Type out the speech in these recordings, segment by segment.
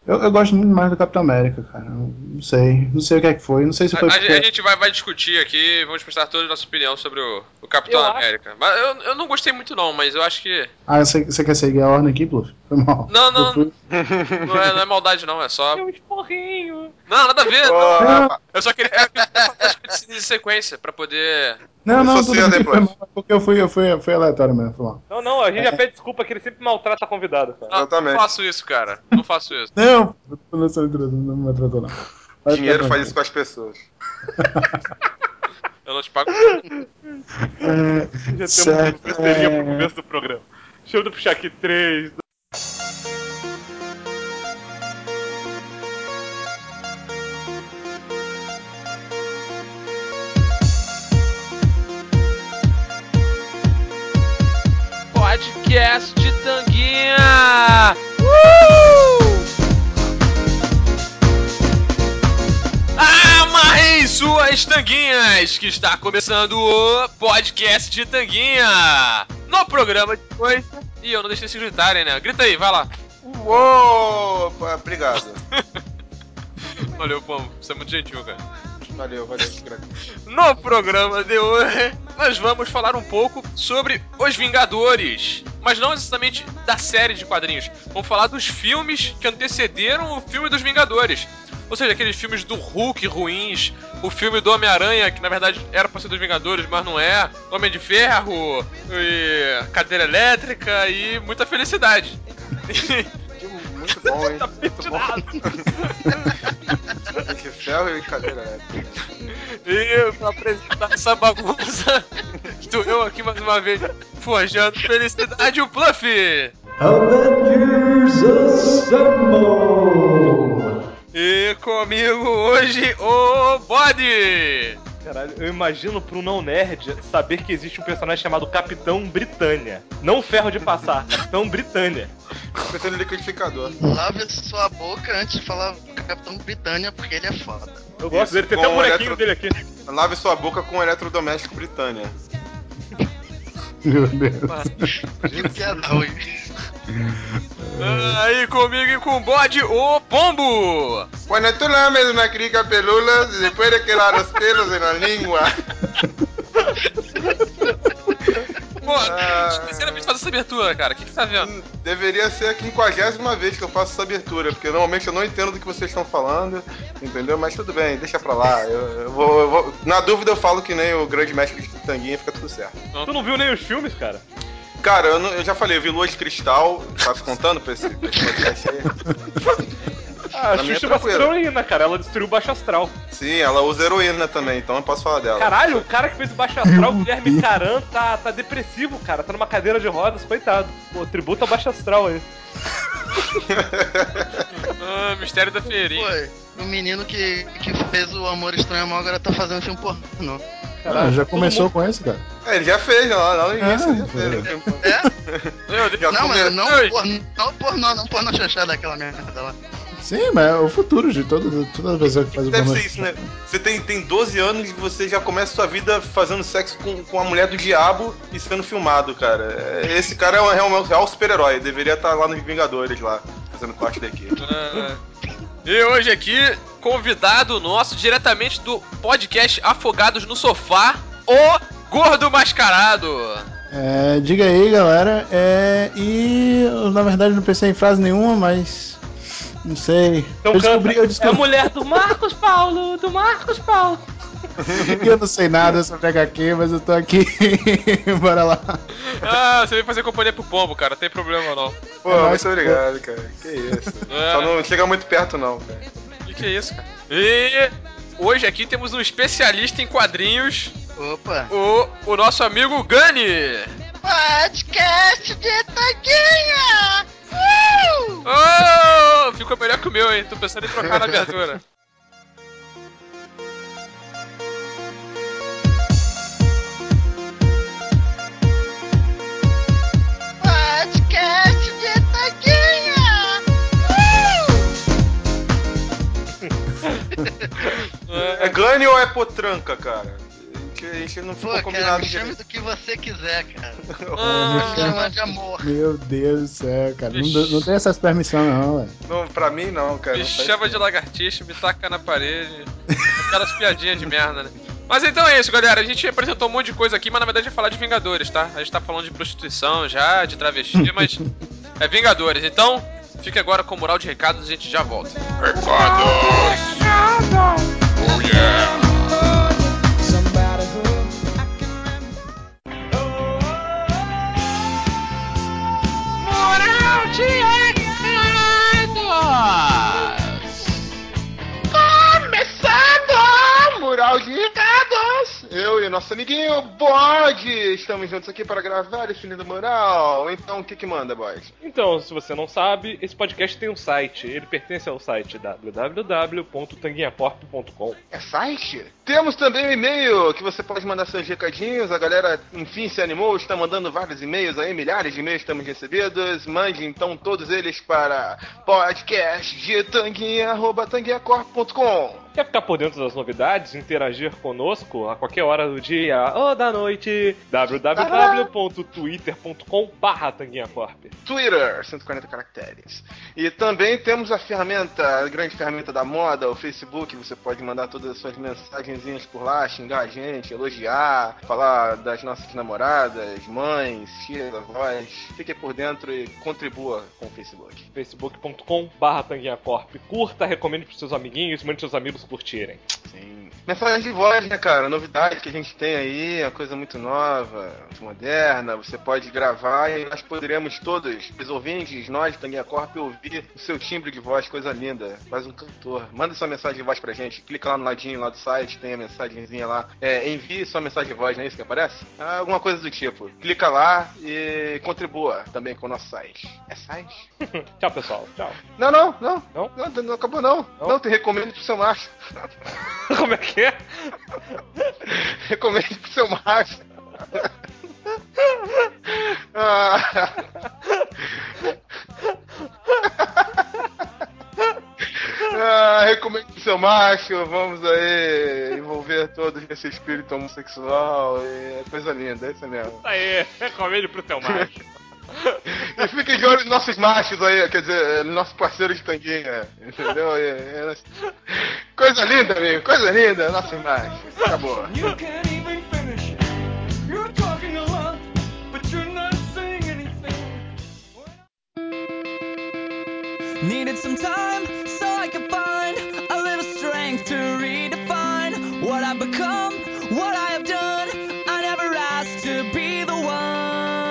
Eu gosto muito mais do Capitão América, cara. Não sei. Não sei o que é que foi. Não sei se foi porque... A gente vai discutir aqui, vamos prestar toda a nossa opinião sobre o Capitão América. Mas eu não gostei muito não, mas eu acho que... Ah, você quer seguir a ordem aqui, Bluff? Foi mal. Não, não é maldade não, é só... Meu esporrinho. Não, nada a ver. Não. Eu só queria fazer de sequência, pra poder... Não, tudo bem, foi mal, porque eu fui aleatório mesmo, foi mal. Não, a gente já pede desculpa que ele sempre maltrata convidado, cara. Exatamente. Não faço isso, cara. Não faço isso. Não, não me maltratou, não. Dinheiro faz isso com as pessoas. Eu não te pago. Já temos uma besteirinha pro começo do programa. Deixa eu puxar aqui 3, 2... Podcast de Tanguinha! Amarrem suas tanguinhas, que está começando o Podcast de Tanguinha! No programa de hoje... Ih, eu não deixei vocês gritarem, né? Grita aí, vai lá! Uou! Obrigado. Valeu, Pombo. Você é muito gentil, cara. Valeu. No programa de hoje, nós vamos falar um pouco sobre Os Vingadores. Mas não exatamente da série de quadrinhos. Vamos falar dos filmes que antecederam o filme dos Vingadores. Ou seja, aqueles filmes do Hulk ruins, o filme do Homem-Aranha, que na verdade era pra ser dos Vingadores, mas não é, Homem de Ferro, e Cadeira Elétrica e muita felicidade. Muito bom, hein? Muito bom. De ferro e cadeira elétrica. E pra apresentar essa bagunça, estou eu aqui mais uma vez forjando felicidade, o Pluff! Avengers Assemble! E comigo hoje, o Body! Caralho, eu imagino pra um não nerd saber que existe um personagem chamado Capitão Britânia. Não ferro de passar, Capitão Britânia. Pensando no liquidificador. Lave sua boca antes de falar Capitão Britânia, porque ele é foda. Eu gosto dele, tem até um bonequinho dele aqui. Lave sua boca com o eletrodoméstico Britânia. Meu Deus. Que piada ruim. Aí comigo e com o Bode, o Pombo! Quando tu lames uma crica pelula, depois de quedar os pelos na língua. Pô, sinceramente fazer essa abertura, cara. O que você tá vendo? Deveria ser a 50ª vez que eu faço essa abertura, porque normalmente eu não entendo do que vocês estão falando, entendeu? Mas tudo bem, deixa pra lá. Eu vou, na dúvida eu falo que nem o grande mestre de Tanguinha, fica tudo certo. Tu não viu nem os filmes, cara? Cara, eu já falei, eu vi Lua de Cristal, tá contando pra esse podcast aí? Ah, a Xuxa é uma heroína, cara. Ela destruiu o Baixo Astral. Sim, ela usa heroína também, então eu posso falar dela. Caralho, o cara que fez o Baixo Astral, o Guilherme Caran, tá depressivo, cara. Tá numa cadeira de rodas, coitado. Pô, tributo ao Baixo Astral aí. Mistério da feirinha. Foi. O menino que fez o Amor Estranho Amor agora tá fazendo filme pornô. Caralho, já começou com esse, cara? Ele já fez, lá no início, ele já fez. Não, mas não pornô, não pornô chanchada daquela merda lá. Sim, mas é o futuro de toda pessoa que faz o Deve ser isso, né? Você tem 12 anos e você já começa a sua vida fazendo sexo com a mulher do diabo e sendo filmado, cara. Esse cara é um real super-herói, deveria estar lá nos Vingadores, lá, fazendo parte da equipe. E hoje aqui, convidado nosso, diretamente do podcast Afogados no Sofá, o Gordo Mascarado. Diga aí, galera. E eu, na verdade, não pensei em frase nenhuma, mas... Não sei. Então eu descobri. É a mulher do Marcos Paulo, Eu não sei nada sobre HQ, mas eu tô aqui. Bora lá. Você veio fazer companhia pro Pombo, cara, não tem problema não. Pô, muito obrigado, cara. Que isso. Só não chega muito perto não, cara. Que é isso, cara? E hoje aqui temos um especialista em quadrinhos. Opa. O nosso amigo Gani. Podcast de Tanguinha! Ficou melhor que o meu, hein? Tô pensando em trocar na abertura. Podcast de Tanguinha! É Gani ou é potranca, cara? gente não ficou combinado. Cara, me chame do que você quiser, cara. Me chama de amor. Meu Deus do céu, cara. Não tem essas permissões, não, velho. Não, pra mim não, cara. Me chama de lagartixa, me taca na parede. Aquelas piadinhas de merda, né? Mas então é isso, galera. A gente apresentou um monte de coisa aqui, mas na verdade é falar de Vingadores, tá? A gente tá falando de prostituição já, de travesti, mas é Vingadores. Então, fique agora com o Mural de Recados e a gente já volta. Recados! Oh yeah! Mural de Recados! Começando! Mural de Recados! Eu e nosso amiguinho Bode estamos juntos aqui para gravar esse lindo mural. Então, o que manda, Bode? Então, se você não sabe, esse podcast tem um site. Ele pertence ao site www.tanguinhacorp.com. É site? Temos também um e-mail que você pode mandar seus recadinhos. A galera, enfim, se animou, está mandando vários e-mails aí, milhares de e-mails estamos recebidos. Mande então todos eles para podcast@tanguinha.com. Quer ficar por dentro das novidades, interagir conosco a qualquer hora do dia ou da noite? www.twitter.com/tanguinhacorp. Twitter, 140 caracteres. E também temos a ferramenta, a grande ferramenta da moda, o Facebook. Você pode mandar todas as suas mensagenzinhas por lá, xingar a gente, elogiar, falar das nossas namoradas, mães, tias, avós. Fique por dentro e contribua com o Facebook. facebook.com/tanguinhacorp. Curta, recomende pros seus amiguinhos, mande seus amigos curtirem. Sim. Mensagem de voz, né, cara? Novidade que a gente tem aí, uma coisa muito nova, muito moderna. Você pode gravar e nós poderemos todos, os ouvintes, nós, Tanguinha Corp, ouvir o seu timbre de voz, coisa linda. Quase um cantor. Manda sua mensagem de voz pra gente. Clica lá no ladinho lá do site, tem a mensagenzinha lá. Envie sua mensagem de voz, não é isso que aparece? Alguma coisa do tipo. Clica lá e contribua também com o nosso site. É site? Tchau, pessoal. Tchau. Não acabou não. Não? Não, te recomendo pro seu macho. Como é que é? Recomendo pro seu macho. Recomendo pro seu macho. Vamos aí envolver todos nesse espírito homossexual. É coisa linda, é isso mesmo. Isso aí, recomende pro teu macho. E fiquem de olho nos nossos machos aí, quer dizer, nossos parceiros de tanguinha, entendeu? Coisa linda, amigo, coisa linda, nossos machos. Acabou. Needed some time so I could find a little strength to redefine what I've become, what I have done. I never asked to be the one.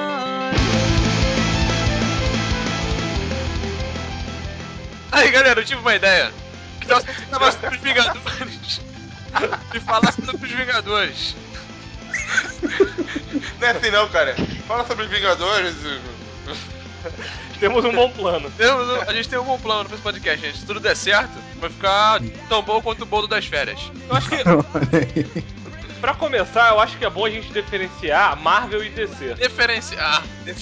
Aí, galera, eu tive uma ideia. Que tal se você falar sobre os Vingadores? E falar sobre os Vingadores. Não é assim não, cara. Fala sobre os Vingadores. Temos um bom plano. A gente tem um bom plano pra esse podcast, gente. Se tudo der certo, vai ficar tão bom quanto o bolo das férias. Eu acho que... Pra começar, eu acho que é bom a gente diferenciar Marvel e DC. Diferenciar?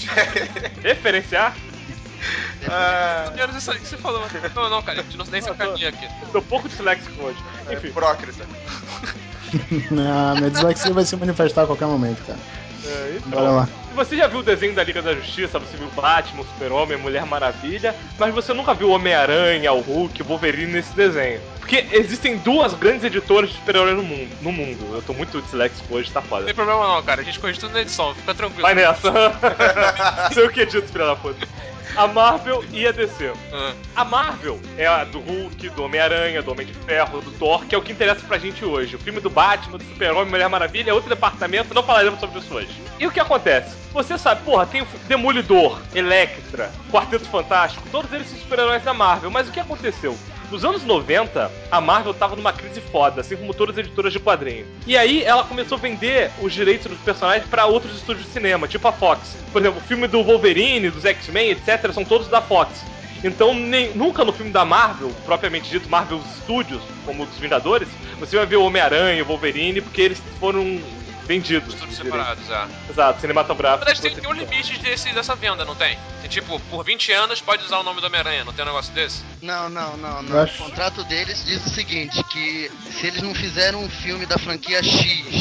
Isso aí que você falou. Não, cara, a gente não tem essa caminha aqui. Tô um pouco disléxico hoje. Enfim. Prócrita. Minha dislexia vai se manifestar a qualquer momento, cara. Então, bora lá. Se você já viu o desenho da Liga da Justiça, você viu Batman, Super-Homem, Mulher Maravilha, mas você nunca viu o Homem-Aranha, o Hulk, o Wolverine nesse desenho. Porque existem duas grandes editoras de super-heróis no mundo. Eu tô muito disléxico hoje, tá foda. Não tem problema não, cara. A gente corrige tudo na edição, fica tranquilo. Vai nessa. Sei o que edito, filha da puta. A Marvel e a DC. A Marvel é a do Hulk, do Homem-Aranha, do Homem de Ferro, do Thor, que é o que interessa pra gente hoje. O filme do Batman, do Super-Homem, Mulher Maravilha é outro departamento, não falaremos sobre isso hoje. E o que acontece? Você sabe, tem o Demolidor, Elektra, Quarteto Fantástico, todos eles são super-heróis da Marvel, mas o que aconteceu? Nos anos 90, a Marvel tava numa crise foda, assim como todas as editoras de quadrinho. E aí ela começou a vender os direitos dos personagens pra outros estúdios de cinema, tipo a Fox. Por exemplo, o filme do Wolverine, dos X-Men, etc., são todos da Fox. Então, nunca no filme da Marvel, propriamente dito, Marvel Studios, como o dos Vingadores, você vai ver o Homem-Aranha, o Wolverine, porque eles foram vendidos. Todos separados, Exato, cinematográfico. Mas tem um limite dessa venda, não tem? Tem tipo, por 20 anos pode usar o nome do Homem-Aranha, não tem um negócio desse? Não. O contrato deles diz o seguinte, que se eles não fizeram um filme da franquia X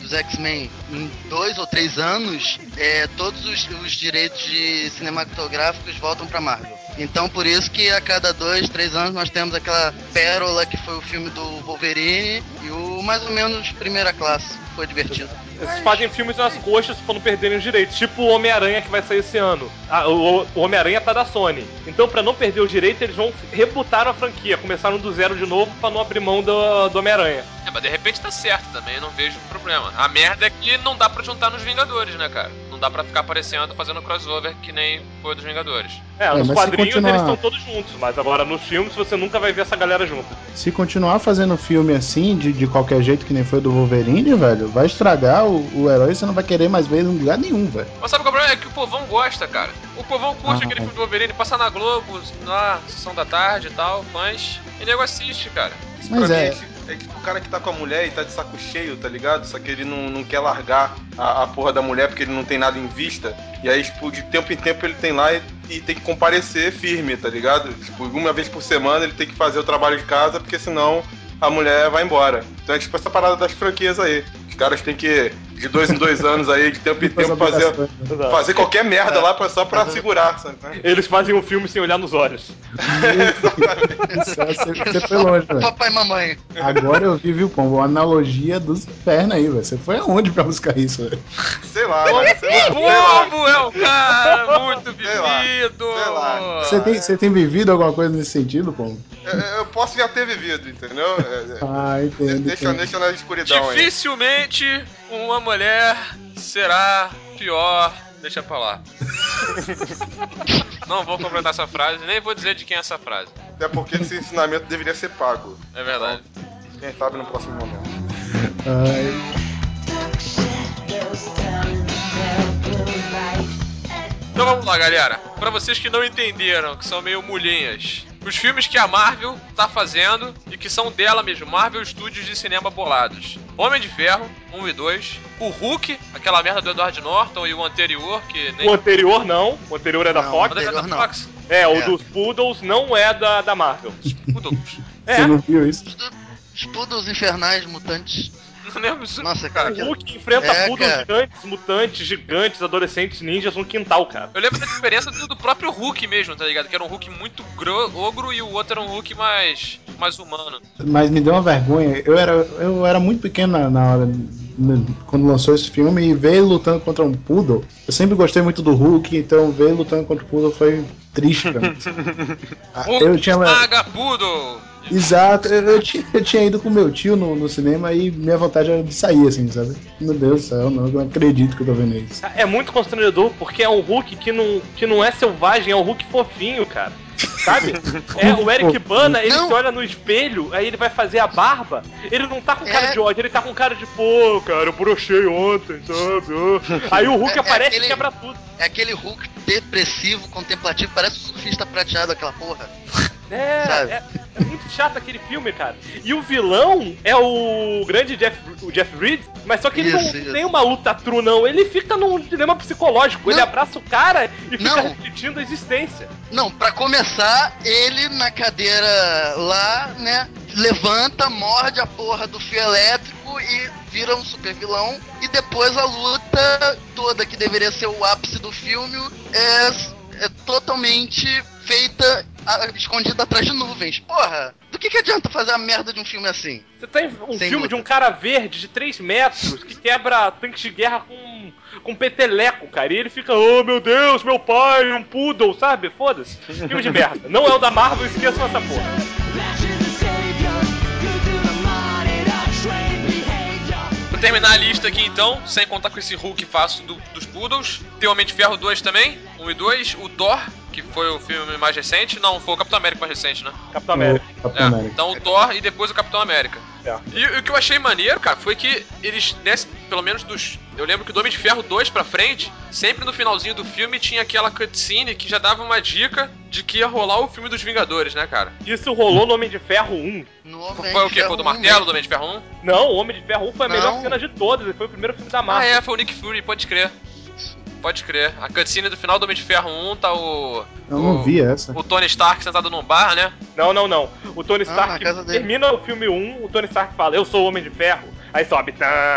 dos X-Men em 2 ou 3 anos, todos os direitos cinematográficos voltam pra Marvel. Então por isso que a cada 2, 3 anos nós temos aquela pérola que foi o filme do Wolverine e o mais ou menos Primeira Classe. Foi divertido. Eles fazem filmes nas coxas pra não perderem os direitos. Tipo o Homem-Aranha que vai sair esse ano. O Homem-Aranha tá da Sony. Então, pra não perder o direito, eles vão rebutar a franquia. Começaram do zero de novo pra não abrir mão do Homem-Aranha. Mas de repente tá certo também, eu não vejo problema. A merda é que não dá pra juntar nos Vingadores, né, cara? Não dá pra ficar aparecendo, fazendo crossover que nem foi dos Vingadores. Nos quadrinhos eles estão todos juntos, mas agora nos filmes você nunca vai ver essa galera junto. Se continuar fazendo filme assim, de qualquer jeito que nem foi do Wolverine, velho, vai estragar o herói e você não vai querer mais ver em lugar nenhum, velho. Mas sabe qual é o problema? É que o povão gosta, cara. O povão curte aquele filme do Wolverine, passa na Globo, na sessão da tarde e tal, mas e nego assiste, cara. Mas é tipo o cara que tá com a mulher e tá de saco cheio, tá ligado? Só que ele não quer largar a porra da mulher porque ele não tem nada em vista. E aí, tipo, de tempo em tempo ele tem lá e tem que comparecer firme, tá ligado? Tipo, uma vez por semana ele tem que fazer o trabalho de casa porque senão a mulher vai embora. Então é tipo essa parada das franquias aí. Os caras têm que, de 2 em 2 anos aí, de tempo em tempo, fazer qualquer merda lá só pra segurar, sabe? Eles fazem um filme sem olhar nos olhos. Você foi longe, velho. Papai e mamãe. Agora eu vi, viu, Pombo, a analogia dos infernos aí, velho. Você foi aonde pra buscar isso, velho? Sei lá, né? O Pombo é um cara muito vivido. Sei lá. Você tem vivido alguma coisa nesse sentido, Pombo? Eu posso já ter vivido, entendeu? Entendo. Deixa na escuridão aí. Dificilmente uma mulher será pior. Deixa pra lá. Não vou completar essa frase, nem vou dizer de quem é essa frase. Até porque esse ensinamento deveria ser pago. É verdade. Quem sabe no próximo momento. Então vamos lá, galera. Pra vocês que não entenderam, que são meio mulhinhas, os filmes que a Marvel tá fazendo e que são dela mesmo, Marvel Studios de cinema bolados. Homem de Ferro, 1 e 2. O Hulk, aquela merda do Edward Norton, e o anterior, que nem... O anterior não, o anterior é da Fox. O anterior não. Fox. O dos Poodles não é da Marvel. Poodles. Você não viu isso? Os Poodles infernais mutantes. Não lembro disso. Nossa, cara. O Hulk enfrenta poodles gigantes, mutantes, gigantes, adolescentes, ninjas no quintal, cara. Eu lembro da diferença do próprio Hulk mesmo, tá ligado? Que era um Hulk muito ogro e o outro era um Hulk mais humano. Mas me deu uma vergonha. Eu era muito pequeno na hora, quando lançou esse filme, e ver ele lutando contra um poodle. Eu sempre gostei muito do Hulk, então ver ele lutando contra o poodle foi triste pra mim. Hulk esmaga poodle! Exato, eu tinha ido com meu tio no cinema e minha vontade era de sair, assim, sabe? Meu Deus do céu, eu não acredito que eu tô vendo isso. É muito constrangedor, porque é um Hulk que não é selvagem, é um Hulk fofinho, cara. Sabe? O Eric Bana, ele se olha no espelho, aí ele vai fazer a barba, ele não tá com cara de ódio, ele tá com cara de, pô, cara, eu brochei ontem, sabe? Aí o Hulk aparece e quebra tudo. É aquele Hulk depressivo, contemplativo, parece um surfista prateado, aquela porra. É muito chato aquele filme, cara. E o vilão é o grande Jeff Reed, mas só que ele não tem uma luta true, não. Ele fica num dilema psicológico. Ele abraça o cara e fica repetindo a existência. Não, pra começar, ele na cadeira lá, né, levanta, morde a porra do fio elétrico e vira um super vilão. E depois a luta toda, que deveria ser o ápice do filme, é totalmente feita escondida atrás de nuvens. Porra, do que adianta fazer a merda de um filme assim? Você tem um filme luta de um cara verde de 3 metros que quebra tanques de guerra com peteleco, cara. E ele fica, oh meu Deus, meu pai, um poodle, sabe? Foda-se. Filme de merda. Não é o da Marvel, esqueçam essa porra. Vou terminar a lista aqui então, sem contar com esse Hulk fácil dos Poodles. Tem o Homem de Ferro 2 também, 1 e 2. O Thor, que foi o filme mais recente. Não, foi o Capitão América mais recente, né? Capitão América. Então o Thor e depois o Capitão América. E o que eu achei maneiro, cara, foi que eles descem, pelo menos eu lembro que do Homem de Ferro 2 pra frente, sempre no finalzinho do filme tinha aquela cutscene que já dava uma dica de que ia rolar o filme dos Vingadores, né, cara? Isso rolou no Homem de Ferro 1. Foi o quê? Foi o do martelo do Homem de Ferro 1? Não, o Homem de Ferro 1 foi a melhor cena de todas. Ele foi o primeiro filme da Marvel. Foi o Nick Fury, pode crer. Pode crer. A cutscene do final do Homem de Ferro 1 tá Eu não vi essa. O Tony Stark sentado num bar, né? Não. O Tony Stark termina o filme 1, o Tony Stark fala, eu sou o Homem de Ferro. Aí sobe,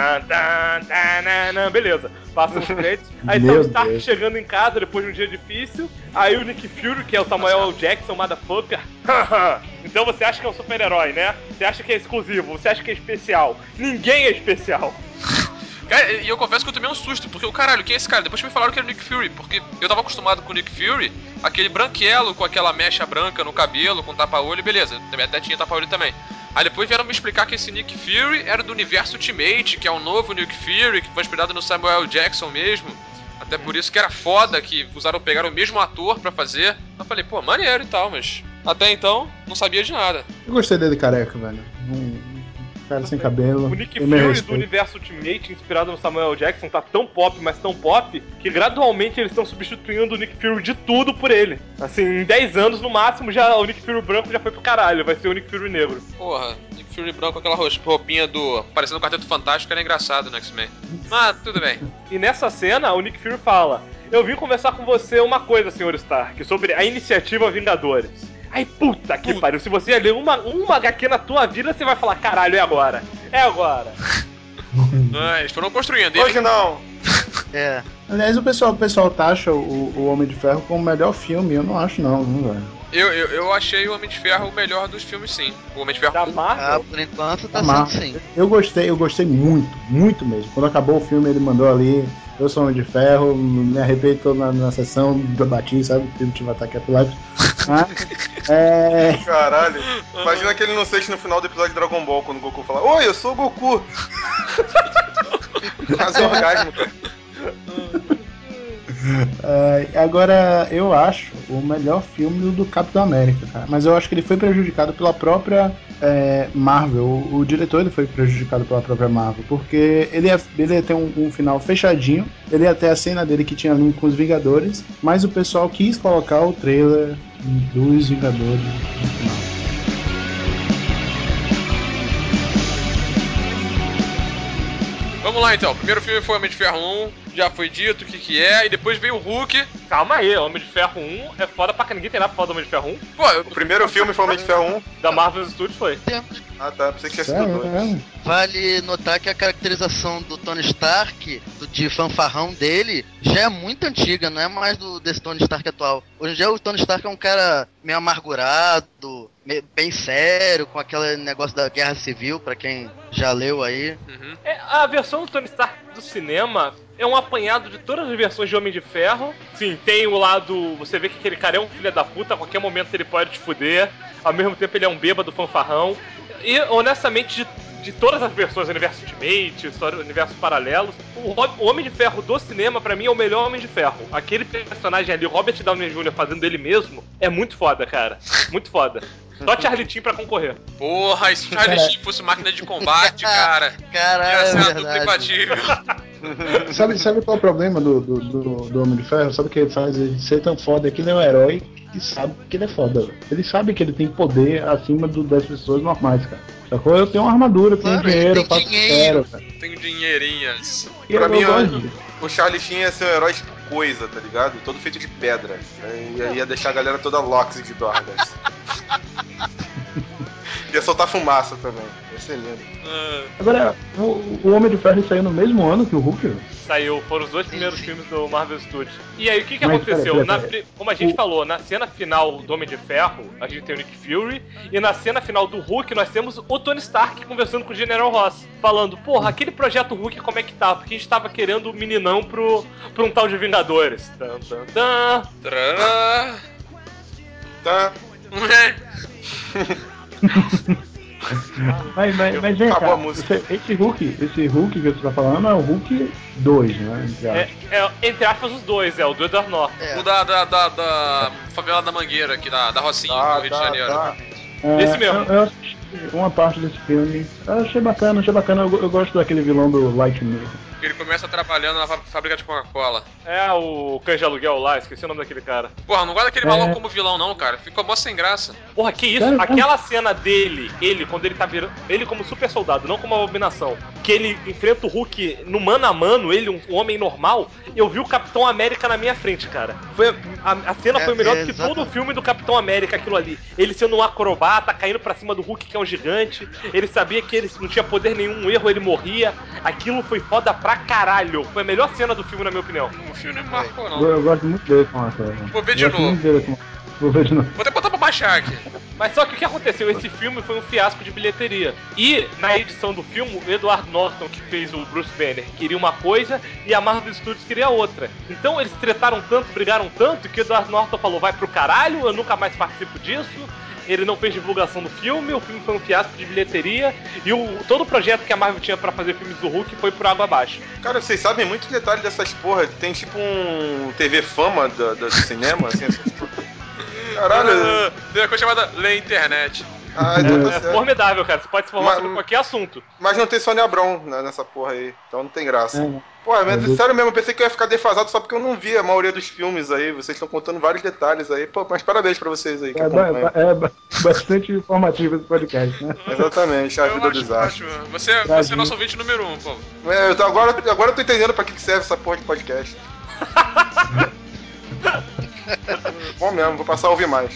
beleza. Passa os créditos. Aí tá Meu o Stark Deus. chegando em casa depois de um dia difícil. Aí o Nick Fury, que é o Samuel L. Jackson, motherfucker. Então você acha que é um super-herói, né? Você acha que é exclusivo, você acha que é especial. Ninguém é especial. Cara, e eu confesso que eu tomei um susto, porque o caralho, quem é esse cara? Depois me falaram que era o Nick Fury, porque eu tava acostumado com o Nick Fury, aquele branquelo com aquela mecha branca no cabelo, com tapa-olho, beleza, até tinha tapa-olho também. Aí depois vieram me explicar que esse Nick Fury era do universo Ultimate, que é o novo Nick Fury, que foi inspirado no Samuel L. Jackson mesmo. Até por isso que era foda que pegaram o mesmo ator pra fazer. Eu falei, pô, maneiro e tal, mas até então não sabia de nada. Eu gostei dele careca, velho. Cara sem cabelo. O Nick tem meu Fury do respeito. universo Ultimate, inspirado no Samuel L. Jackson, tá tão pop, mas tão pop, que gradualmente eles estão substituindo o Nick Fury de tudo por ele. Assim, em 10 anos no máximo, já o Nick Fury branco já foi pro caralho, vai ser o Nick Fury negro. Porra, Nick Fury branco com aquela roupinha parecendo o Quarteto Fantástico, era engraçado no X-Men. Mas tudo bem. E nessa cena, o Nick Fury fala: eu vim conversar com você uma coisa, Sr. Stark, sobre a iniciativa Vingadores. Aí, puta que pariu, se você ler uma HQ na tua vida, você vai falar, caralho, é agora. É agora. Eles foram construindo. Hoje não. É. Aliás, o pessoal taxa o Homem de Ferro como o melhor filme. Eu não acho, não, velho. Eu achei o Homem de Ferro o melhor dos filmes, sim. O Homem de Ferro Da 1. Marvel? Por enquanto tá Amar. sendo sim. Eu gostei muito mesmo. Quando acabou o filme, ele mandou ali, eu sou Homem de Ferro, me arrepiei todo na sessão, bati, sabe? O filme tive ataque epilético. Caralho. Imagina que ele não seja no final do episódio de Dragon Ball, quando o Goku fala, oi, eu sou o Goku. Quase orgasmo, cara. Agora, eu acho o melhor filme do Capitão América, cara. Mas eu acho que ele foi prejudicado pela própria Marvel. O diretor ele foi prejudicado pela própria Marvel. Porque ele ia ter um final fechadinho. Ele ia ter a cena dele que tinha link com os Vingadores. Mas o pessoal quis colocar o trailer dos Vingadores no final. Vamos lá então. O primeiro filme foi Homem de Ferro 1, já foi dito o que é, e depois veio o Hulk. Calma aí, Homem de Ferro 1 é foda pra que ninguém tem nada pra falar do Homem de Ferro 1. Pô, O primeiro filme foi Homem de Ferro 1. Da Marvel Studios foi. Ah, tá. Pensei que tinha sido dois. Vale notar que a caracterização do Tony Stark, de fanfarrão dele, já é muito antiga, não é mais desse Tony Stark atual. Hoje em dia o Tony Stark é um cara meio amargurado, bem sério, com aquele negócio da Guerra Civil, pra quem já leu aí. Uhum. A versão do Tony Stark do cinema é um apanhado de todas as versões de Homem de Ferro. Sim, tem o lado... Você vê que aquele cara é um filho da puta, a qualquer momento ele pode te fuder. Ao mesmo tempo ele é um bêbado fanfarrão. E, honestamente, de todas as versões do universo Ultimate, universos paralelos, o Homem de Ferro do cinema, pra mim, é o melhor Homem de Ferro. Aquele personagem ali, o Robert Downey Jr. fazendo ele mesmo, é muito foda, cara. Muito foda. Só Charlie Sheen pra concorrer. Porra, e se o Charlie Sheen fosse máquina de combate, cara? Caralho, Ia ser é uma dupla verdade. imbatível. Sabe qual é o problema do Homem de Ferro? Sabe o que ele faz? Ele ser tão foda que ele é um herói que sabe que ele é foda. Ele sabe que ele tem poder acima das pessoas normais, cara. Sacou? Eu tenho uma armadura, eu tenho Claro, ele dinheiro, tem eu faço o que dinheiro. quero, cara. Tenho dinheirinhas. E Pra eu mim, gosto disso. o Charlie Sheen ia ser um herói tipo coisa, tá ligado? Todo feito de pedra. Ia deixar a galera toda lox de Dorgas. Ia soltar fumaça também. Ia ser lindo. Agora, o Homem de Ferro saiu no mesmo ano que o Hulk, velho. Saiu, foram os dois primeiros filmes do Marvel Studios. E aí, o que Mas, aconteceu? peraí. Como a gente falou, na cena final do Homem de Ferro, a gente tem o Nick Fury, e na cena final do Hulk, nós temos o Tony Stark conversando com o General Ross, falando, porra, aquele projeto Hulk, como é que tá? Porque a gente tava querendo o meninão pro um tal de Vingadores. Tan, tan, tan. Tarará. Tá. Mas vem Acabou cá, a música. esse Hulk que você tá falando é o Hulk 2, né? Entre aspas. Entre aspas, os dois, o do Edward Norton. É. O da favela da Mangueira, aqui, da Rocinha, no Rio de Janeiro. Esse mesmo. Eu assisti uma parte desse filme. Eu achei bacana. Eu gosto daquele vilão do Lightning. Que ele começa trabalhando na fábrica de Coca-Cola. É, o cães de aluguel lá, esqueci o nome daquele cara. Porra, não gosta daquele maluco como vilão, não, cara. Ficou mó sem graça. Porra, que isso? Aquela cena dele, quando ele tá virando. Ele como super soldado, não como uma abominação. Que ele enfrenta o Hulk no mano a mano, ele, um homem normal. Eu vi o Capitão América na minha frente, cara. A cena foi melhor do que todo o filme do Capitão América, aquilo ali. Ele sendo um acrobata, caindo pra cima do Hulk, que é um gigante. Ele sabia que ele não tinha poder nenhum, um erro, ele morria. Aquilo foi foda pra caralho. Foi a melhor cena do filme, na minha opinião. O filme não marcou, não. Eu gosto muito dele com a série. Vou ver de novo. Vou ver de novo. Vou até botar pra baixar aqui. Mas só que o que aconteceu? Esse filme foi um fiasco de bilheteria. E na edição do filme, o Edward Norton, que fez o Bruce Banner, queria uma coisa e a Marvel Studios queria outra. Então eles tretaram tanto, brigaram tanto, que o Edward Norton falou: vai pro caralho, eu nunca mais participo disso. Ele não fez divulgação do filme, o filme foi um fiasco de bilheteria e todo o projeto que a Marvel tinha pra fazer filmes do Hulk foi por água abaixo. Cara, vocês sabem muitos detalhes dessas porra. Tem tipo um TV Fama do cinema, assim, tipo... Caralho. Tem uma coisa chamada Lê Internet. É formidável, cara. Você pode se formar sobre qualquer assunto. Mas não tem Sônia Abrão nessa porra aí, então não tem graça. Pô, mas sério mesmo, eu pensei que eu ia ficar defasado só porque eu não vi a maioria dos filmes aí. Vocês estão contando vários detalhes aí. Pô, mas parabéns pra vocês aí que acompanham. É bastante informativo esse podcast, né? Exatamente, a vida dos astros. Você é nosso ouvinte número 1, pô. Agora eu tô entendendo pra que serve essa porra de podcast. Bom mesmo, vou passar a ouvir mais.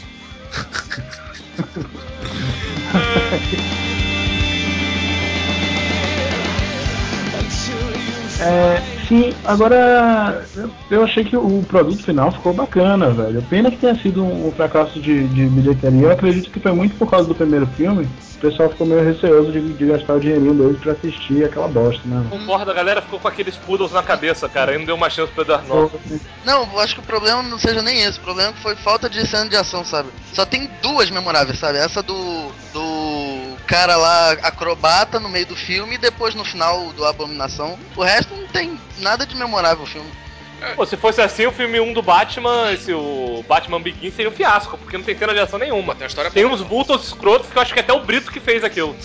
Sim, agora eu achei que o produto final ficou bacana, velho. Pena que tenha sido um fracasso de bilheteria. Eu acredito que foi muito por causa do primeiro filme. O pessoal ficou meio receoso de gastar o dinheirinho deles pra assistir aquela bosta, né? Concordo, a galera ficou com aqueles poodles na cabeça, cara, e não deu uma chance pro Edward Norton. Não, eu acho que o problema não seja nem esse. O problema foi falta de cena de ação, sabe? Só tem duas memoráveis, sabe? Essa do cara lá acrobata no meio do filme e depois no final do Abominação. O resto não tem nada de memorável o filme. Pô, se fosse assim, o filme 1 do Batman, o Batman Begins seria um fiasco, porque não tem cena de ação nenhuma. Tem uns vultos escrotos que eu acho que até o Brito que fez aquilo.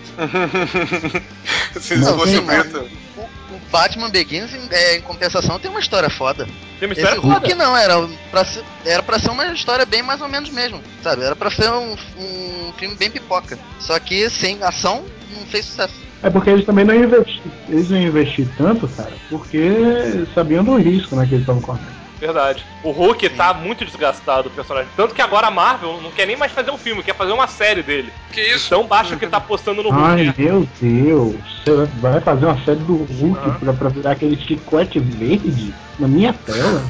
Se fosse o Brito. O Batman Begins, em compensação, tem uma história foda. Tem uma história Esse foda. Hulk não, era pra ser uma história bem mais ou menos mesmo, sabe? Era pra ser um filme bem pipoca. Só que sem ação, não fez sucesso. É porque eles também não investiram tanto, cara, porque sabiam do risco, né, que eles estavam correndo. Verdade. O Hulk tá muito desgastado, o personagem. Tanto que agora a Marvel não quer nem mais fazer um filme, quer fazer uma série dele. Que isso? Tão baixo que tá apostando no Hulk. Ai, meu Deus. Você vai fazer uma série do Hulk pra virar aquele chicote verde na minha tela?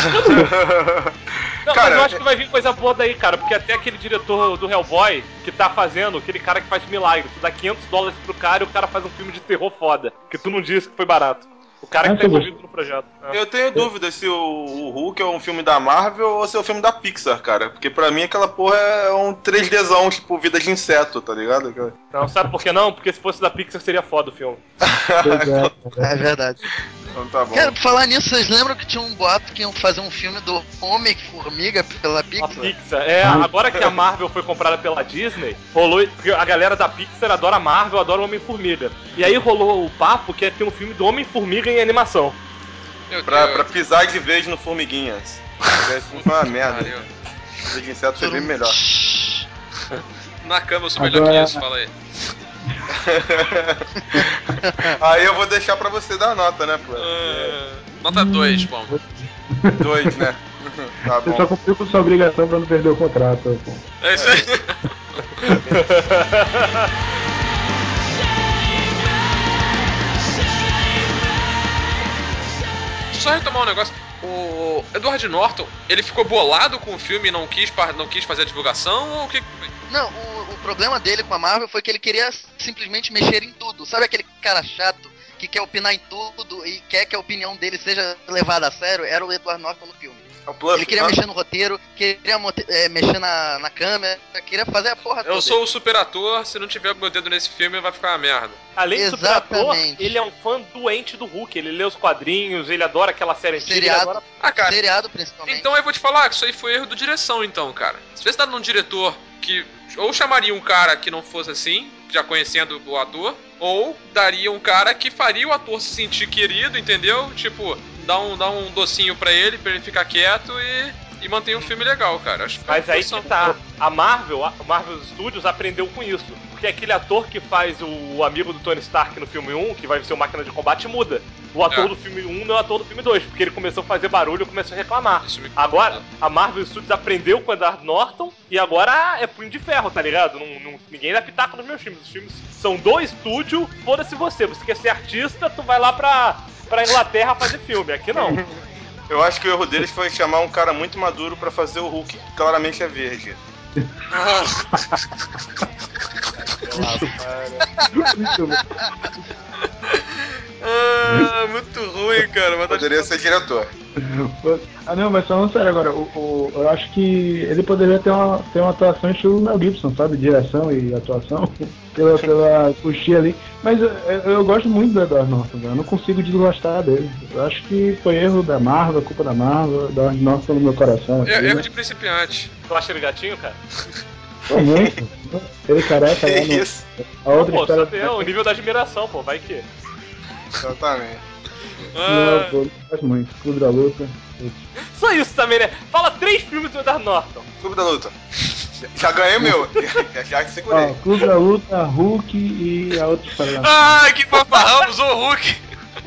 Não, cara, mas eu acho que vai vir coisa boa daí, cara, porque até aquele diretor do Hellboy que tá fazendo, aquele cara que faz milagre, tu dá $500 pro cara e o cara faz um filme de terror foda, que tu não disse que foi barato. O cara que tá envolvido no projeto. Eu tenho dúvida se o Hulk é um filme da Marvel ou se é um filme da Pixar, cara. Porque pra mim aquela porra é um 3Dzão, tipo Vida de Inseto, tá ligado? Não, sabe por que não? Porque se fosse da Pixar seria foda o filme. É verdade. Então tá bom. Cara, pra falar nisso, vocês lembram que tinha um boato que iam fazer um filme do Homem-Formiga pela A Pixar? Pixar. Agora que a Marvel foi comprada pela Disney, rolou. Porque a galera da Pixar adora a Marvel, adora o Homem-Formiga. E aí rolou o papo que ia ter um filme do Homem-Formiga em animação. Pra pisar de vez no Formiguinhas. Isso foi uma merda. Vida de Inseto foi bem melhor. Na cama eu sou melhor que isso, fala aí. Aí eu vou deixar pra você dar a nota, né, pô? Nota 2, bom. 2, né? Tá Você bom. só cumpriu com sua obrigação pra não perder o contrato. Pô. É isso aí. Só retomar um negócio. O Edward Norton, ele ficou bolado com o filme e não quis fazer a divulgação ou o que? Não, o problema dele com a Marvel foi que ele queria simplesmente mexer em tudo. Sabe aquele cara chato que quer opinar em tudo e quer que a opinião dele seja levada a sério? Era o Edward Norton no filme. Ele queria mexer no roteiro, queria mexer na câmera, queria fazer a porra toda. Eu sou o super ator, se não tiver meu dedo nesse filme vai ficar uma merda. Além de super ator, ele é um fã doente do Hulk. Ele lê os quadrinhos, ele adora aquela série antiga. Seriado, ele adora... cara. Seriado, principalmente. Então eu vou te falar que isso aí foi erro do direção, então, cara. Se tivesse dado num diretor que ou chamaria um cara que não fosse assim, já conhecendo o ator, ou daria um cara que faria o ator se sentir querido, entendeu? Tipo, dá um docinho pra ele ficar quieto e manter um filme legal, cara. Acho que mas aí que tá. A Marvel Studios aprendeu com isso. Porque aquele ator que faz o amigo do Tony Stark no filme 1, que vai ser o Máquina de Combate, muda. O ator do filme 1 não é o ator do filme 2, porque ele começou a fazer barulho e começou a reclamar. Agora, a Marvel Studios aprendeu com o Edward Norton e agora é punho de ferro, tá ligado? Ninguém dá pitaco nos meus filmes. Os filmes são do estúdio, foda-se você. Você quer ser artista, tu vai lá pra Inglaterra fazer filme. Aqui não. Eu acho que o erro deles foi chamar um cara muito maduro pra fazer o Hulk, que claramente é verde. Muito ruim, cara. Poderia ser diretor. Não, mas falando sério agora, eu acho que ele poderia ter uma atuação estilo Mel Gibson, sabe? Direção e atuação, pela coxinha ali. Mas eu gosto muito do Edward Norton, eu não consigo desgostar dele. Eu acho que foi erro da Marvel, culpa da Marvel, Edward Norton no meu coração. Aqui, erro né? de principiante. Tu acha ele gatinho, cara? Pô, muito. Ele careca lá no... Isso. A outra pô, história... só tem o nível da admiração, pô, vai que... Exatamente. Não, pô, faz muito. Clube da Luta. Só isso também, né? Fala 3 filmes do Edward Norton. Clube da Luta. Já ganhei o meu. Já segurei. Ó, Clube da Luta, Hulk e a outra história lá. Ai, que fanfarrão, usou o Hulk.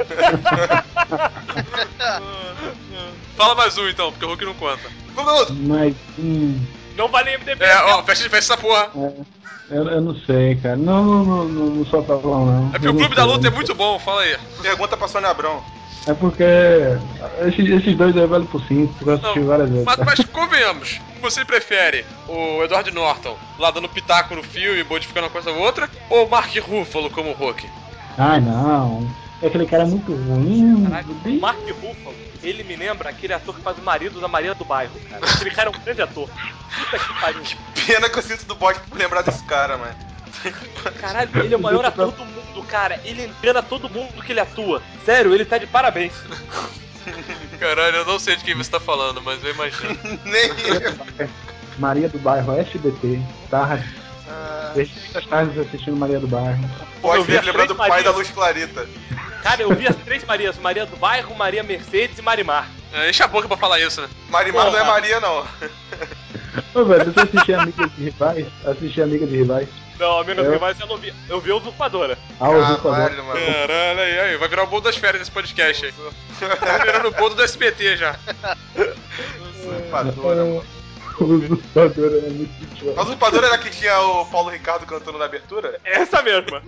Fala mais um então, porque o Hulk não conta. Clube da Luta. Mas, Não vale MDB. Fecha essa porra. eu não sei, cara. Não sou falar não. É porque o Clube da Luta é muito bom, fala aí. Pergunta pra Sônia Abrão. É porque esses dois aí valem por 5, eu assisti várias vezes. Mas convenhamos, você prefere o Edward Norton lá dando pitaco no filme, modificando uma coisa ou outra, ou o Mark Ruffalo como Hulk? Ai, não. Aquele cara é muito ruim. Caraca, o Mark Ruffalo, ele me lembra aquele ator que faz o marido da Maria do Bairro, cara. Aquele cara é um grande ator. Puta que pariu. Pena que eu sinto do bode por lembrar desse cara, mano. Caralho, ele é o maior ator do mundo, cara. Ele engana todo mundo que ele atua. Sério, ele tá de parabéns. Caralho, eu não sei de quem você tá falando, mas eu imagino. Nem eu. Maria do Bairro, SBT, tarde. Deixa muitas tardes assistindo Maria do Bairro. Pode vir lembrando do pai da Luz Clarita. Cara, eu vi as 3 Marias. Maria do Bairro, Maria Mercedes e Marimar. Enche a boca pra falar isso, né? Marimar não é Maria, não. Ô, velho, você assistia Amiga de Rivais? Assistia Amiga de Rivais? Não, Amiga de Rivais eu não vi. Eu vi a Usurpadora. Ah, Usurpadora. Caralho, aí. Vai virar o bolo das férias desse podcast aí. Tá virando o bolo do SBT já. Usurpadora, mano. Usurpadora é muito idiota. A Usurpadora era a que tinha o Paulo Ricardo cantando na abertura? Essa mesma.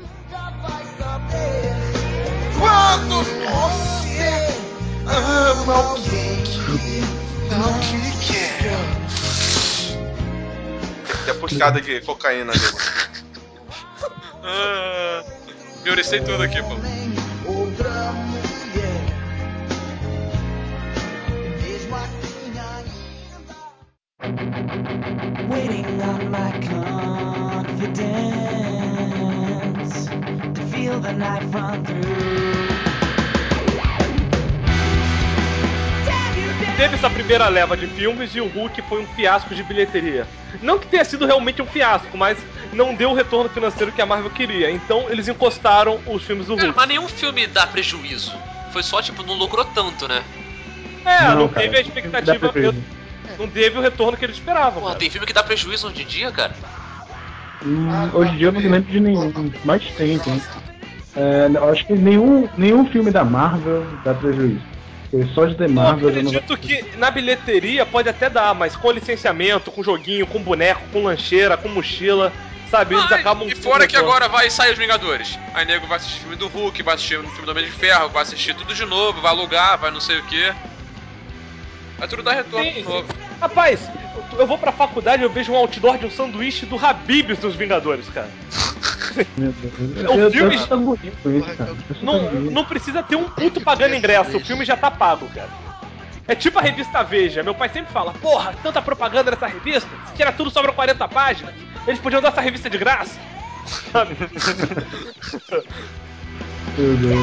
Quando você ama alguém que não te quer. E a puxada de cocaína dele. Me oricei tudo aqui, pô. Outra mulher, mesmo assim ainda. Waiting on my confidence to feel the night run through. Teve essa primeira leva de filmes e o Hulk foi um fiasco de bilheteria. Não que tenha sido realmente um fiasco, mas não deu o retorno financeiro que a Marvel queria. Então eles encostaram os filmes do Hulk. Mas nenhum filme dá prejuízo. Foi só, tipo, não lucrou tanto, né? Não teve a expectativa. Não teve o retorno que eles esperavam. Pô, tem filme que dá prejuízo hoje em dia, cara? Hoje em dia eu não me lembro de nenhum, mas tem. Eu acho que nenhum filme da Marvel dá prejuízo. Só de The Marvel. Eu acredito que na bilheteria pode até dar, mas com licenciamento, com joguinho, com boneco, com lancheira, com mochila, sabe? Eles acabam. E fora que agora vai sair os Vingadores. Aí nego vai assistir filme do Hulk, vai assistir o filme do Homem de Ferro, vai assistir tudo de novo, vai alugar, vai não sei o que. Vai tudo dar retorno de novo. Rapaz, eu vou pra faculdade e eu vejo um outdoor de um sanduíche do Habib's dos Vingadores, cara. Meu Deus. O filme tá bonito isso, cara. Não precisa ter um puto pagando ingresso, o filme já tá pago, cara. É tipo a revista Veja. Meu pai sempre fala, porra, tanta propaganda nessa revista, se tira tudo, sobram 40 páginas. Eles podiam dar essa revista de graça. Sabe? Meu Deus.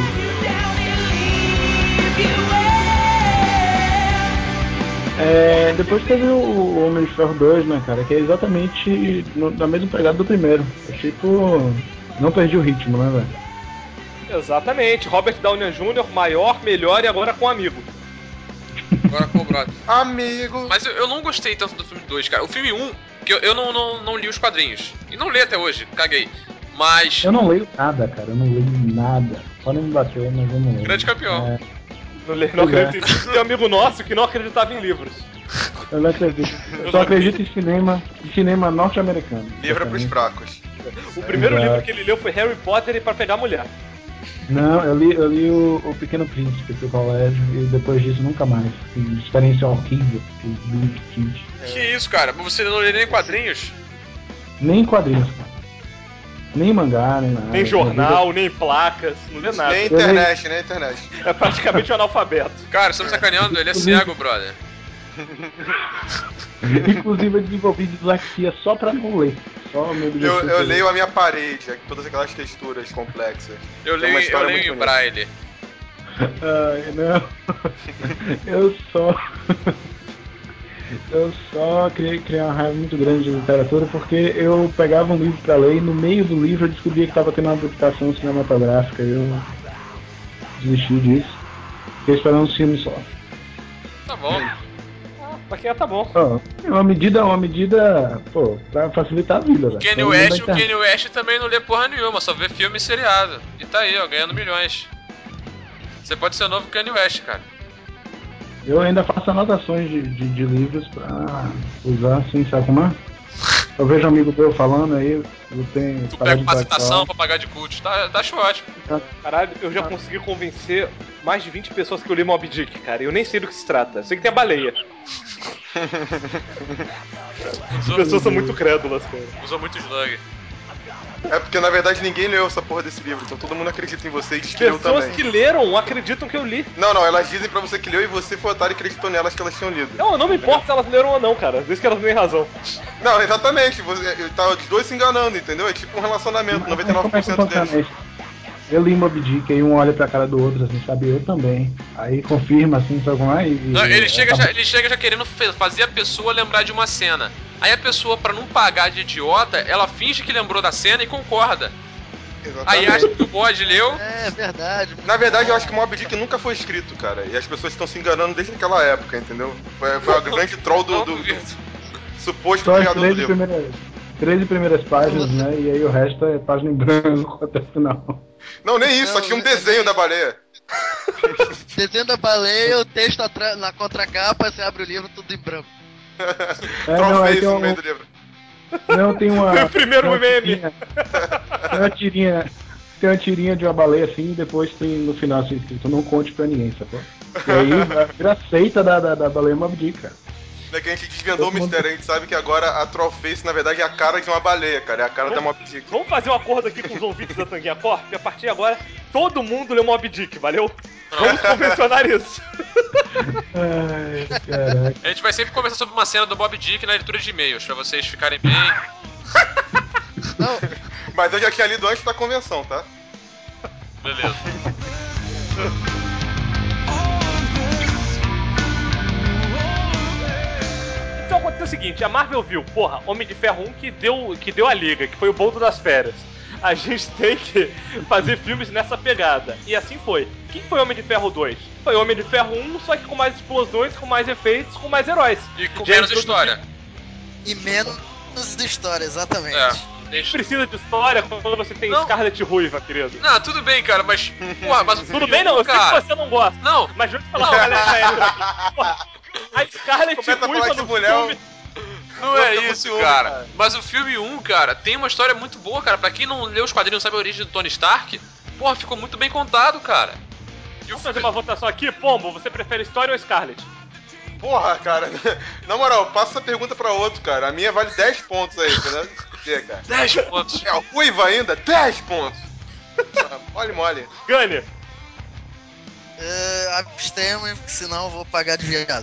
Depois teve o Homem de Ferro 2, né, cara? Que é exatamente na mesma pegada do primeiro. É tipo. Não perdi o ritmo, né, velho? Exatamente. Robert Downey Jr., maior, melhor e agora com amigo. Agora com o brother. Amigo! Mas eu não gostei tanto do filme 2, cara. O filme 1, que eu não li os quadrinhos. E não li até hoje, caguei. Mas. Eu não leio nada, cara. Eu não leio nada. Só não me bateu, mas eu não leio. Grande campeão. Não acredito. Tem um amigo nosso que não acreditava em livros. Eu não acredito. Eu só acredito em cinema norte-americano. Livro pros fracos. O primeiro livro que ele leu foi Harry Potter e Pra Pegar Mulher. Não, eu li o Pequeno Príncipe pro colégio e depois disso nunca mais. Experiência horrível. Que isso, cara? Você não lê nem quadrinhos? Nem quadrinhos, cara. Nem mangá, nem nada. Nem jornal, nem placas, não lê nada. Nem internet, nem internet. É praticamente um analfabeto. Cara, você tá me sacaneando? Ele é cego, brother. Inclusive eu desenvolvi dislexia só pra não ler. Só meu Eu leio a minha parede, todas aquelas texturas complexas. Eu leio em braille. Ai, não. Eu só criei uma raiva muito grande de literatura porque eu pegava um livro pra ler e no meio do livro eu descobria que estava tendo uma adaptação cinematográfica e eu desisti disso. Fiquei esperando um filme só. Tá bom. Pra quem tá bom. É uma medida, pô, pra facilitar a vida, velho. O Kanye West também não lê porra nenhuma, só vê filme e seriado. E tá aí, ó, ganhando milhões. Você pode ser o novo Kanye West, cara. Eu ainda faço anotações de livros pra usar assim, sabe como é? Eu vejo um amigo meu falando aí, eu tenho. Tu pega uma citação pra pagar de culto, tá acho ótimo. Caralho, eu já consegui convencer mais de 20 pessoas que eu li Moby Dick, cara. Eu nem sei do que se trata. Eu sei que tem a baleia. As pessoas são muito crédulas, cara. Usou muito slug. É porque na verdade ninguém leu essa porra desse livro, então todo mundo acredita em você e diz que leu também. Pessoas que leram acreditam que eu li. Não, elas dizem pra você que leu e você foi otário e acreditou nelas que elas tinham lido. Não me importa se elas leram ou não, cara. Desde que elas têm razão. Não, exatamente. Tá os dois se enganando, entendeu? É tipo um relacionamento, 99% deles. Eu li Moby Dick, aí um olha pra cara do outro, assim, sabe? Eu também. Aí confirma, assim, sabe como é? Ele chega já querendo fazer a pessoa lembrar de uma cena. Aí a pessoa, pra não pagar de idiota, ela finge que lembrou da cena e concorda. Exatamente. Aí acha que o bode leu. É verdade. Na verdade, eu acho que o Moby Dick nunca foi escrito, cara. E as pessoas estão se enganando desde aquela época, entendeu? Foi a grande troll do suposto criador do livro. 13 primeiras páginas, né? E aí o resto é página em branco até o final. Não, nem isso, só tinha um desenho da baleia. Desenho da baleia, o texto na contracapa, você abre o livro, tudo em branco. Trollface no meio do livro. Não, tem uma. Foi o primeiro meme. Tem uma tirinha de uma baleia assim, e depois tem no final assim escrito: não conte pra ninguém, sacou? E aí vira a seita da baleia Moby Dick, cara. É que a gente desvendou o mistério, a gente sabe que agora a Trollface, na verdade, é a cara de uma baleia, cara. É a cara da Moby Dick. Vamos fazer um acordo aqui com os ouvintes da Tanguinha Corp, que a partir de agora todo mundo lê Moby Dick, valeu? Vamos convencionar isso. Ai, caraca. A gente vai sempre conversar sobre uma cena do Moby Dick na leitura de e-mails, pra vocês ficarem bem. Não. Mas eu já tinha lido antes da convenção, tá? Beleza. Então aconteceu o seguinte, a Marvel viu, porra, Homem de Ferro 1 que deu a liga, que foi o Boldo das Férias. A gente tem que fazer filmes nessa pegada. E assim foi. Quem foi Homem de Ferro 2? Foi Homem de Ferro 1, só que com mais explosões, com mais efeitos, com mais heróis. E com menos história. E menos história, exatamente. Precisa de história quando você tem Scarlet Ruiva, querido. Não, tudo bem, cara, mas... Porra, mas tudo bem não, eu sei que você não gosta. Não. Mas deixa eu te falar pra galera hétero aqui. Porra, a Scarlet Ruiva no filme... Não é isso, cara. Mas o filme 1, cara, tem uma história muito boa, cara. Pra quem não leu os quadrinhos e não sabe a origem do Tony Stark, porra, ficou muito bem contado, cara. Vamos fazer uma votação aqui? Pombo, você prefere Story ou Scarlet? Porra, cara. Na moral, passa essa pergunta pra outro, cara. A minha vale 10 pontos aí, entendeu? Cara. 10 pontos. É, ruiva ainda, 10 pontos. Mole. Gunner. Abstenho, porque senão eu vou pagar de viado.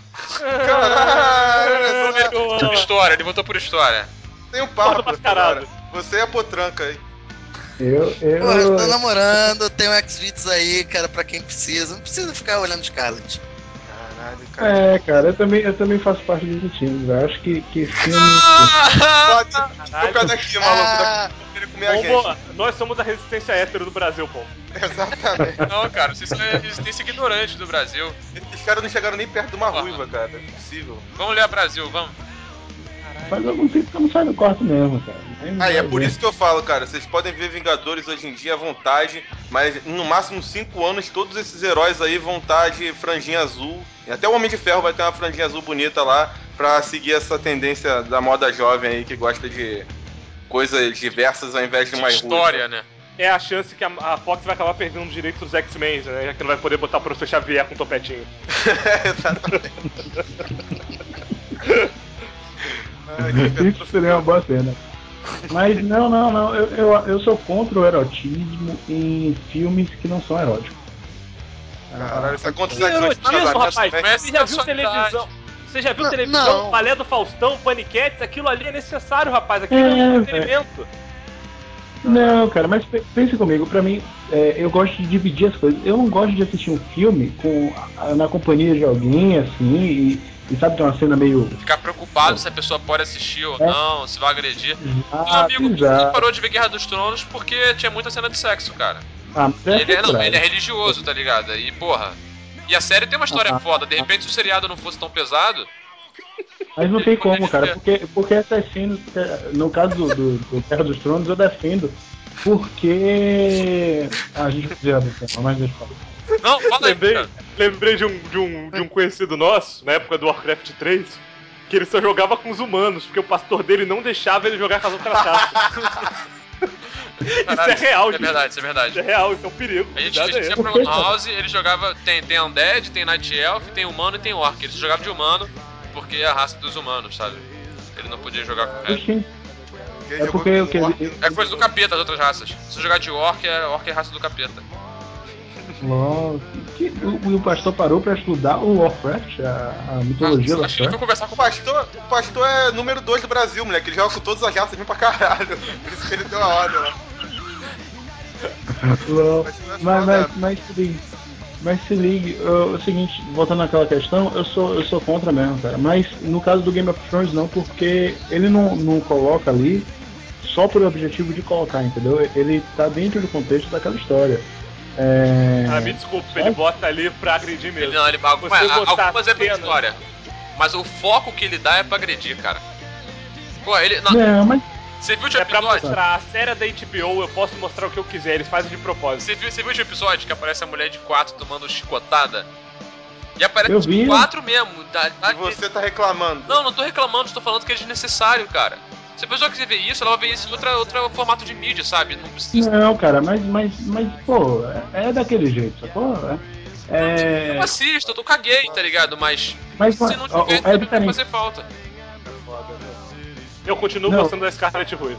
Caralho! Por história, ele votou por história. Tem um papo mascarado. agora. Você é a potranca aí. Porra, eu tô namorando, tenho X-Videos aí, cara, pra quem precisa. Não precisa ficar olhando Scarlett. Caralho, cara. Cara, eu também faço parte desse time. Eu acho que filme. Pode trocar daqui, maluco. Daqui eu queria comer a gente. Nós somos a resistência hétero do Brasil, pô. Exatamente. Não, cara, vocês são a resistência ignorante do Brasil. Esses caras não chegaram nem perto de uma ruiva, cara. É impossível. Vamos ler a Brasil, vamos. Faz algum tempo que eu não saio do quarto mesmo, cara. Aí, é por isso que eu falo, cara, vocês podem ver Vingadores hoje em dia à vontade, mas no máximo 5 anos todos esses heróis aí vão estar de franjinha azul. E até o Homem de Ferro vai ter uma franjinha azul bonita lá pra seguir essa tendência da moda jovem aí que gosta de coisas diversas ao invés de mais história, né? É a chance que a Fox vai acabar perdendo os direitos dos X-Men, né? Já que não vai poder botar o Professor Xavier com topetinho. Exatamente. Isso seria uma boa cena. Mas não. Eu sou contra o erotismo em filmes que não são eróticos. Caralho, isso acontece Que erotismo, rapaz? Mas Você já viu sensualidade. televisão? Você já viu Não, televisão, não. Balé do Faustão, Paniquetes? Aquilo ali é necessário, rapaz. Aquilo é um entretenimento. Não, cara, mas pense comigo, pra mim, eu gosto de dividir as coisas. Eu não gosto de assistir um filme na companhia de alguém, assim, e sabe, tem uma cena meio. Ficar preocupado se a pessoa pode assistir ou não, se vai agredir. Meu amigo Exato. parou de ver Guerra dos Tronos porque tinha muita cena de sexo, cara. Mas Ele é religioso, tá ligado? E porra. E a série tem uma história foda. De repente, se o seriado não fosse tão pesado. Mas não tem como, cara, porque essas cenas, no caso do Guerra dos Tronos, eu defendo, porque. A gente podia mas deixa eu falar. Não, fala aí, cara. Lembrei de um conhecido nosso, na época do Warcraft 3, que ele só jogava com os humanos, porque o pastor dele não deixava ele jogar com as outras raças. Caralho, isso é real, isso é verdade, isso é verdade. Isso é real, isso é um perigo. A gente Cuidado aí. tinha pra Lan House, ele jogava. Tem Undead, tem Night Elf, tem humano e tem Orc. Ele só jogava de humano porque é a raça dos humanos, sabe? Ele não podia jogar com o resto. É porque o que ele. É coisa do capeta, as outras raças. Se você jogar de Orc é raça do capeta. Nossa, o pastor parou pra estudar o Warcraft, a mitologia do Acho que ele foi Warcraft. conversar com O pastor é número 2 do Brasil, moleque. Ele joga com todas as raças, vem pra caralho. Por isso que ele deu a ordem lá. Mas se ligue, o seguinte, voltando àquela questão, eu sou contra mesmo, cara. Mas no caso do Game of Thrones não, porque ele não coloca ali só por objetivo de colocar, entendeu? Ele tá dentro do contexto daquela história. Me desculpa, ele bota ali pra agredir mesmo. Não, ele algumas é pra cena. história. Mas o foco que ele dá é pra agredir, cara. Pô, ele. Não, mas. Você viu o último É pra episódio? mostrar a série da HBO, eu posso mostrar o que eu quiser, eles fazem de propósito. Você viu o último episódio que aparece a mulher de 4 tomando chicotada? E aparece Eu vi. 4 mesmo. E você tá reclamando. Não tô reclamando, estou falando que é desnecessário, cara. Se a pessoa quiser ver isso, ela vai ver isso em outro formato de mídia, sabe? Não precisa. Não, cara, mas pô, é daquele jeito, sacou? Eu assisto, eu caguei, tá ligado? Mas se não tiver, é vai diferente. fazer falta. Eu continuo Não. gostando da Scarlett Ruiva.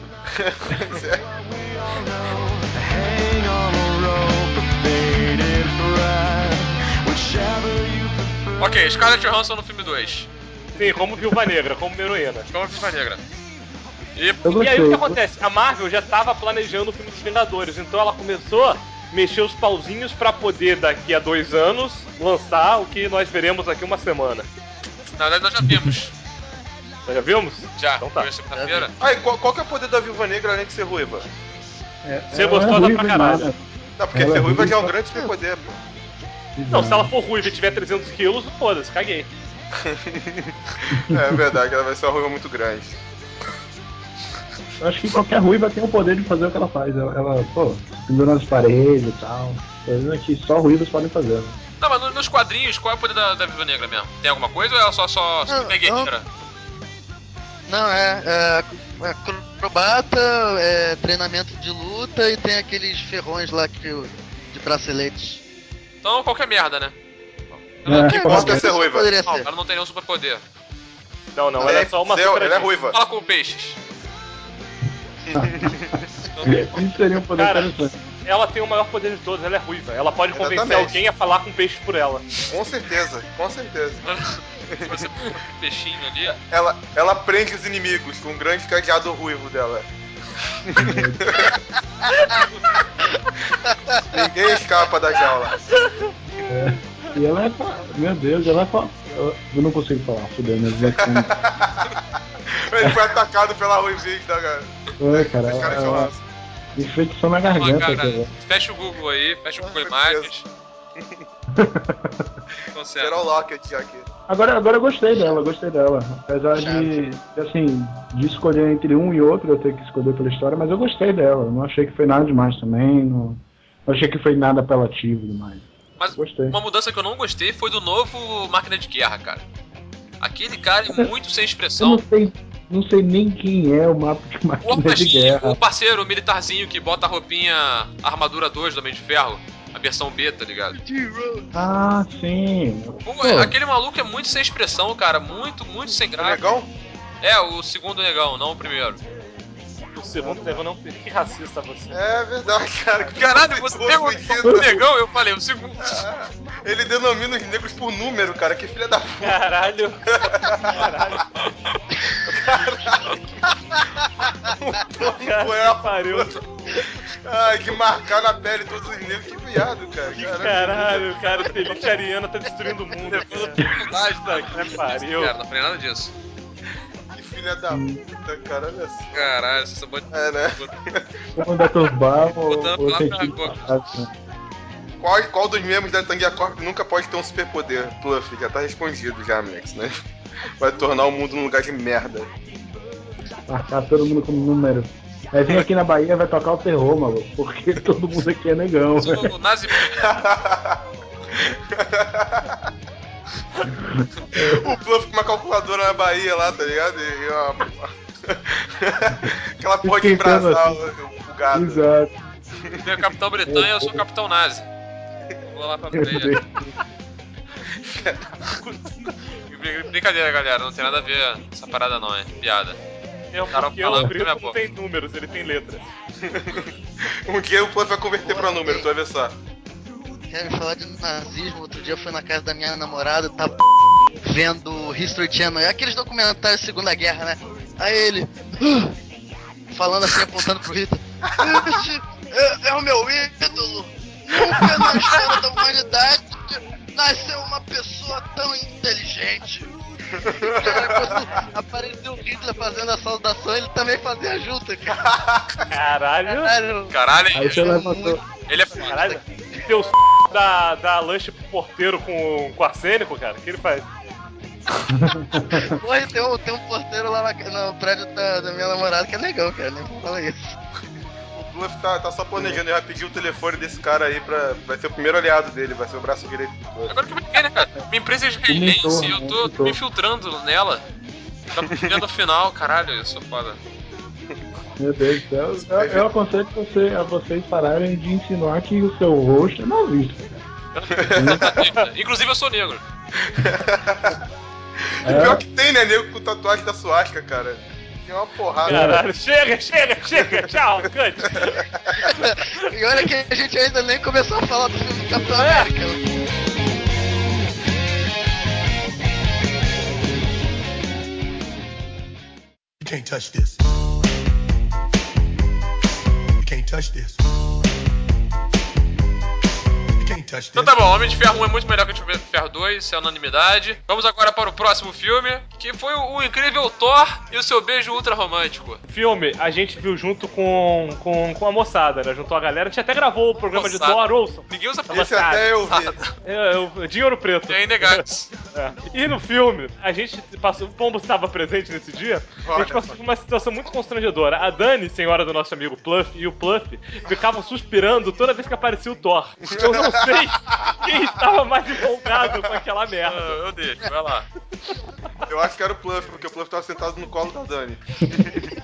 Hang on a rope, faded bright, whichever you prefer. Ok, Scarlett Johansson no filme 2. Sim, como Viúva Negra, como heroína. Como Viúva Negra. E aí o que acontece? A Marvel já tava planejando o filme dos Vingadores, então ela começou a mexer os pauzinhos pra poder, daqui a 2 anos, lançar o que nós veremos daqui uma semana. Na verdade, nós já vimos. Nós já vimos? Já, Então tá. foi segunda-feira. Aí, qual que é o poder da Viúva Negra além de ser ruiva? Ser gostosa pra caralho. Não, porque Ela ser é ruiva já é um ruiva. grande superpoder, pô. Não, se ela for ruiva e tiver 300 quilos, foda-se, caguei. É verdade, ela vai ser uma ruiva muito grande. Eu acho que qualquer ruiva tem o poder de fazer o que ela faz. Ela pendura nas paredes e tal. Coisa que só ruivas podem fazer. Né? Não, mas nos quadrinhos, qual é o poder da Viúva Negra mesmo? Tem alguma coisa ou ela só é guerreira? Não, é acrobata, treinamento de luta e tem aqueles ferrões lá de braceletes. Então, qualquer merda, né? O que importa é ser ruiva. Poderia Não, ser. ela não tem nenhum superpoder. Não, ela é só uma super Ela é ruiva. Fala com peixes. Isso seria um poder Cara, interessante. ela tem o maior poder de todos, ela é ruiva. Ela pode convencer Exatamente. alguém a falar com peixe por ela. Com certeza, com certeza. Você põe um peixinho ali. Ela prende os inimigos com um grande cadeado ruivo dela. Ninguém escapa da jaula. E ela é. Meu Deus, ela é. Eu não consigo falar, fudeu, mas vai Ele foi atacado pela ruivinha da galera. É, cara, ela infecção na garganta. Cara, fecha o Google aí, fecha o Google Imagens. Era o Lockett já aqui. Agora eu gostei dela. Apesar de escolher entre um e outro, eu ter que escolher pela história, mas eu gostei dela. Não achei que foi nada demais também. Não achei que foi nada apelativo demais. Mas Gostei. uma mudança que eu não gostei foi do novo Máquina de Guerra, cara. Aquele cara é muito sem expressão. Eu não sei nem quem é o mapa de Máquina de Guerra. O parceiro, o militarzinho que bota a roupinha, a armadura 2 do Homem de Ferro. A versão B, tá ligado? Ah, sim. Pô, aquele maluco é muito sem expressão, cara. Muito sem graça. O negão? É, o segundo negão, não o primeiro. O segundo negão não. Que racista você. É verdade, cara. Caralho, você pegou o negão, eu falei, o segundo. Ele denomina os negros por número, cara. Que filha da puta. Caralho. Caralho. Pariu. Ai, que marcar na pele todos os negros. Que viado, cara. Caralho, cara, a elite ariana tá destruindo o mundo. Que pariu. Cara, não falei nada disso. Que filha da puta, cara. Olha só. Caralho, você pode. É, né? Vou mandar turbar Botando ou palavra sentir. na boca. Qual dos membros da Tanguia Corp nunca pode ter um superpoder? Pluff, já tá respondido já, Max, né? Vai tornar o mundo um lugar de merda. Marcar todo mundo como número. Vai vir aqui na Bahia vai tocar o terror, maluco. Porque todo mundo aqui é negão. O Nazi. O Pluff com uma calculadora na Bahia lá, tá ligado? E uma... Aquela porra de embrasar o gado. Exato. Tem o Capitão Bretanha, eu sou o Capitão Nazi. Vou lá pra frente. Brincadeira, galera, não tem nada a ver essa parada não, é piada. Porque o Brito não tem números, ele tem letras. Um dia o Pluff vai converter pra número, tu vai ver só. Quer me falar de nazismo? Outro dia eu fui na casa da minha namorada, tava vendo History Channel, aqueles documentários da Segunda Guerra, né? Aí ele, falando assim, apontando pro Hitler, esse é o meu ídolo, nunca na história da humanidade nasceu uma pessoa tão inteligente. Cara, quando apareceu o Hitler fazendo a saudação, ele também fazia junto, cara. Caralho. Caralho, Aí você levantou. ele é Caralho. Teu da lanche pro porteiro com arsênico, cara? O que ele faz? Porra, tem um porteiro lá no prédio da minha namorada que é legal, cara, nem fala isso. O Pluff tá só planejando, ele vai pedir o telefone desse cara aí vai ser o primeiro aliado dele, vai ser o braço direito do Pluff. Agora que eu me liguei, né, cara? Minha empresa é israelense e eu tô me infiltrando nela. Tá vendo o final, caralho, eu sou foda. Meu Deus do céu. Eu aconselho a vocês pararem de insinuar que o seu rosto é nazista. Inclusive eu sou negro. Pior que tem, né, nego com tatuagem da suástica, cara. Tem uma porrada. Caralho, chega, tchau, cut. E olha que a gente ainda nem começou a falar do filme do Capitão América. You can't touch this. You can't touch this. You can't touch this. Então tá bom, Homem de Ferro 1 é muito melhor que o Homem de Ferro 2, isso é unanimidade. Vamos agora para o próximo filme, que foi o incrível Thor e o seu beijo ultra romântico. Filme, a gente viu junto com a moçada, né? Juntou a galera. A gente até gravou o programa de Thor, ouçam. Ninguém usa Esse até eu vi. Dinheiro preto. E ainda grátis. É. E no filme, a gente passou. O Pombo estava presente nesse dia. A gente passou por uma situação muito constrangedora. A Dani, senhora do nosso amigo Pluff, e o Pluff ficavam suspirando toda vez que aparecia o Thor. Eu não sei quem estava mais empolgado com aquela merda. Eu deixo, vai lá. Eu acho que era o Pluff, porque o Pluff tava sentado no colo da Dani.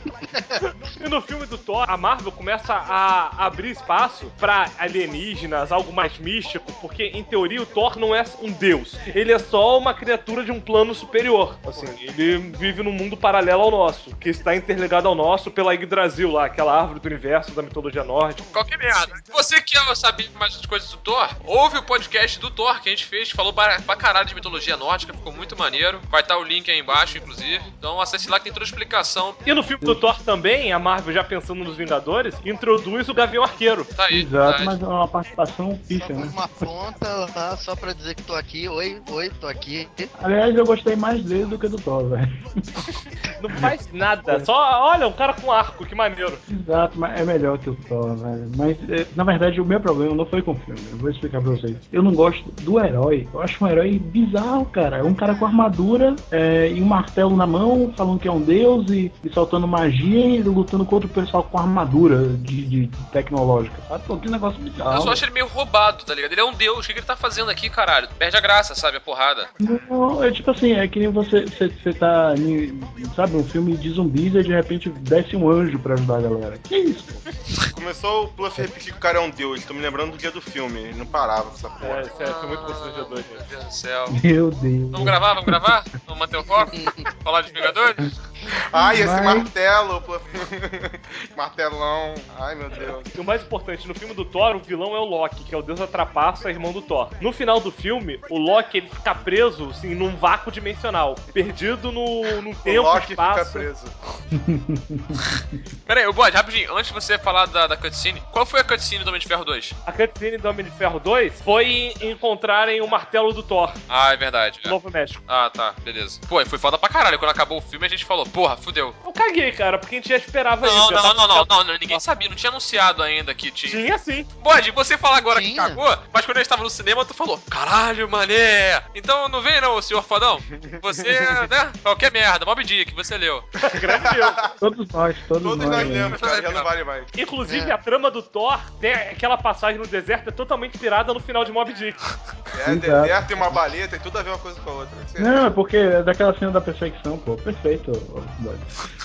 E no filme do Thor, a Marvel começa a abrir espaço pra alienígenas, algo mais místico, porque em teoria o Thor não é um deus. Ele é só uma criatura de um plano superior. Assim, ele vive num mundo paralelo ao nosso, que está interligado ao nosso pela Yggdrasil lá, aquela árvore do universo da mitologia nórdica. Qualquer merda. Você quer saber mais das coisas do Thor? Ouve o podcast do Thor que a gente fez, falou pra caralho de mitologia nórdica, ficou muito maneiro. Vai estar o link aí embaixo, inclusive. Então acesse lá que tem toda a explicação. E no filme do Thor também, a Marvel, já pensando nos Vingadores, introduz o Gavião Arqueiro. Tá aí. Exato, mas é uma participação Só pífia, por né? uma ponta lá, só pra dizer que tô aqui. Oi, tô aqui. Aliás, eu gostei mais dele do que do Thor, velho. Não faz nada, só, olha, um cara com arco, que maneiro. Exato, mas é melhor que o Thor, velho. Mas, na verdade, o meu problema não foi com o filme. Eu vou explicar pra vocês. Eu não gosto do herói. Eu acho um herói bizarro, cara. É um cara com armadura e um martelo na mão, falando que é um deus e soltando magia e lutando contra o pessoal com armadura de tecnológica, sabe? Pô, que negócio bizarro. Eu só acho ele meio roubado, tá ligado? Ele é um deus, o que ele tá fazendo aqui, caralho? Perde a graça, sabe? A porrada. Não, é tipo assim, é que nem você tá sabe, um filme de zumbis e de repente desce um anjo pra ajudar a galera. Que isso, pô? Começou o Pluff repetir que o cara é um deus. Tô me lembrando do dia do filme. Ele não parava com essa porra. Sério, foi muito constrangedor, Meu gente. Deus do céu. Meu Deus. Vamos gravar? Vamos manter o foco? Falar de Vingadores? Ai, esse Mas- martelo, Pluff. Martelão. Ai, meu Deus. E o mais importante, no filme do Thor, o vilão é o Loki, que é o deus da trapaça, irmão do Thor. No final do filme, o Loki ele fica preso, assim, num vácuo dimensional, perdido no O tempo, Loki espaço. fica preso. Pera aí, Bode, rapidinho. Antes de você falar da cutscene, qual foi a cutscene do Homem de Ferro 2? A cutscene do Homem de Ferro 2 foi encontrarem o martelo do Thor, Ah, é verdade. no Novo México. Ah, tá, beleza. Pô, foi foda pra caralho. Quando acabou o filme, a gente falou, porra, fudeu. Eu caguei, cara, porque a gente já esperava Não, isso. já tava- ninguém sabia, não tinha anunciado ainda que tinha. Tinha sim. Bode, você fala agora que Tinha. cagou, mas quando a gente tava no cinema, tu falou, caralho, mané. Então não vem não, senhor fodão. Você, né, qualquer merda, Mob Dick, você leu. Grande Deus. Todos nós. Todos nós né? lemos, cara. Já não vale mais. Inclusive, a trama do Thor tem aquela passagem no deserto é totalmente inspirada no final de Mob Dick. É, Exato. deserto e uma baleia, tem tudo a ver uma coisa com a outra. Não, é porque é daquela cena da perseguição, pô. Perfeito. Bode.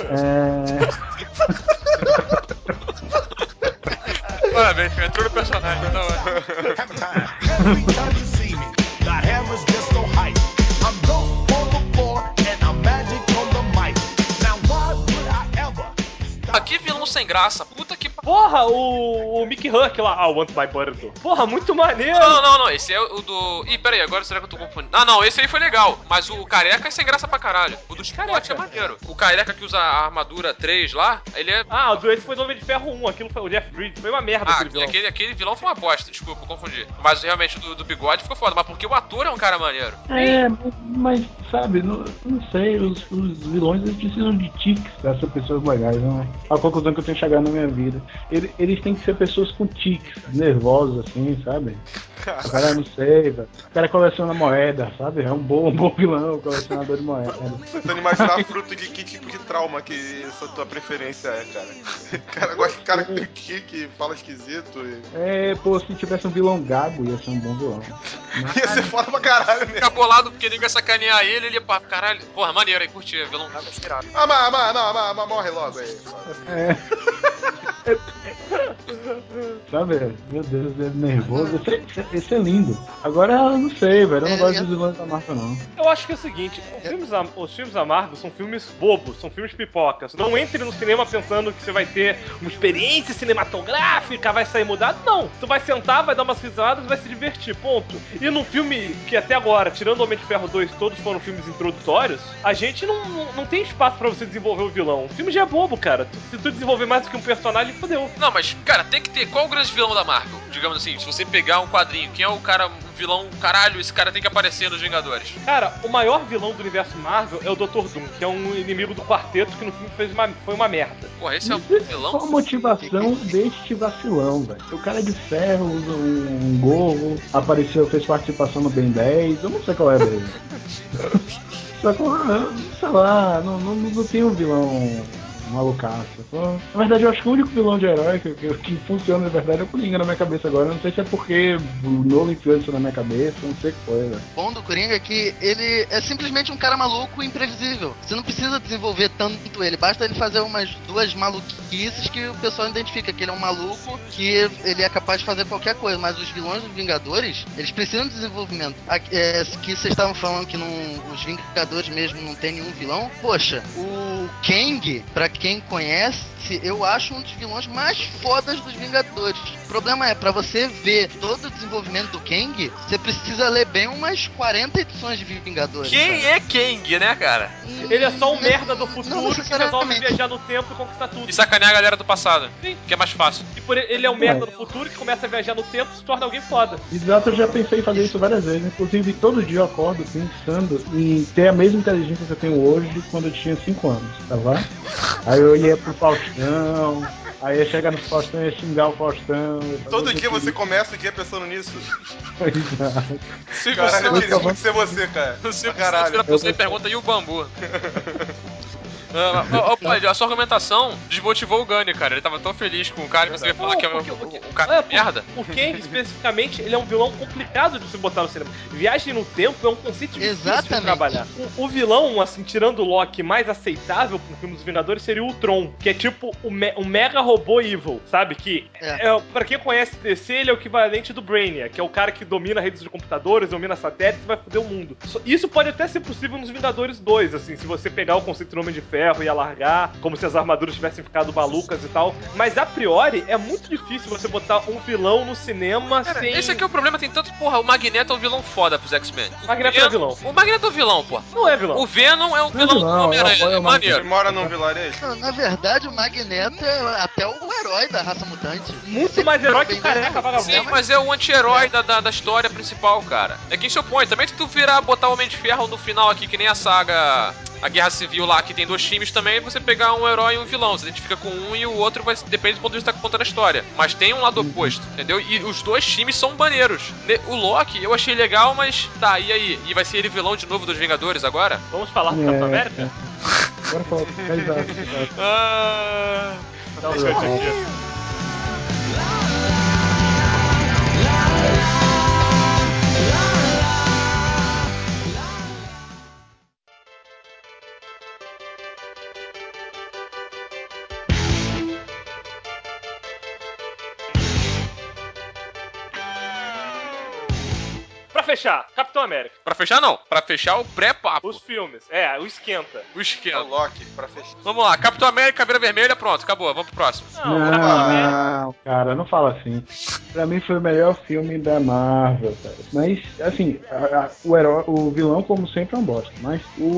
Parabéns, entrou no personagem. Não, Every time you see me, that hammer's just so hype. I'm dope on the floor and I'm magic on the mic. Now why would I ever Aqui vilão sem graça, puta que Porra, o Mickey Huck lá, Want My Butter. Porra, muito maneiro. Não, esse é o do... Ih, peraí, agora será que eu tô confundindo? Ah, não, esse aí foi legal, mas o careca é sem graça pra caralho. O do Chicote é maneiro. O careca que usa a armadura 3 lá, ele é... Ah, esse foi do Homem de Ferro 1, aquilo foi o Jeff Bridges, foi uma merda Ah, aquele vilão. aquele vilão foi uma bosta, desculpa, eu confundi. Mas realmente o do bigode ficou foda, mas porque o ator é um cara maneiro. Mas sabe, não sei, os vilões eles precisam de tiques pra ser pessoas legais, não é? A conclusão que eu tenho chegado na minha vida. Eles têm que ser pessoas com tiques, nervosos assim, sabe? O cara, não sei, velho. O cara coleciona moeda, sabe? É um bom vilão, colecionador de moeda. Tentando imaginar fruto de que tipo de trauma que essa tua preferência é, cara. O cara gosta de cara com tique, fala esquisito. Pô, se tivesse um vilão gago, ia ser um bom vilão. Ia ser foda pra caralho mesmo. Fica bolado porque ninguém ia sacanear ele ia pra caralho. Porra, maneiro aí, curti, vilão gago inspirado. Mas morre logo aí. Sabe? Meu Deus, ele é nervoso. Esse é lindo. Agora, eu não sei, velho. Eu não gosto dos vilões da Marvel, não. Eu acho que é o seguinte, os filmes da Marvel são filmes bobos, são filmes pipocas. Não entre no cinema pensando que você vai ter uma experiência cinematográfica, vai sair mudado. Não, tu vai sentar, vai dar umas risadas, vai se divertir, ponto. E num filme que até agora, tirando o Homem de Ferro 2, todos foram filmes introdutórios, a gente não tem espaço pra você desenvolver o vilão. O filme já é bobo, cara. Se tu desenvolver mais do que um personagem, fodeu. Não, mas, cara, tem que ter. Qual o grande vilão da Marvel? Digamos assim, se você pegar um quadrinho, quem é o cara, um vilão, caralho, esse cara tem que aparecer nos Vingadores? Cara, o maior vilão do universo Marvel é o Dr. Doom, que é um inimigo do quarteto que no filme foi uma merda. Porra, esse é o vilão? Qual a motivação deste vacilão, velho? O cara de ferro usa um gorro, apareceu, fez participação no Ben 10, eu não sei qual é dele. Só que, sei lá, não tem um vilão malucaço. Na verdade, eu acho que o único vilão de herói que funciona de verdade é o Coringa na minha cabeça agora. Eu não sei se é porque o Nolan influenciou na minha cabeça, não sei o que foi, velho. O bom do Coringa é que ele é simplesmente um cara maluco e imprevisível. Você não precisa desenvolver tanto ele, basta ele fazer umas duas maluquices que o pessoal identifica que ele é um maluco, que ele é capaz de fazer qualquer coisa. Mas os vilões dos Vingadores, eles precisam de desenvolvimento. Que vocês estavam falando que os Vingadores mesmo não tem nenhum vilão. Poxa, o Kang, pra quem conhece, eu acho um dos vilões mais fodas dos Vingadores. O problema é, pra você ver todo o desenvolvimento do Kang, você precisa ler bem umas 40 edições de Vingadores. Quem é Kang, né, cara? Ele é só um merda do futuro que resolve necessariamente. viajar no tempo e conquistar tudo. E sacanear a galera do passado. Sim. Que é mais fácil. E por ele é um merda do futuro que começa a viajar no tempo e se torna alguém foda. Exato, eu já pensei em fazer isso várias vezes. Inclusive, todo dia eu acordo pensando em ter a mesma inteligência que eu tenho hoje quando eu tinha 5 anos, tá bom? Aí eu ia pro Faustão, aí ia chegar no Faustão e ia xingar o Faustão. Todo dia você começa o dia pensando nisso. Exato. Caralho, eu queria muito ser você, cara. Caralho. Você pergunta, e o bambu? A sua argumentação desmotivou o Gunny, cara. Ele tava tão feliz com o cara que você ia falar que é um cara de merda. O Kang, especificamente, ele é um vilão complicado de se botar no cinema. Viagem no tempo é um conceito difícil de trabalhar. O vilão, assim, tirando o Loki, mais aceitável pro filme dos Vingadores seria o Tron, que é tipo um mega robô evil, sabe? Que, pra quem conhece DC, ele é o equivalente do Brainiac, que é o cara que domina redes de computadores, domina satélites e vai foder o mundo. Isso pode até ser possível nos Vingadores 2, assim, se você pegar o conceito do Homem de Ferro e alargar, como se as armaduras tivessem ficado malucas e tal. Mas a priori, é muito difícil você botar um vilão no cinema, cara, sem... Esse aqui é o problema, tem tanto... Porra, o Magneto é um vilão foda pros X-Men. O Magneto é vilão. O Magneto é um vilão, porra. Não é vilão. O Venom é um vilão do Homem-Aranha. É maneiro. Ele mora num vilarejo. Na verdade, o Magneto é até o herói da raça mutante. Muito mais herói que o Careca, vagabundo. Sim, mas é o anti-herói da história principal, cara. É quem se opõe. Também se tu botar o Homem de Ferro no final aqui, que nem a saga... A Guerra Civil lá, que tem 2 times também, você pegar um herói e um vilão. Você identifica com um e o outro depende do ponto de vista que tá contando a história. Mas tem um lado oposto, entendeu? E os 2 times são maneiros. O Loki, eu achei legal, mas tá, e aí? E vai ser ele vilão de novo dos Vingadores agora? Vamos falar do Capitão América? Agora falar do exato. Dá um certo aqui. Pra fechar, Capitão América. Pra fechar, não. Pra fechar o pré-papo. Os filmes. O esquenta. O esquenta. O Loki, pra fechar. Vamos lá. Capitão América, Caveira Vermelha, pronto. Acabou. Vamos pro próximo. Não, cara, não fala assim. Pra mim foi o melhor filme da Marvel, cara. Mas, assim, o vilão, como sempre, é um bosta. Mas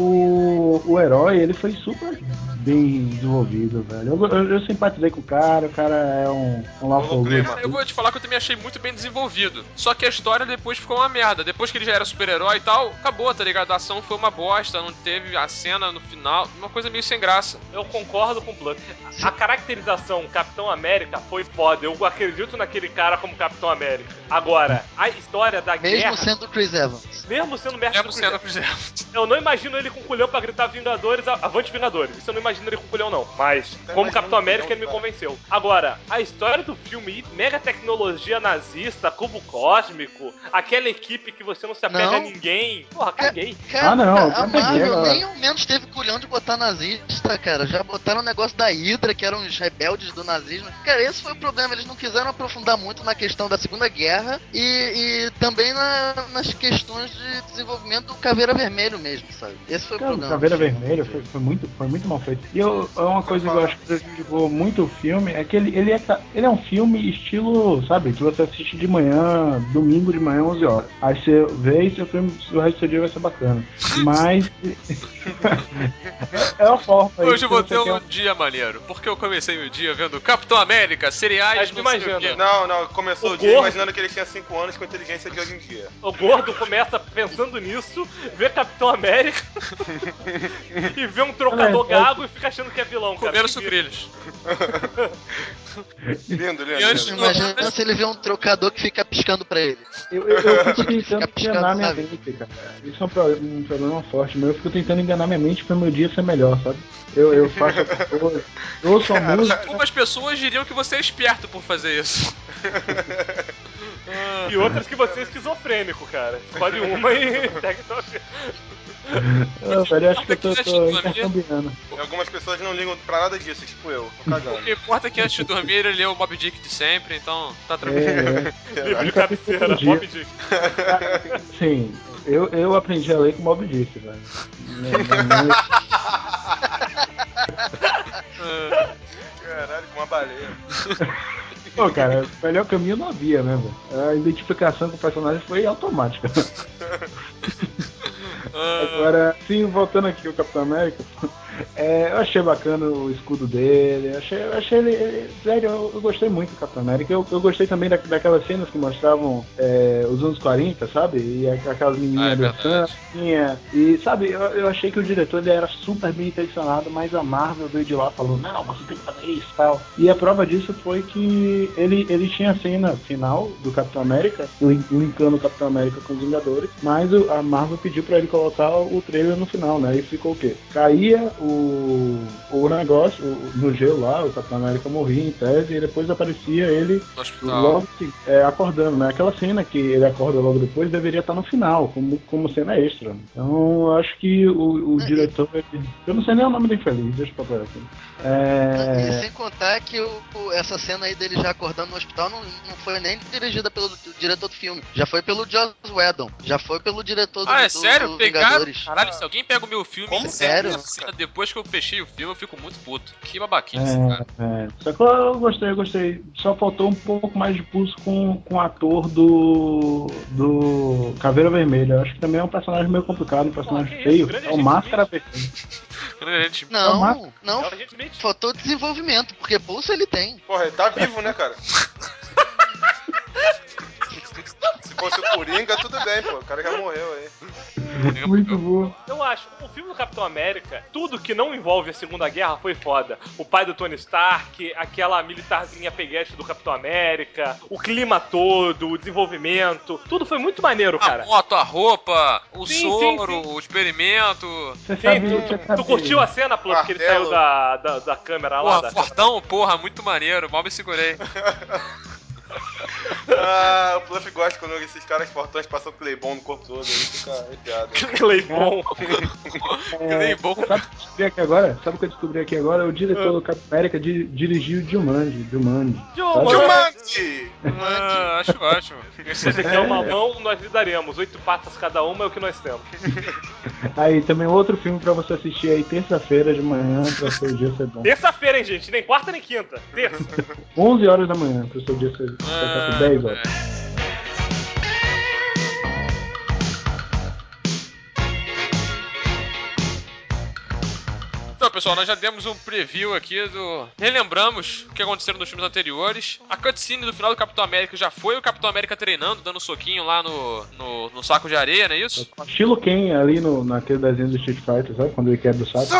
o herói, ele foi super bem desenvolvido, velho. Eu simpatizei com o cara é um Eu vou te falar que eu também achei muito bem desenvolvido. Só que a história depois ficou uma merda. Depois que ele já era super-herói e tal, acabou, tá ligado? A ação foi uma bosta, não teve a cena no final, uma coisa meio sem graça. Eu concordo com o Blunt. A caracterização Capitão América foi foda. Eu acredito naquele cara como Capitão América. Agora, a história da guerra... Mesmo sendo Chris Evans. Mesmo sendo Chris Evans. Eu não imagino ele com culhão pra gritar Vingadores, avante Vingadores. Isso eu não imagino ele com culhão, não. Mas, como Capitão América, ele me convenceu. Agora, a história do filme, mega tecnologia nazista, cubo cósmico, aquela equipe que você não se apega a ninguém. Porra, caguei. Cara, não, a Marvel nem ao menos teve culhão de botar nazista, cara. Já botaram o negócio da Hydra, que eram os rebeldes do nazismo. Cara, esse foi o problema. Eles não quiseram aprofundar muito na questão da Segunda Guerra e também nas questões de desenvolvimento do Caveira Vermelho mesmo, sabe? Esse foi o problema. Caveira Vermelho foi muito mal feito. E uma coisa que eu acho que prejudicou muito o filme é que ele é um filme estilo, sabe, que você assiste de manhã, domingo de manhã, 11 horas. Aí você vê e seu filme, o resto do seu dia vai ser bacana. Mas é uma forma. Hoje eu vou ter um dia maneiro, porque eu comecei o dia vendo Capitão América, cereais faz. Mas imagina. Não, começou o dia gordo- imaginando que ele tinha 5 anos com a inteligência de hoje em dia. O gordo começa pensando nisso, vê Capitão América e vê um trocador gago e fica achando que é vilão, cara. Comendo Que sucrilhos. Lindo. E antes do- Imagina se ele vê um trocador que fica piscando pra ele. Eu fico tentando Fica enganar minha piscando, mente, cara. Isso é um problema forte, mas eu fico tentando enganar minha mente pra meu dia ser melhor, sabe? Eu faço a coisa, eu ouço a música. Algumas pessoas diriam que você é esperto por fazer isso. E outras que você é esquizofrênico, cara. Escolhe uma e segue tua vida. Velho, eu acho que eu tô intercambiando. E algumas pessoas não ligam pra nada disso, tipo eu, tô cagando. O que importa é que antes de dormir ele lê o Mob Dick de sempre, então tá tranquilo. Livro de cabeceira, Mob Dick. Sim, eu aprendi a ler com o Mob Dick, velho. Caralho, com uma baleia. Pô, cara, o melhor caminho não havia, né, velho? A identificação com o personagem foi automática. Agora, sim, voltando aqui ao Capitão América, eu achei bacana o escudo dele, eu achei ele sério, eu gostei muito do Capitão América, eu gostei também daquelas cenas que mostravam os anos 40, sabe? E aquelas menininhas dançando, e sabe, eu achei que o diretor ele era super bem intencionado, mas a Marvel veio de lá e falou, não, você tem que fazer isso e tal. E a prova disso foi que ele tinha a cena final do Capitão América, linkando o Capitão América com os Vingadores, mas a Marvel pediu pra ele colocar o trailer no final, né? E ficou o quê? Caía o negócio no gelo lá, o Capitão América morria em tese, e depois aparecia ele No hospital. logo acordando, né? Aquela cena que ele acorda logo depois deveria estar no final, como cena extra. Então eu acho que o diretor, eu não sei nem o nome do infeliz, deixa eu procurar aqui. E sem contar que essa cena aí dele já acordando no hospital não foi nem dirigida pelo diretor do filme. Já foi pelo Joss Whedon. Já foi pelo diretor do É sério? do Pegaram? Vingadores. Caralho, se alguém pega o meu filme Como? e Sério? essa cena depois que eu fechei o filme, eu fico muito puto. Que babaquice, cara. Só que eu gostei. Só faltou um pouco mais de pulso com o ator do Caveira Vermelha. Eu acho que também é um personagem meio complicado, um personagem feio. É o Máscara perfeito. Não, É o Agente Smith. faltou desenvolvimento, porque pulso ele tem. Porra, ele tá vivo, né, cara? Se fosse o Coringa, tudo bem, pô. O cara já morreu aí. Muito bom. Eu acho, o filme do Capitão América, tudo que não envolve a Segunda Guerra foi foda. O pai do Tony Stark, aquela militarzinha peguete do Capitão América, o clima todo, o desenvolvimento, tudo foi muito maneiro, cara. A moto, a roupa, o Sim, soro, sim. o experimento. Você Sim, sabe. tu curtiu a cena, Plus, que ele Martelo. saiu da câmera lá? Porra, fortão, porra, muito maneiro. Mal me segurei. O Fluff gosta quando esses caras fortões passam Playbom no corpo todo, ele fica arrepiado. Clayton. Que nem bom. Sabe o que eu descobri aqui agora? Sabe o que eu descobri aqui agora? O diretor do Capitão América dirigiu Jumanji. Jumanji! Acho ótimo. Se você quer uma mão, nós lhe daremos. 8 patas cada uma é o que nós temos. Aí também outro filme pra você assistir aí terça-feira de manhã, pra seu dia ser bom. Terça-feira, hein, gente? Nem quarta nem quinta. Terça. 11 horas da manhã, pro seu dia ser bom. 10 horas. Então, pessoal, nós já demos um preview aqui do... Relembramos o que aconteceu nos filmes anteriores. A cutscene do final do Capitão América já foi o Capitão América treinando, dando um soquinho lá no saco de areia, não é isso? Estilo Ken ali naquele desenho do Street Fighter, sabe? Quando ele quebra o saco.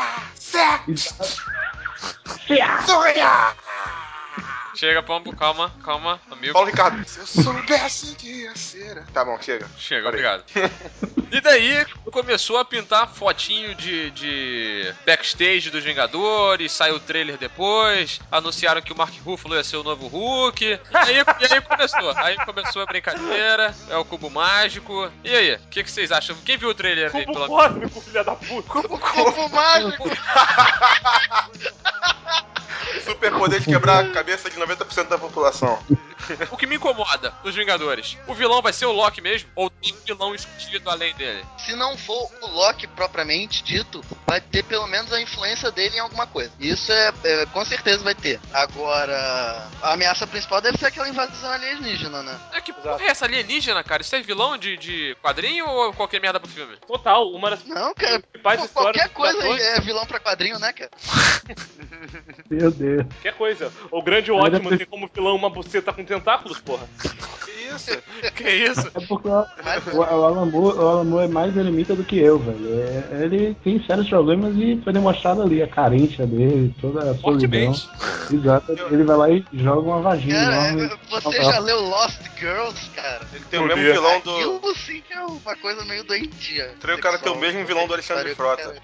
Chega, Pombo, calma, amigo. Paulo Ricardo, se eu soubesse que ia ser... Tá bom, chega. Chega, obrigado. E daí começou a pintar fotinho de backstage dos Vingadores, saiu o trailer depois, anunciaram que o Mark Ruffalo ia ser o novo Hulk, e aí começou a brincadeira, é o Cubo Mágico. E aí, o que vocês acham? Quem viu o trailer aí? Cubo cósmico, filha da puta. Cubo mágico! Super poder de quebrar a cabeça de 90% da população. O que me incomoda nos Vingadores, o vilão vai ser o Loki mesmo? Ou tem vilão escondido além dele? Se não for o Loki propriamente dito, vai ter pelo menos a influência dele em alguma coisa. Isso com certeza vai ter. Agora, a ameaça principal deve ser aquela invasão alienígena, né? É que porra é essa alienígena, cara? Isso é vilão de quadrinho ou qualquer merda pro filme? Total, uma das Não, cara, principais histórias qualquer dos coisa Vingadores. é vilão pra quadrinho, né, cara? Meu Deus. Qualquer coisa. O grande Watchman tem como vilão uma buceta com tentáculos, porra. Que isso? Que isso? É porque o Alan Moore é mais eremita do que eu, velho. Ele tem sérios problemas e foi demonstrado ali a carência dele, toda a solidão. Fortemente. Exato. Ele vai lá e joga uma vagina Cara, enorme. você já leu Lost Girls, cara? Ele tem o mesmo vilão do. Aquilo sim que é uma coisa meio doentia. O cara tem o mesmo vilão do Alexandre Frota.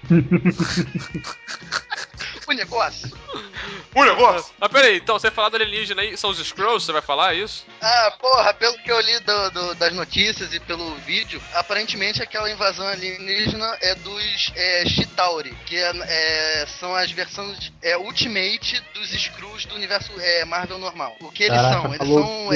O negócio. O negócio! Mas peraí, então você falar do alienígena aí, são os Skrulls, você vai falar isso? Ah, porra, pelo que eu li das notícias e pelo vídeo, aparentemente aquela invasão alienígena é dos Chitauri, que são as versões Ultimate dos Skrulls do universo Marvel normal. O que eles Caraca, são? Eles falou são.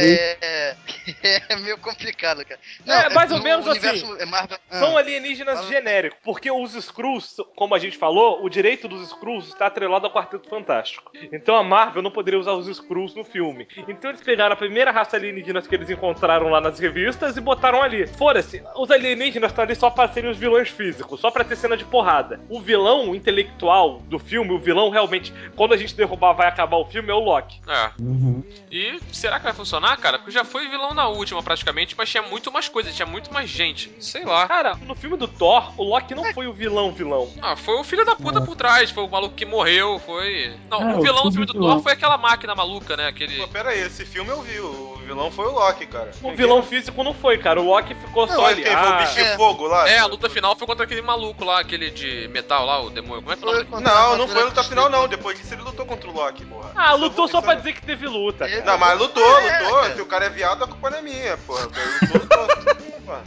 É meio complicado, cara. Mais ou no menos universo assim. Marvel. São alienígenas genéricos, porque os Skrulls, como a gente falou, o direito dos Skrulls está atrelado ao Quarteto Fantástico. Então a Marvel não poderia usar os Skrulls no filme. Então eles pegaram a primeira raça alienígena que eles encontraram lá nas revistas e botaram ali. Foda-se, os alienígenas estão ali só pra serem os vilões físicos, só pra ter cena de porrada. O vilão intelectual do filme, o vilão realmente, quando a gente derrubar vai acabar o filme, é o Loki. É. Uhum. E será que vai funcionar, cara? Porque já foi vilão na última, praticamente, mas tinha muito mais coisa, tinha muito mais gente. Sei lá. Cara, no filme do Thor, o Loki não foi o vilão. Ah, foi o filho da puta por trás, foi o maluco que morreu, foi... Não, o o vilão do filme do vilão. Thor foi aquela máquina maluca, né? Aquele... Pô, pera aí, esse filme eu vi. O vilão foi o Loki, cara. O vilão físico não foi, cara. O Loki ficou só Não, ali. quem foi o bicho de fogo lá? É, a luta final foi contra aquele maluco lá, aquele de metal lá, o demônio. Como é que é o nome dele? Não foi a luta final, não. Depois disso ele lutou contra o Loki, porra. Ah, Isso lutou eu- só isso pra eu- dizer que teve luta. cara. Não, mas lutou. cara. Se o cara é viado, a culpa não é minha, porra. Lutou. Porra.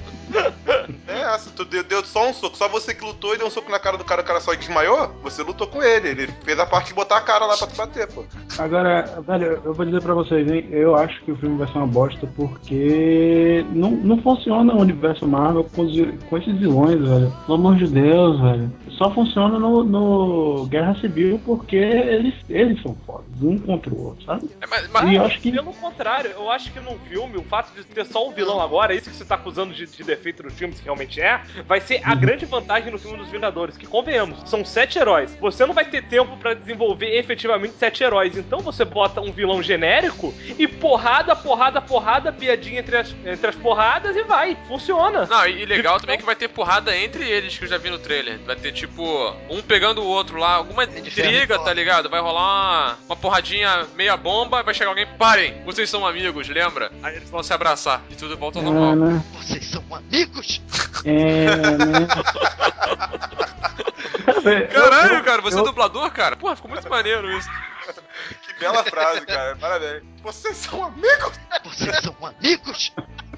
É essa, tu deu só um soco. Só você que lutou e deu um soco na cara do cara, o cara só desmaiou. Você lutou com ele. Ele fez a parte de botar a cara lá pra te bater, pô. Agora, velho, eu vou dizer pra vocês, hein? Eu acho que o filme vai ser uma bosta porque não funciona o universo Marvel com esses vilões, velho. Pelo amor de Deus, velho. Só funciona no Guerra Civil porque eles são fodas, um contra o outro, sabe? E eu acho que Pelo contrário, eu acho que num filme, o fato de ter só um vilão agora, isso que você tá acusando de defeito no filme, se realmente vai ser a grande vantagem no filme dos Vingadores, que convenhamos, são 7 heróis. Você não vai ter tempo pra desenvolver efetivamente 7 heróis, então você bota um vilão genérico e porrada, piadinha entre as porradas e vai, funciona. Não, e legal também que vai ter porrada entre eles, que eu já vi no trailer. Vai ter, tipo, um pegando o outro lá, alguma intriga, tá ligado? Vai rolar uma porradinha meia bomba, vai chegar alguém, parem, vocês são amigos, lembra? Aí eles vão se abraçar e tudo volta ao normal. né? Vocês são amigos? Né? Caralho, cara, você é dublador, cara? Porra, ficou muito maneiro isso. Que bela frase, cara. Parabéns. Vocês são amigos? Vocês são amigos?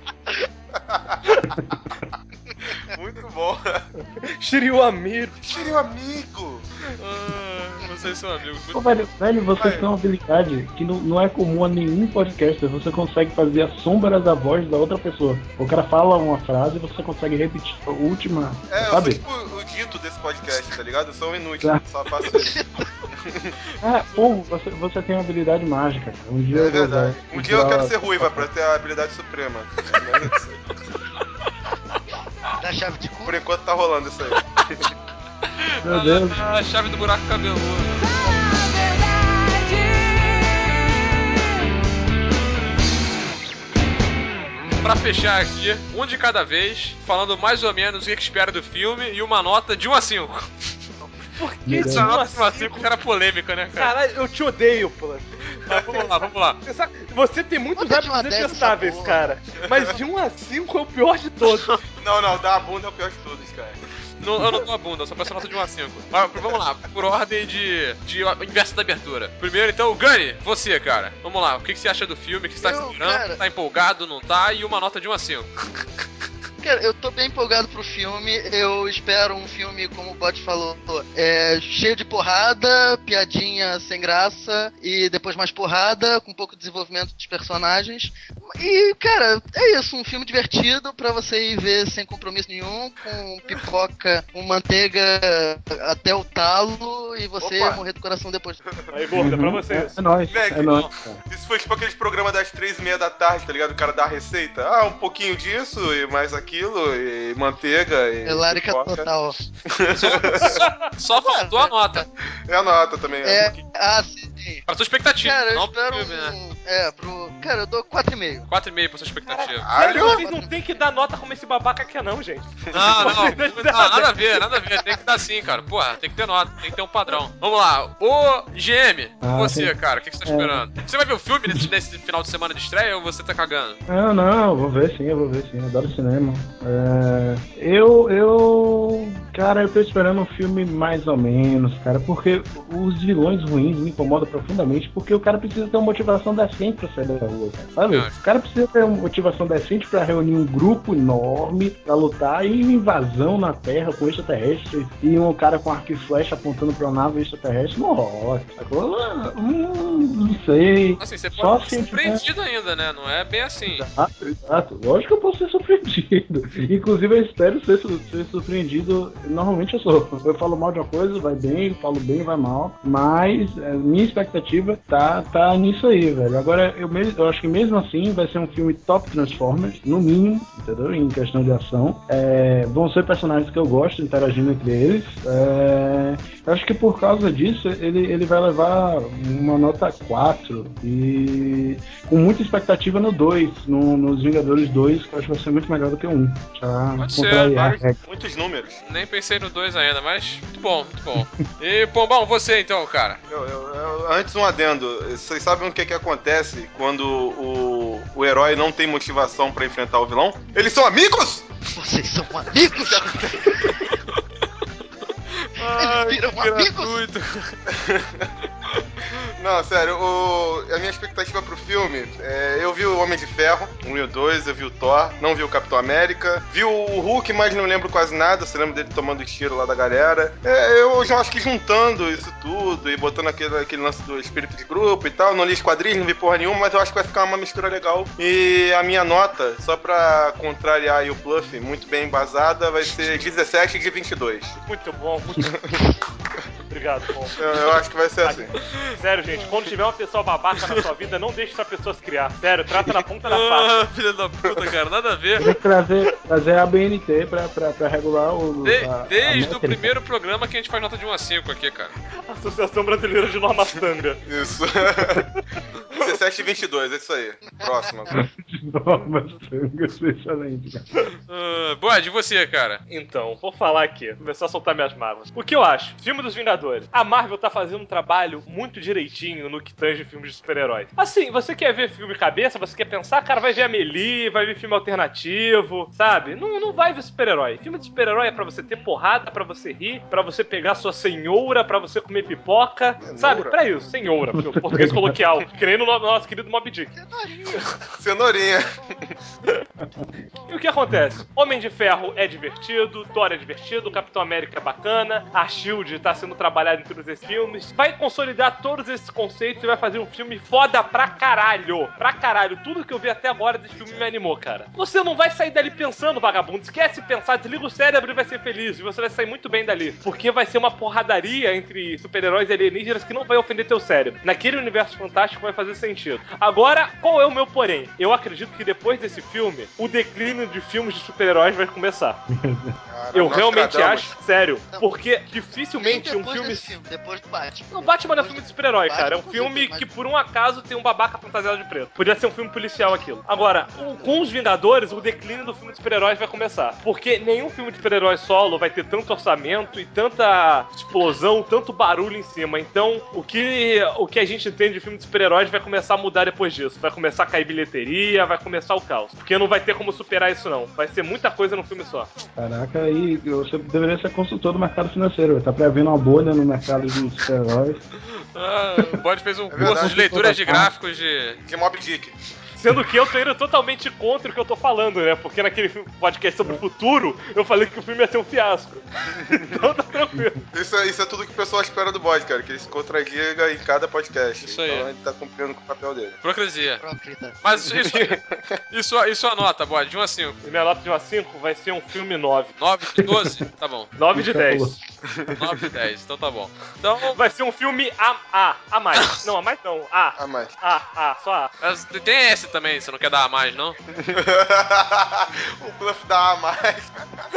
Muito bom. Shiryu Amiro. Tire o amigo. Vocês são amigos. Pô, velho, vocês têm uma habilidade que não é comum a nenhum podcaster. Você consegue fazer a sombra da voz da outra pessoa. O cara fala uma frase e você consegue repetir a última, Eu sou sabe? tipo o dito desse podcast, tá ligado? Eu sou um inútil, Tá. só faço isso. Pô, você tem uma habilidade mágica, cara. Um dia É eu vou verdade. usar- Um dia eu quero ser ruiva pra ter a habilidade suprema. Da chave de cu? Por enquanto tá rolando isso aí. Meu Deus. A chave do buraco cabeludo. Pra fechar aqui, um de cada vez, falando mais ou menos o que espera do filme e uma nota de 1 a 5. Por que Meu Essa nota de de 1 a 5 era polêmica, né, cara? Caralho, eu te odeio, pô. Mas vamos lá. Você tem muitos Bota de uma hábitos 10 detestáveis, essa porra. cara. Mas de 1 a 5 é o pior de todos. Não, dar a bunda é o pior de todos, cara. Eu não dou a bunda, eu só peço nota de 1 a 5. Mas, vamos lá, por ordem de inverso da abertura. Primeiro, então, Gani, você, cara. Vamos lá, o que você acha do filme? O que você tá Eu, esperando? cara- Tá empolgado, não tá? E uma nota de 1 a 5. Cara, eu tô bem empolgado pro filme. Eu espero um filme, como o Bot falou, cheio de porrada, piadinha sem graça e depois mais porrada, com um pouco de desenvolvimento dos personagens. E, cara, é isso, um filme divertido pra você ir ver sem compromisso nenhum, com pipoca, com manteiga até o talo e você morrer do coração depois. Aí, gorda, pra vocês. É nóis, Moleque, é nóis. Isso foi tipo aqueles programas das 3h30 da tarde, tá ligado? O cara dá a receita. Ah, um pouquinho disso e mais aquilo, e manteiga e Elárica pipoca. total. Só faltou a nota. É a nota também. Sim. Pra sua expectativa. Cara, eu não pro espero filme, né? Cara, eu dou 4,5. 4,5 pra sua expectativa. Sério, vocês não tem que dar nota como esse babaca aqui não, gente. Não, nada a ver. Tem que dar sim, cara. Porra, tem que ter nota, tem que ter um padrão. Vamos lá. Ô, GM, você, sim. cara, o que você tá esperando? Você vai ver o filme nesse final de semana de estreia ou você tá cagando? Não, vou ver sim, adoro cinema. Cara, eu tô esperando um filme mais ou menos, cara, porque os vilões ruins me incomodam profundamente, porque o cara precisa ter uma motivação decente pra sair da rua, cara, sabe? O cara precisa ter uma motivação decente pra reunir um grupo enorme pra lutar e uma invasão na Terra com extraterrestres e um cara com arco e flecha apontando pra uma nave extraterrestre, não rola. Não sei. Assim, você Só pode ser surpreendido ainda, né? Não é bem assim. Exato. Lógico que eu posso ser surpreendido. Inclusive, eu espero ser surpreendido. Normalmente eu sou. Eu falo mal de uma coisa, vai bem, falo bem, vai mal. Mas minha expectativa tá nisso aí, velho. Agora, eu acho que mesmo assim vai ser um filme top Transformers, no mínimo, entendeu? Em questão de ação. Vão ser personagens que eu gosto, interagindo entre eles. Eu acho que por causa disso, ele vai levar uma nota 4. E com muita expectativa no 2, nos Vingadores 2, que eu acho que vai ser muito melhor do que o 1. Pode ser, muitos números. Nem pensei no 2 ainda, mas muito bom. E, Pombão, você então, cara? Antes um adendo. Vocês sabem o que acontece quando o herói não tem motivação pra enfrentar o vilão? Eles são amigos? Vocês são amigos? Eles viram amigos? Não, sério, a minha expectativa pro filme eu vi o Homem de Ferro, 1 e o 2, eu vi o Thor, não vi o Capitão América, vi o Hulk, mas não lembro quase nada, você lembra dele tomando tiro lá da galera. Eu já acho que juntando isso tudo e botando aquele lance do espírito de grupo e tal, não li os quadrinhos, não vi porra nenhuma, mas eu acho que vai ficar uma mistura legal. E a minha nota, só pra contrariar aí o Pluff, muito bem embasada, vai ser 17 de 22. Muito bom. Obrigado, Pom. Eu acho que vai ser assim. Sério, gente, quando tiver uma pessoa babaca na sua vida, não deixe essa pessoa se criar. Sério, trata na ponta da faca. Filha da puta, cara, nada a ver. Tem que trazer a BNT pra regular o. Desde o primeiro programa que a gente faz nota de 1 a 5 aqui, cara. Associação Brasileira de Normas Tanga. Isso. 17 e 22, é isso aí. Próximo. Normas Tanga, excelente, cara. Bode, e você, cara? Então, vou falar aqui, começar a soltar minhas mágoas. O que eu acho? Filme dos Vingadores. A Marvel tá fazendo um trabalho muito direitinho no que tange filmes de super-heróis. Assim, você quer ver filme cabeça, você quer pensar, cara, vai ver Amelie, vai ver filme alternativo, sabe? Não vai ver super-herói. Filme de super-herói é pra você ter porrada, pra você rir, pra você pegar sua senhora, pra você comer pipoca, sabe? Pra isso, senhora, português coloquial, que nem no nosso querido Moby Dick. Cenourinha. E o que acontece? Homem de Ferro é divertido, Thor é divertido, Capitão América é bacana, a SHIELD tá sendo trabalhada em todos esses filmes, vai consolidar todos esses conceitos e vai fazer um filme foda pra caralho. Pra caralho. Tudo que eu vi até agora desse filme me animou, cara. Você não vai sair dali pensando, vagabundo. Esquece pensar, desliga o cérebro e vai ser feliz. E você vai sair muito bem dali. Porque vai ser uma porradaria entre super-heróis e alienígenas que não vai ofender teu cérebro. Naquele universo fantástico vai fazer sentido. Agora, qual é o meu porém? Eu acredito que depois desse filme, o declínio de filmes de super-heróis vai começar. Eu realmente acho, sério, porque dificilmente um filme... Depois do Batman. Não, Batman não é filme de super-herói, cara. É um filme que, por um acaso, tem um babaca fantasiado de preto. Podia ser um filme policial aquilo. Agora, com os Vingadores, o declínio do filme de super-heróis vai começar. Porque nenhum filme de super-herói solo vai ter tanto orçamento e tanta explosão, tanto barulho em cima. Então, o que a gente entende de filme de super-heróis vai começar a mudar depois disso. Vai começar a cair bilheteria, vai começar o caos. Porque não vai ter como superar isso, não. Vai ser muita coisa num filme só. Caraca, aí você deveria ser consultor do mercado financeiro. Tá prevendo uma bolha no mercado de super-heróis. O Bode fez um curso de leituras de gráficos de Moby Dick. Sendo que eu tô indo totalmente contra o que eu tô falando, né? Porque naquele podcast sobre o futuro, eu falei que o filme ia ser um fiasco. Então tá tranquilo. Isso é tudo que o pessoal espera do bode, cara, que ele se contradiga em cada podcast. Isso aí. Então ele tá cumprindo com o papel dele. Hipocrisia. Hipócrita. Mas isso anota, bode, de 1 a 5. E minha nota de 1 a 5 vai ser um filme 9. 9 de 12? Tá bom. 9 de 10. 9 de 10, então tá bom. Então, Vai ser um filme A mais. Não, A mais não. A mais. Só A. mas tem esse também, você não quer dar a mais, não? O bluff da A mais.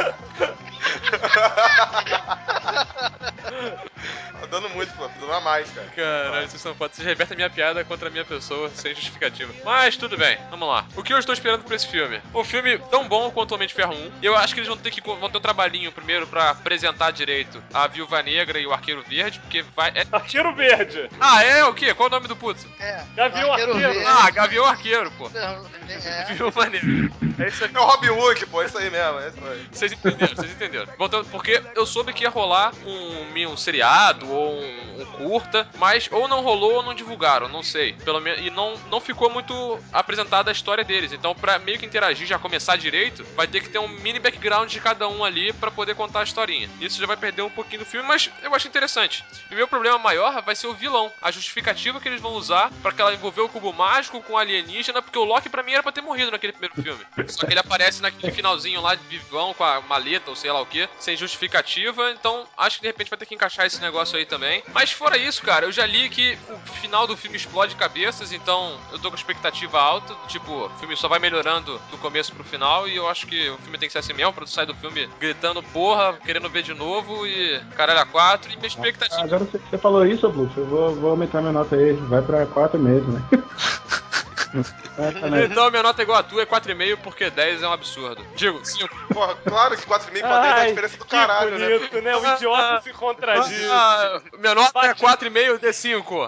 Tá dando muito, pô. Tá dando a mais, cara. Caralho, vocês são foda. Vocês revertem a minha piada contra a minha pessoa sem justificativa. Mas tudo bem, vamos lá. O que eu estou esperando pra esse filme? Um filme tão bom quanto o Homem de Ferro 1. Eu acho que eles vão ter um trabalhinho primeiro pra apresentar direito a Viúva Negra e o Arqueiro Verde, porque vai... Arqueiro Verde. Ah, é o quê? Qual o nome do puto? Gavião Arqueiro. Verde. Ah, Gavião Arqueiro, pô. É. Viúva Negra. É isso aí. É o Robin Hood, pô. É isso aí mesmo. É isso aí. Vocês entenderam. Voltando, porque eu soube que ia rolar um seriado ou um curta, mas ou não rolou ou não divulgaram, não sei. Pelo menos, e não ficou muito apresentada a história deles. Então, pra meio que interagir, já começar direito, vai ter que ter um mini background de cada um ali pra poder contar a historinha. Isso já vai perder um pouquinho do filme, mas eu acho interessante. E o meu problema maior vai ser o vilão. A justificativa que eles vão usar pra que ela envolver o cubo mágico com o alienígena, porque o Loki pra mim era pra ter morrido naquele primeiro filme. Só que ele aparece naquele finalzinho lá de vivão com a maleta ou sei lá o que, sem justificativa. Então acho que de repente vai ter que encaixar esse negócio aí também. Mas fora isso, cara, eu já li que o final do filme explode cabeças, então eu tô com expectativa alta. Tipo, o filme só vai melhorando do começo pro final. E eu acho que o filme tem que ser assim mesmo, pra tu sair do filme gritando porra, querendo ver de novo e caralho a 4. E minha expectativa. Agora você falou isso, Bluff, eu vou aumentar minha nota aí, vai pra 4 mesmo, né? Então minha nota é igual a tua, é 4,5, porque 10 é um absurdo. Digo, 5. Porra, claro que 4,5 pra 10 dá diferença do caralho, que bonito, né? O idiota se contradiz. Minha nota é 4,5 de 5.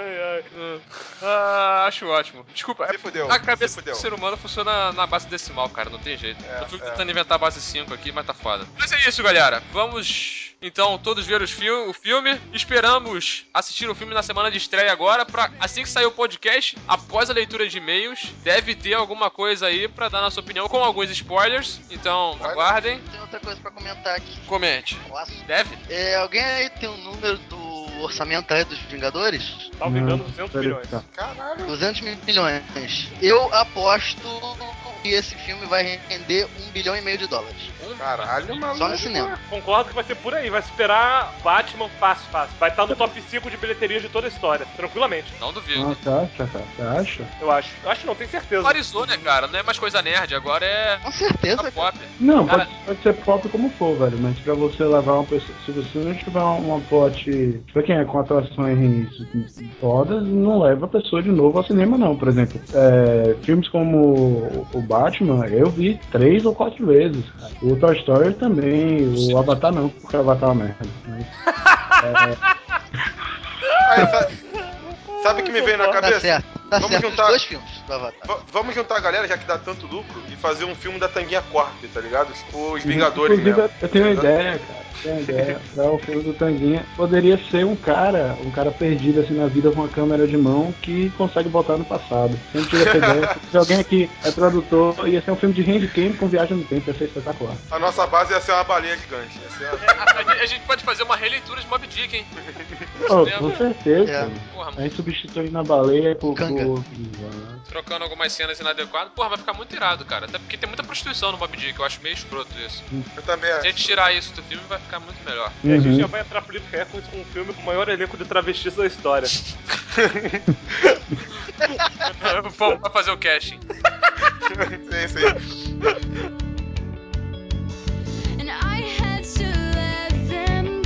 Acho ótimo. Desculpa, Se fudeu, a cabeça se fudeu. do ser humano funciona na base decimal, cara, não tem jeito. Eu fico tentando inventar a base 5 aqui, mas tá foda. Mas é isso, galera. Vamos, então, todos ver o filme. Esperamos assistir o filme na semana de estreia agora, pra assim que sair o podcast, após a leitura de e-mails, deve ter alguma coisa aí pra dar nossa opinião, com alguns spoilers. Então, aguardem. Tem outra coisa pra comentar aqui. Comente. Posso? Deve? Alguém aí tem um número do orçamento aí dos Vingadores? Tá engano, 200 milhões. Caralho. 200 milhões. Eu aposto que esse filme vai render $1,5 bilhão. Caralho, maluco. Só no cinema. Concordo que vai ser por aí. Vai superar Batman fácil. Vai estar no top 5 de bilheteria de toda a história. Tranquilamente. Não duvido. Nossa, você acha, cara? Você acha? Eu acho. Acho não, tenho certeza. Polarizou, né, cara? Não é mais coisa nerd, agora é Com certeza, cara. pop. Não, Cara- pode ser pop como for, velho, mas pra você levar uma pessoa. Se você não tiver uma plot. Pra quem é com atuações fodas, não leva a pessoa de novo ao cinema, não. Por exemplo, filmes como o Batman, eu vi 3 ou 4 vezes. Cara. O Toy Story também, o Avatar não, porque o Avatar é uma merda. Aí, sabe o que me veio na Tá cabeça? certo. Tá Vamos certo. juntar- Os 2 filmes do Avatar. Vamos juntar a galera, já que dá tanto lucro, e fazer um filme da Tanguinha Corp, tá ligado? Os Vingadores Inclusive, mesmo. eu tenho uma ideia, cara. Tenho uma ideia. O filme do Tanguinha poderia ser um cara perdido assim na vida com uma câmera de mão que consegue voltar no passado. Sempre tive essa ideia. Se alguém aqui é produtor, ia ser um filme de handcam com viagem no tempo, ia ser espetacular. A nossa base ia ser uma baleia gigante. Ia ser A gente pode fazer uma releitura de Mob Dick, hein? Pô, com certeza. É. Porra, A gente substitui na baleia por. Canga. trocando algumas cenas inadequadas. Porra, vai ficar muito irado, cara. Até porque tem muita prostituição no Mob Dick, eu acho meio escroto isso. Eu também Se a acho. gente tirar isso do filme, vai ficar muito melhor. E a gente Uhum. já vai entrar pro Records com um filme com o maior elenco de travestis da história. Vamos fazer o casting. Sim. And I had to let them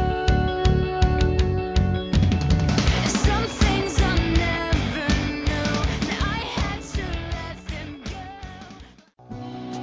go. Some things I never knew. And I had to let them go.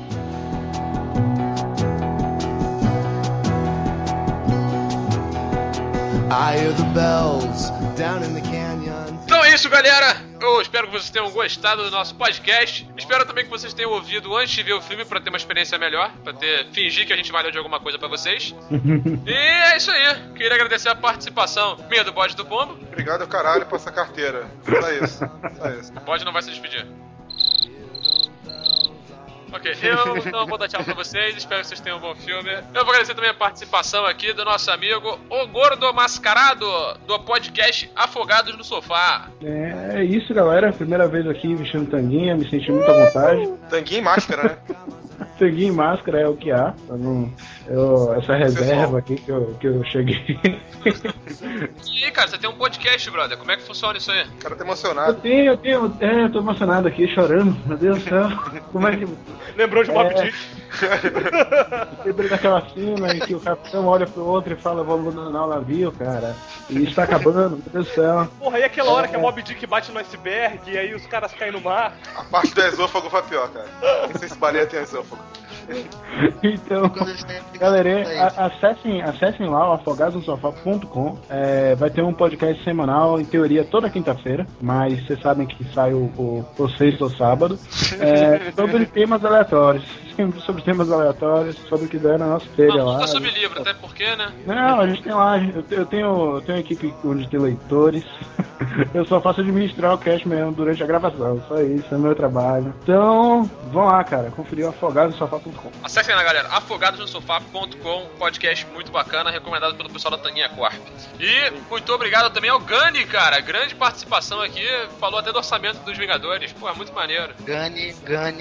I hear the bells down in the canyon. Então é isso, galera. Eu espero que vocês tenham gostado do nosso podcast. Espero também que vocês tenham ouvido antes de ver o filme pra ter uma experiência melhor, pra fingir que a gente valeu de alguma coisa pra vocês. E é isso aí. Queria agradecer a participação minha do Bode do Pombo. Obrigado, caralho, por essa carteira. Só isso. O Bode não vai se despedir. Ok, eu então vou dar tchau pra vocês, espero que vocês tenham um bom filme. Eu vou agradecer também a participação aqui do nosso amigo O Gordo Mascarado, do podcast Afogados no Sofá. É isso, galera. Primeira vez aqui vestindo tanguinha, me senti muito à vontade. Tanguinha e máscara, né? Tanguinha e máscara é o que há. Essa reserva aqui que eu cheguei. E aí, cara, você tem um podcast, brother. Como é que funciona isso aí? O cara tá emocionado. Eu tô emocionado aqui, chorando. Meu Deus do céu. Como é que. Lembrou de Mob Dick? Lembrei daquela cena em que o capitão olha pro outro e fala: vou abandonar o navio, cara. E está acabando, meu Deus do céu. Porra, e aquela hora que a Mob Dick bate no iceberg e aí os caras caem no mar? A parte do esôfago foi pior, cara. Nem sei se baleia tem esôfago. Então, galera, acessem lá o afogadosnosofá.com. Vai ter um podcast semanal, em teoria toda quinta-feira, mas vocês sabem que sai o sexto ou sábado, sobre temas aleatórios. Sobre temas aleatórios, sobre o que der na nossa telha lá. Nunca sobre livro, até porque, né? Não, a gente tem lá, eu tenho uma equipe onde tem leitores. Eu só faço administrar o cast mesmo durante a gravação, só isso, é meu trabalho. Então, vão lá, cara, conferir o afogadosnosofá.com. Acessem lá, galera, afogadosnosofá.com, podcast muito bacana, recomendado pelo pessoal da Tanguinha Corp. E muito obrigado também ao Gani, cara, grande participação aqui, falou até do orçamento dos Vingadores, pô, é muito maneiro. Gani.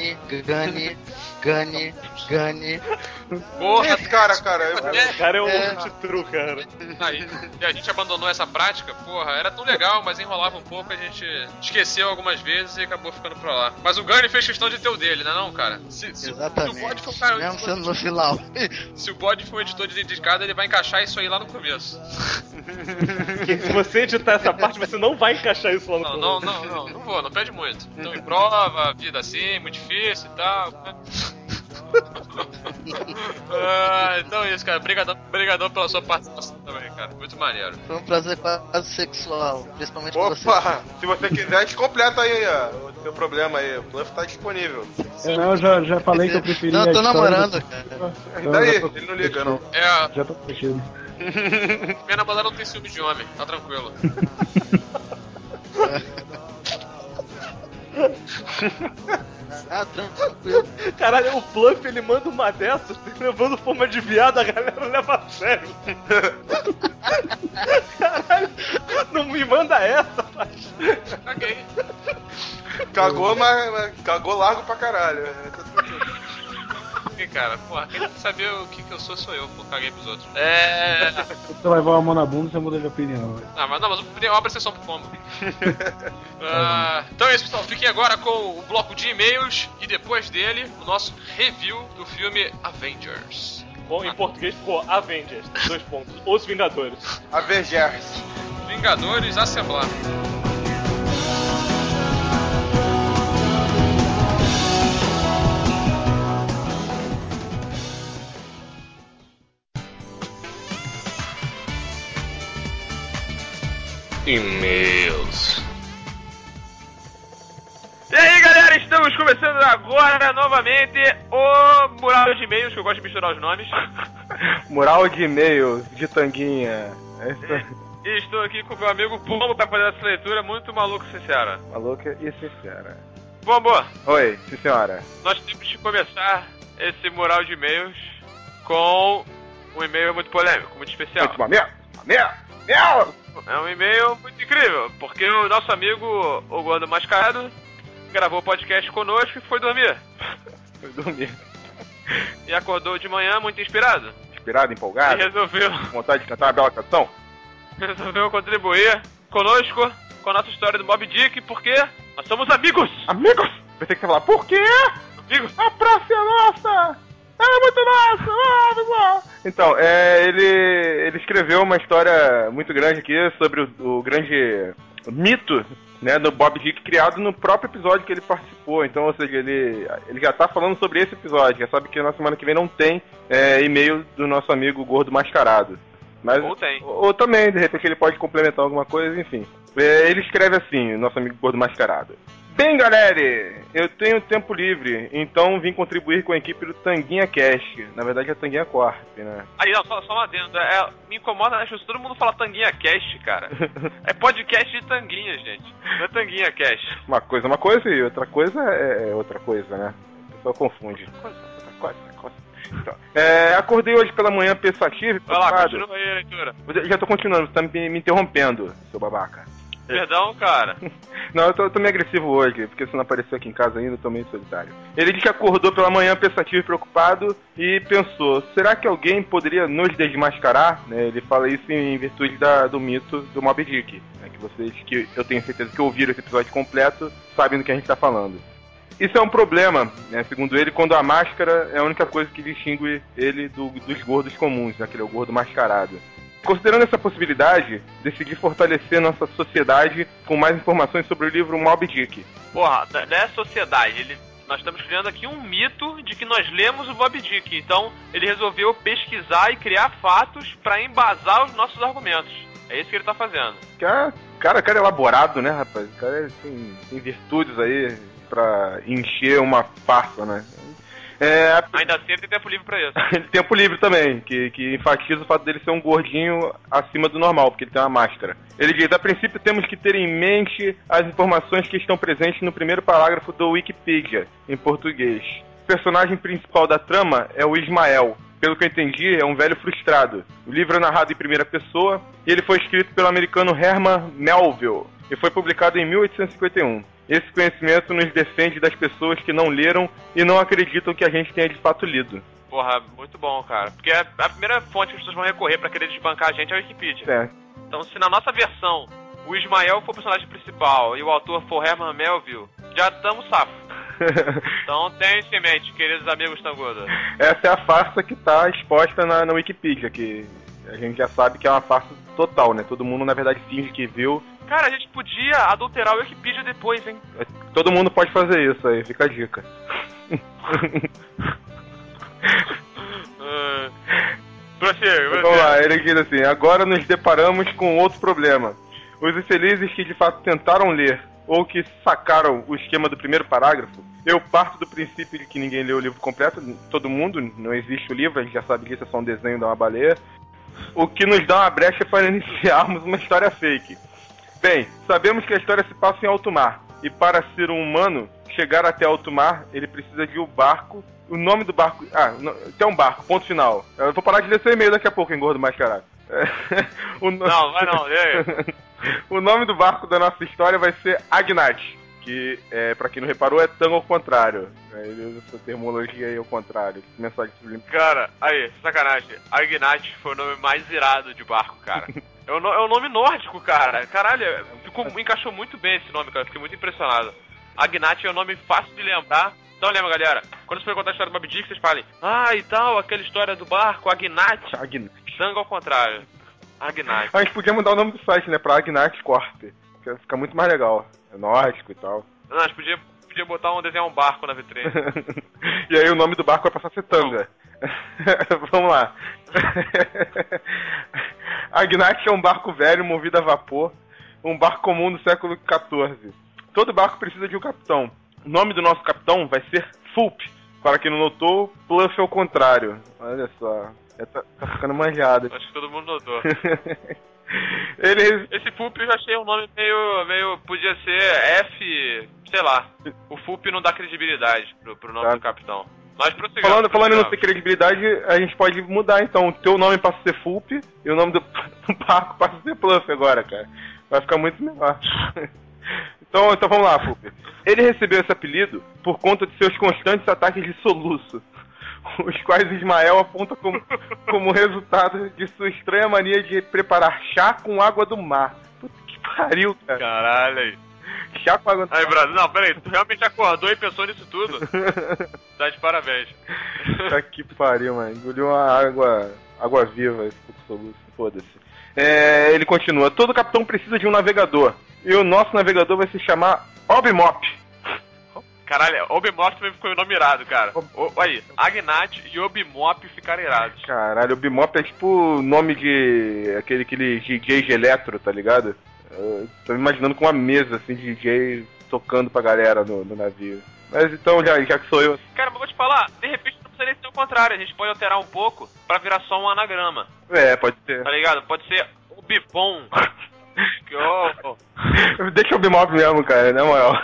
Porra, Esse cara, O cara é um multitru, cara. Aí, e a gente abandonou essa prática, porra, era tão legal, mas enrolava um pouco, a gente esqueceu algumas vezes e acabou ficando pra lá. Mas o Gani fez questão de ter o dele, não, cara? Exatamente. Se o Bode for um cara, mesmo sendo no final. Se o Bode for um editor dedicado, ele vai encaixar isso aí lá no começo. Se você editar essa parte, você não vai encaixar isso lá no começo. Não vou, não pede muito. Então, em prova, vida assim, muito difícil e tal. Então é isso, cara. Obrigadão pela sua participação também, cara. Muito maneiro. Foi um prazer quase sexual, principalmente pra você. Opa, se você quiser, a gente completa aí ó, o seu problema aí. O Bluff tá disponível. Eu já falei que eu preferia. Não, eu tô a história namorando, do- cara. E daí? Ele não liga, não. Já tô preferindo. Minha namorada não tem ciúme de homem, tá tranquilo. Ah, tranquilo. Caralho, o Bluff ele manda uma dessas, levando forma de viado, a galera leva a sério. Caralho, não me manda essa, mas... Caguei. Cagou, mas cagou largo pra caralho. E, cara, porra, quem tem que saber o que eu sou eu, pô, caguei pros outros. Se você levar uma mão na bunda, você muda de opinião. Véio. Mas o abre exceção pro combo. Então é isso, pessoal. Fiquem agora com o bloco de e-mails e depois dele, o nosso review do filme Avengers. Bom, em português ficou Avengers, 2 pontos. Os Vingadores. Avengers. Vingadores Assemblar. E-mails. E aí, galera, estamos começando agora novamente o mural de e-mails, que eu gosto de misturar os nomes. Mural de e-mails de Tanguinha. E estou aqui com o meu amigo Pombo para fazer essa leitura muito maluca e sincera. Maluca e sincera. Pombo, Oi, sim senhora. nós temos que começar esse mural de e-mails com um e-mail muito polêmico, muito especial. Muito bom. Meu! É um e-mail muito incrível, porque o nosso amigo, o Gordo Mascarado, gravou o podcast conosco e foi dormir. Foi dormir. E acordou de manhã muito inspirado. Inspirado, empolgado? E resolveu Vontade de cantar uma bela canção? Resolveu contribuir conosco com a nossa história do Mob Dick, porque nós somos amigos! Amigos! Pensei que você ia falar, por quê? Amigos! A praça é nossa! É muito nossa! Então, ele escreveu uma história muito grande aqui sobre o grande mito, né, do Bob Dick, criado no próprio episódio que ele participou. Então, ou seja, ele já tá falando sobre esse episódio. Já sabe que na semana que vem não tem e-mail do nosso amigo Gordo Mascarado. Mas, ou tem. Ou também, de repente ele pode complementar alguma coisa, enfim. Ele escreve assim, nosso amigo Gordo Mascarado. Bem, galera, eu tenho tempo livre, então vim contribuir com a equipe do Tanguinha Cast. Na verdade é Tanguinha Corp, né? Aí, ó, só um adendo. Me incomoda, acho que todo mundo fala Tanguinha Cast, cara. É podcast de Tanguinha, gente. Não é Tanguinha Cast. Uma coisa é uma coisa e outra coisa é outra coisa, né? A pessoa confunde. Outra coisa. Então, acordei hoje pela manhã pensativo. Vai lá, continua aí, leitura. Já tô continuando, você tá me interrompendo, seu babaca. Perdão, cara. Não, eu tô meio agressivo hoje, porque você não apareceu aqui em casa ainda, eu tô meio solitário. Ele disse que acordou pela manhã pensativo e preocupado e pensou, será que alguém poderia nos desmascarar? Né, ele fala isso em virtude do mito do Moby Dick, né, que vocês, que eu tenho certeza que ouviram esse episódio completo, sabem do que a gente tá falando. Isso é um problema, né, segundo ele, quando a máscara é a única coisa que distingue ele dos gordos comuns, né, que ele é o gordo mascarado. Considerando essa possibilidade, decidi fortalecer nossa sociedade com mais informações sobre o livro Moby Dick. Porra, não é sociedade, nós estamos criando aqui um mito de que nós lemos o Moby Dick, então ele resolveu pesquisar e criar fatos para embasar os nossos argumentos. É isso que ele tá fazendo. Cara é elaborado, né, rapaz? O cara tem virtudes aí pra encher uma farsa, né? Ainda assim ele tem tempo livre pra isso. Tempo livre também, que enfatiza o fato dele ser um gordinho acima do normal, porque ele tem uma máscara. Ele diz, a princípio temos que ter em mente as informações que estão presentes no primeiro parágrafo do Wikipedia, em português. O personagem principal da trama é o Ismael. Pelo que eu entendi, é um velho frustrado. O livro é narrado em primeira pessoa e ele foi escrito pelo americano Herman Melville e foi publicado em 1851. Esse conhecimento nos defende das pessoas que não leram e não acreditam que a gente tenha de fato lido. Porra, muito bom, cara. Porque a primeira fonte que as pessoas vão recorrer pra querer desbancar a gente é a Wikipedia. É. Então, se na nossa versão o Ismael for o personagem principal e o autor for Herman Melville, já estamos safos. Então tenha isso em mente, queridos amigos Tanguda. Essa é a farsa que tá exposta na Wikipedia, que a gente já sabe que é uma farsa total, né? Todo mundo, na verdade, finge que viu. Cara, a gente podia adulterar o Wikipedia depois, hein? Todo mundo pode fazer isso aí, fica a dica. Prossiga. Vamos lá, ele diz assim, agora nos deparamos com outro problema. Os infelizes que de fato tentaram ler ou que sacaram o esquema do primeiro parágrafo, eu parto do princípio de que ninguém leu o livro completo, todo mundo, não existe o livro, a gente já sabe que isso é só um desenho de uma baleia, o que nos dá uma brecha para iniciarmos uma história fake. Bem, sabemos que a história se passa em alto mar, e para ser um humano chegar até alto mar, ele precisa de um barco. O nome do barco... tem um barco, ponto final. Eu vou parar de ler seu e-mail daqui a pouco, hein, gordo mascarado. Não, vai não, O nome do barco da nossa história vai ser Agnat, que, pra quem não reparou, é tango ao contrário. Ele usa essa termologia aí ao contrário. Mensagem sublime. Cara, aí, sacanagem. Agnat foi o nome mais irado de barco, cara. É um nome nórdico, cara. Caralho, encaixou muito bem esse nome, cara. Fiquei muito impressionado. Agnat é um nome fácil de lembrar. Então lembra, galera, quando você for contar a história do Moby Dick, vocês falem, e tal, aquela história do barco, Agnat. Sangue ao contrário. Agnat. A gente podia mudar o nome do site, né, pra Agnat Corp. Fica muito mais legal. É nórdico e tal. Não, a gente podia botar desenhar um barco na vitrine. E aí o nome do barco vai passar a ser Tanga. Vamos lá. Agnat é um barco velho movido a vapor, um barco comum do século XIV. Todo barco precisa de um capitão. O nome do nosso capitão vai ser Fulp. Para quem não notou, Pluff é o contrário. Olha só, tá ficando manjado. Acho que todo mundo notou. Esse Fulp eu já achei um nome meio... Podia ser F... Sei lá. O Fulp não dá credibilidade pro nome do capitão. Mas falando em não ter credibilidade, a gente pode mudar então. O teu nome passa a ser Fulp e o nome do barco passa a ser Pluff agora, cara. Vai ficar muito melhor. Então vamos lá, Fulp. Ele recebeu esse apelido por conta de seus constantes ataques de soluço, os quais Ismael aponta como resultado de sua estranha mania de preparar chá com água do mar. Puta que pariu, cara. Caralho aí. Chá com água do mar. Aí, Brasil, não, peraí, tu realmente acordou e pensou nisso tudo? Tá de parabéns. Puta que pariu, mano. Engoliu uma água viva, esse soluço, foda-se. Ele continua, todo capitão precisa de um navegador. E o nosso navegador vai se chamar Obimop. Caralho, Obimop também ficou um nome irado, cara. Aí, Agnat e Obimop ficaram irados. Caralho, Obimop é tipo o nome de aquele DJ de eletro, tá ligado? Eu tô me imaginando com uma mesa, assim, de DJ tocando pra galera no navio. Mas então, já que sou eu... Cara, mas vou te falar, de repente não precisa nem ser o contrário, a gente pode alterar um pouco pra virar só um anagrama. Pode ser. Tá ligado? Pode ser o Bipom. Deixa o Bimop mesmo, cara, na moral.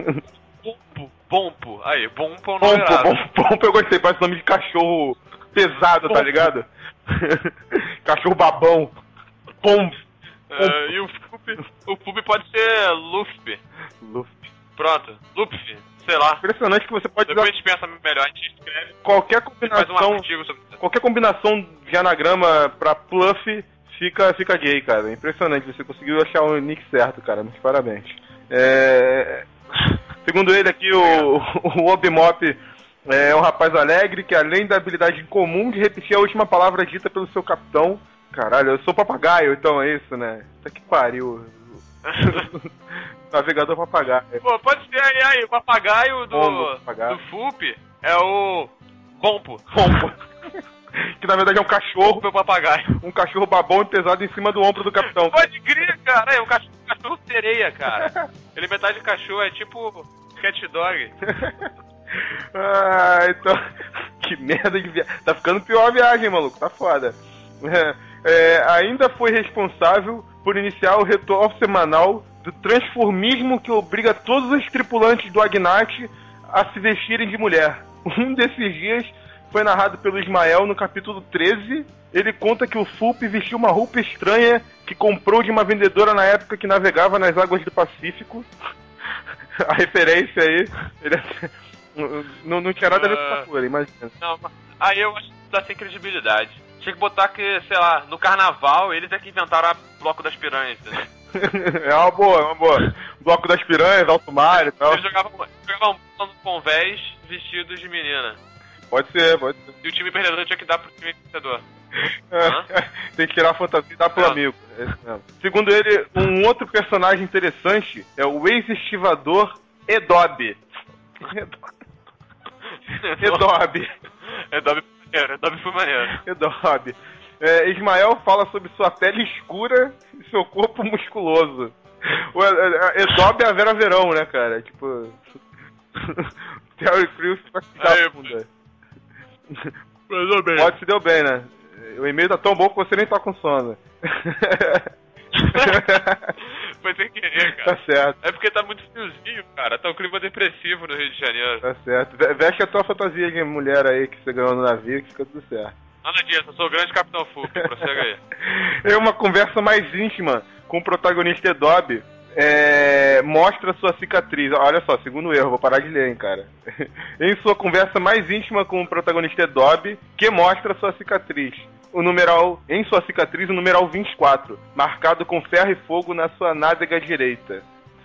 Bompo. Aí, Bompo é o nome. Bompo eu gostei, parece nome de cachorro pesado, tá ligado? Cachorro babão. Pompo. E o Fup pode ser Luffy. Pronto, Luffy, sei lá. Impressionante que você pode Depois a gente pensa melhor, a gente escreve. Qualquer faz um combinação, artigo sobre isso. qualquer combinação de anagrama pra Pluff fica gay, cara. Impressionante, você conseguiu achar o nick certo, cara. Muitos parabéns. Segundo ele aqui, o Obimop é um rapaz alegre que, além da habilidade incomum de repetir a última palavra dita pelo seu capitão... Caralho, eu sou papagaio, então é isso, né? Puta que pariu. Navegador papagaio. Pô, pode ser aí, o papagaio do FUP é o Bompo. Que na verdade é um cachorro. Meu papagaio. Um cachorro babão e pesado em cima do ombro do capitão. Pode crer, cara. É um cachorro sereia, cara. Ele é metade cachorro, é tipo cat dog. Então... Que merda de viagem. Tá ficando pior a viagem, maluco. Tá foda. Ainda foi responsável por iniciar o ritual semanal do transformismo que obriga todos os tripulantes do Agnat a se vestirem de mulher. Um desses dias foi narrado pelo Ismael no capítulo 13. Ele conta que o Fulp vestiu uma roupa estranha que comprou de uma vendedora na época que navegava nas águas do Pacífico. A referência aí... Não tinha nada a ver com a cura, imagina. Não, aí eu acho que dá sem credibilidade. Tinha que botar que, sei lá, no carnaval eles é que inventaram o Bloco das Piranhas, entendeu? É uma boa. Bloco das Piranhas, alto mar e tal. Eles jogavam no convés vestidos de menina. Pode ser. E o time perdedor tinha que dar pro time vencedor. Tem que tirar a fantasia e dar pro amigo. É isso mesmo. Segundo ele, um outro personagem interessante é o ex-estivador Edob. Edob foi maneiro. Edob. Ismael fala sobre sua pele escura e seu corpo musculoso. O Edob é a Vera Verão, né, cara? Tipo... Terry Crews pra ficar a bunda. Pode se deu bem, né? O e-mail tá tão bom que você nem tá com sono. Foi sem querer, cara. Tá certo. É porque tá muito friozinho, cara. Tá um clima depressivo no Rio de Janeiro. Tá certo. Veste a tua fantasia de mulher aí que você ganhou no navio que fica tudo certo. Nada disso, eu sou o grande Capitão Fulp. Prossega aí. É uma conversa mais íntima com o protagonista Edob. Mostra sua cicatriz. Olha só, segundo erro, vou parar de ler, hein, cara. Em sua conversa mais íntima com o protagonista Edob, que mostra sua cicatriz. Em sua cicatriz, o numeral 24, marcado com ferro e fogo na sua nádega direita.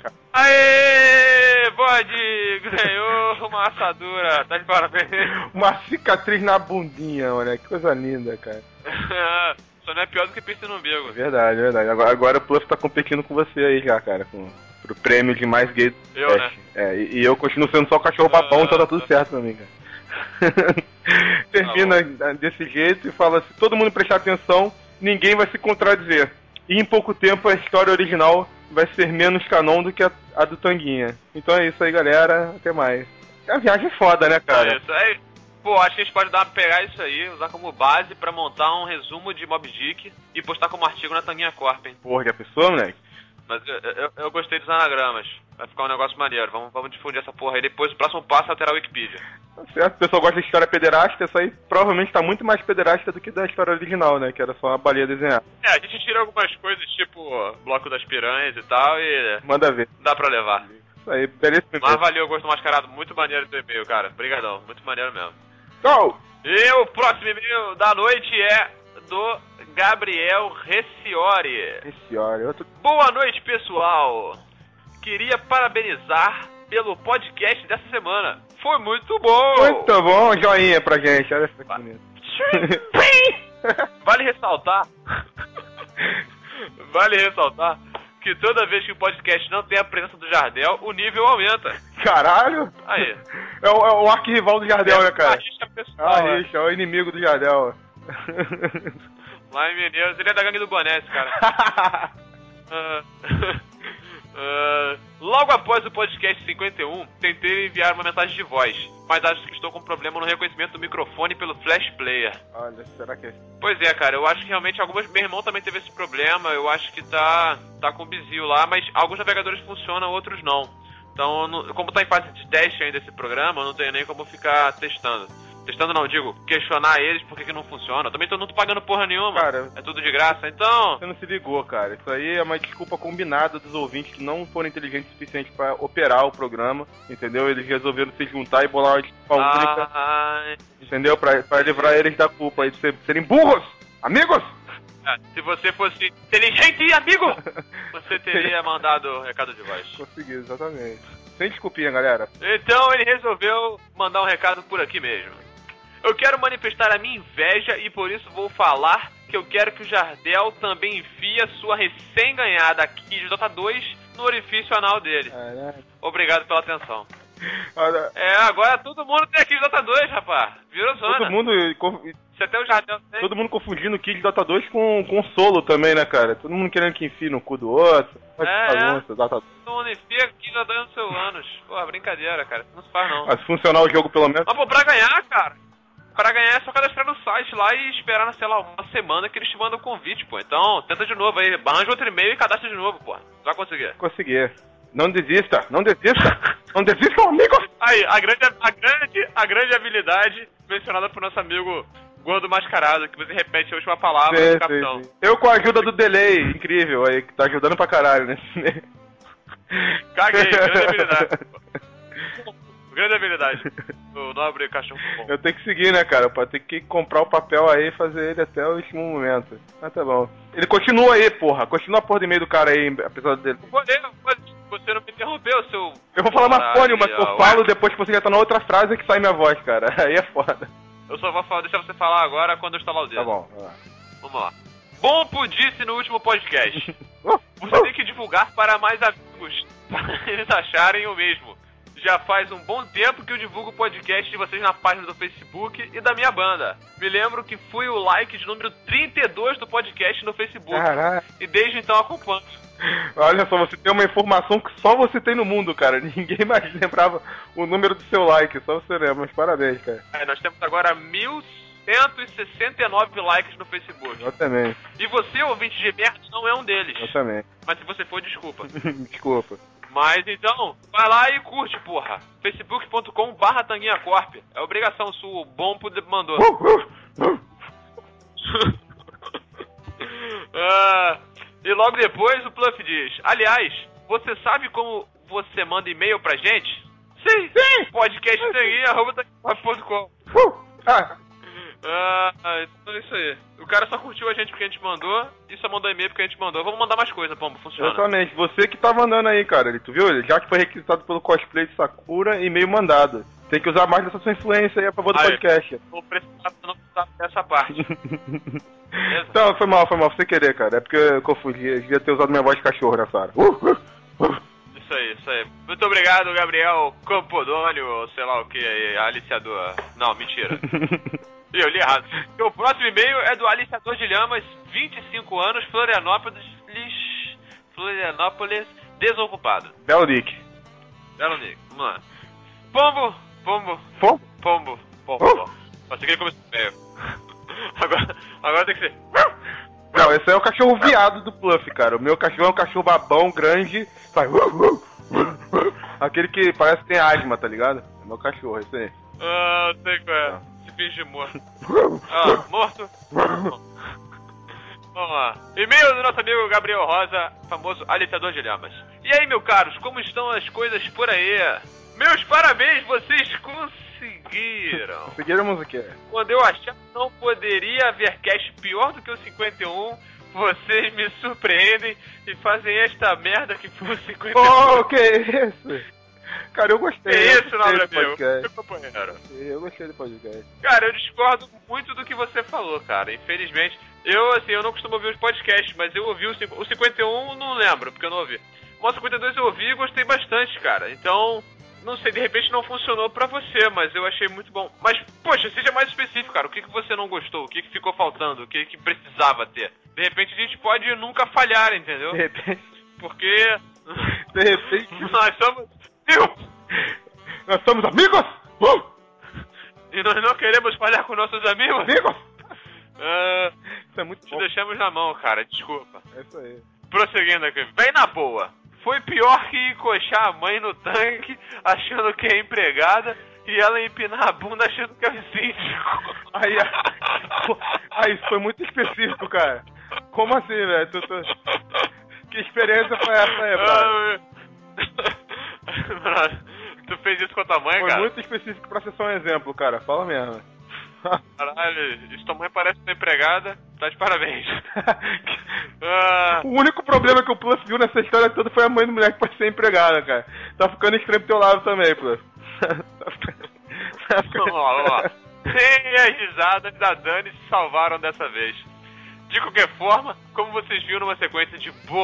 Aê! Bode! Ganhou uma assadura, tá de parabéns. Uma cicatriz na bundinha, olha, que coisa linda, cara. Só não é pior do que piercing no umbigo. Verdade. Agora o Plus tá competindo com você aí já, cara, pro prêmio de mais gay do podcast. Né? E eu continuo sendo só o cachorro babão, então tá tudo certo pra mim, cara. Termina desse jeito e fala: se todo mundo prestar atenção, ninguém vai se contradizer. E em pouco tempo a história original vai ser menos canon do que a do Tanguinha. Então é isso aí, galera. Até mais. É uma viagem foda, né, cara? É isso aí. Pô, acho que a gente pode pegar isso aí, usar como base pra montar um resumo de Mob Dick e postar como artigo na Tanguinha Corp, hein? Porra, já pensou, moleque? Mas eu gostei dos anagramas. Vai ficar um negócio maneiro. Vamos difundir essa porra aí. Depois o próximo passo é alterar a Wikipedia. Tá certo, o pessoal gosta de história pederasta. Essa aí provavelmente tá muito mais pederasta do que da história original, né? Que era só uma baleia desenhada. A gente tira algumas coisas, tipo Bloco das Piranhas e tal, e... Manda ver. Dá pra levar. Isso aí, beleza. Mas valeu, Gosto Mascarado. Muito maneiro do e-mail, cara. Obrigadão. Muito maneiro mesmo. Go! E o próximo e-mail da noite é do Gabriel Reciori. Boa noite, pessoal. Queria parabenizar pelo podcast dessa semana. Foi muito bom. Muito bom, joinha pra gente. Olha isso aqui. Vale ressaltar que toda vez que o podcast não tem a presença do Jardel, o nível aumenta. Caralho! Aí. É o arquirrival do Jardel, né, cara? Rixa, é o inimigo do Jardel. Lá em Mineiros, ele é da gangue do boné, esse cara. Logo após o podcast 51, tentei enviar uma mensagem de voz, mas acho que estou com problema no reconhecimento do microfone pelo Flash Player. Olha, será que é? Pois é, cara, eu acho que realmente meu irmão também teve esse problema, eu acho que tá com o bizil lá, mas alguns navegadores funcionam, outros não. Então, como tá em fase de teste ainda esse programa, eu não tenho nem como ficar testando. Testando não, digo, questionar eles por que não funciona. Eu também não tô pagando porra nenhuma. Cara, é tudo de graça, então... Você não se ligou, cara. Isso aí é uma desculpa combinada dos ouvintes que não foram inteligentes o suficiente pra operar o programa, entendeu? Eles resolveram se juntar e bolar uma desculpa única, entendeu? Pra livrar eles da culpa aí de serem burros! Amigos! Se você fosse inteligente e amigo, você teria mandado recado de voz. Consegui, exatamente. Sem desculpinha, galera. Então ele resolveu mandar um recado por aqui mesmo. Eu quero manifestar a minha inveja e por isso vou falar que eu quero que o Jardel também enfie a sua recém-ganhada Kid Dota 2 no orifício anal dele. Obrigado pela atenção. Olha... agora todo mundo tem Kid Dota 2, rapaz. Virou zona. Todo mundo... Você até o Jardel tem. Todo mundo confundindo o Kid Dota 2 com solo também, né, cara? Todo mundo querendo que enfie no cu do outro. Bagunça, Dota 2. Todo mundo enfia Kid Dota 2 no seu ânus. Pô, brincadeira, cara. Não se faz, não. Mas se funcionar o jogo, pelo menos... Mas, pô, pra ganhar, cara... Pra ganhar é só cadastrar no site lá e esperar, sei lá, uma semana que eles te mandam o convite, pô. Então, tenta de novo aí. Arranja outro e-mail e cadastra de novo, pô. Vai conseguir. Conseguir. Não desista, não desista. Não desistam, amigos! Aí, a grande habilidade mencionada por nosso amigo Gordo Mascarado, que você repete a última palavra do capitão. Sim. Eu com a ajuda do delay, incrível aí, que tá ajudando pra caralho, né? Caguei, grande habilidade. Grande habilidade do nobre cachorro bom. Eu tenho que seguir, né, cara? Pra ter que comprar o papel aí e fazer ele até o último momento. Mas tá bom. Ele continua aí, porra. Continua a porra de meio do cara aí, apesar dele. Você não me interrompeu, seu... Eu vou falar Marconi, mas eu falo depois que você já tá na outra frase que sai minha voz, cara. Aí é foda. Eu só vou deixar você falar agora quando eu estalar o dedo. Tá bom, vai lá. Vamos lá. Bompo disse no último podcast. Você tem que divulgar para mais amigos, para eles acharem o mesmo. Já faz um bom tempo que eu divulgo o podcast de vocês na página do Facebook e da minha banda. Me lembro que fui o like de número 32 do podcast no Facebook. Caraca. E desde então acompanho. Olha só, você tem uma informação que só você tem no mundo, cara. Ninguém mais lembrava o número do seu like, só você lembra. Mas parabéns, cara. Nós temos agora 1.169 likes no Facebook. Eu também. E você, ouvinte de merda, não é um deles. Eu também. Mas se você for, desculpa. Desculpa. Mas então, vai lá e curte, porra. facebook.com/tanguinhacorp. É obrigação sua, o bom mandou. E logo depois o Pluff diz: aliás, você sabe como você manda e-mail pra gente? Sim! podcast@tanguinha.com. Então é isso aí. O cara só curtiu a gente porque a gente mandou e só mandou e-mail porque a gente mandou. Vamos mandar mais coisa, Pombo, funciona. Exatamente, você que tá mandando aí, cara. Tu viu? Já que foi requisitado pelo cosplay de Sakura, e-mail mandado. Tem que usar mais dessa sua influência aí a favor do podcast. Vou precisar não precisar dessa parte. Então, foi mal, sem querer, cara. É porque eu confundi, eu devia ter usado minha voz de cachorro nessa hora. Isso aí. Muito obrigado, Gabriel Campodônio, ou sei lá o que, aliciador. Não, mentira. Eu li errado. O próximo e-mail é do aliciador de lhamas, 25 anos, Florianópolis, desocupado. Belo Nick. Vamos lá. Pombo. Passei que ele começou o e-mail. Agora tem que ser... Não, esse é o cachorro viado do Pluff, cara. O meu cachorro é um cachorro babão, grande, faz... Aquele que parece que tem asma, tá ligado? É meu cachorro, esse aí. Sei qual é. Se finge morto. Morto? Vamos lá. E-mail do nosso amigo Gabriel Rosa, famoso aliciador de lhamas. E aí, meus caros, como estão as coisas por aí? Meus parabéns, vocês conseguiram. Conseguimos o quê? Quando eu achava que não poderia haver cast pior do que o 51, vocês me surpreendem e fazem esta merda que foi o 51. Oh, que isso? Cara, eu gostei. Que isso, nobre amigo? Meu companheiro. Eu gostei do podcast. Cara, eu discordo muito do que você falou, cara. Infelizmente, eu não costumo ouvir os podcasts, mas eu ouvi o 51, não lembro, porque eu não ouvi. O 52 eu ouvi e gostei bastante, cara. Então... Não sei, de repente não funcionou pra você, mas eu achei muito bom. Mas, poxa, seja mais específico, cara. O que você não gostou? O que ficou faltando? O que precisava ter? De repente a gente pode nunca falhar, entendeu? De repente. Porque De repente. nós somos... Nós somos amigos! E nós não queremos falhar com nossos amigos? Amigos! Isso é muito Te bom. deixamos na mão, cara, desculpa. É isso aí. Prosseguindo aqui, bem na boa. Foi pior que encoxar a mãe no tanque, achando que é empregada, e ela empinar a bunda achando que é síndico. Aí, isso foi muito específico, cara. Como assim, velho? Que experiência foi essa aí, brother? Tu fez isso com a tua mãe, Foi cara? muito específico pra ser só um exemplo, cara. Fala mesmo. Caralho, isso tua mãe parece uma empregada, tá de parabéns. O único problema que o Plus viu nessa história toda foi a mãe do moleque pode ser empregada, cara. Tá ficando estranho pro teu lado também, Plus. Vamos lá. Nem as risadas da Dani se salvaram dessa vez. De qualquer forma, como vocês viram uma sequência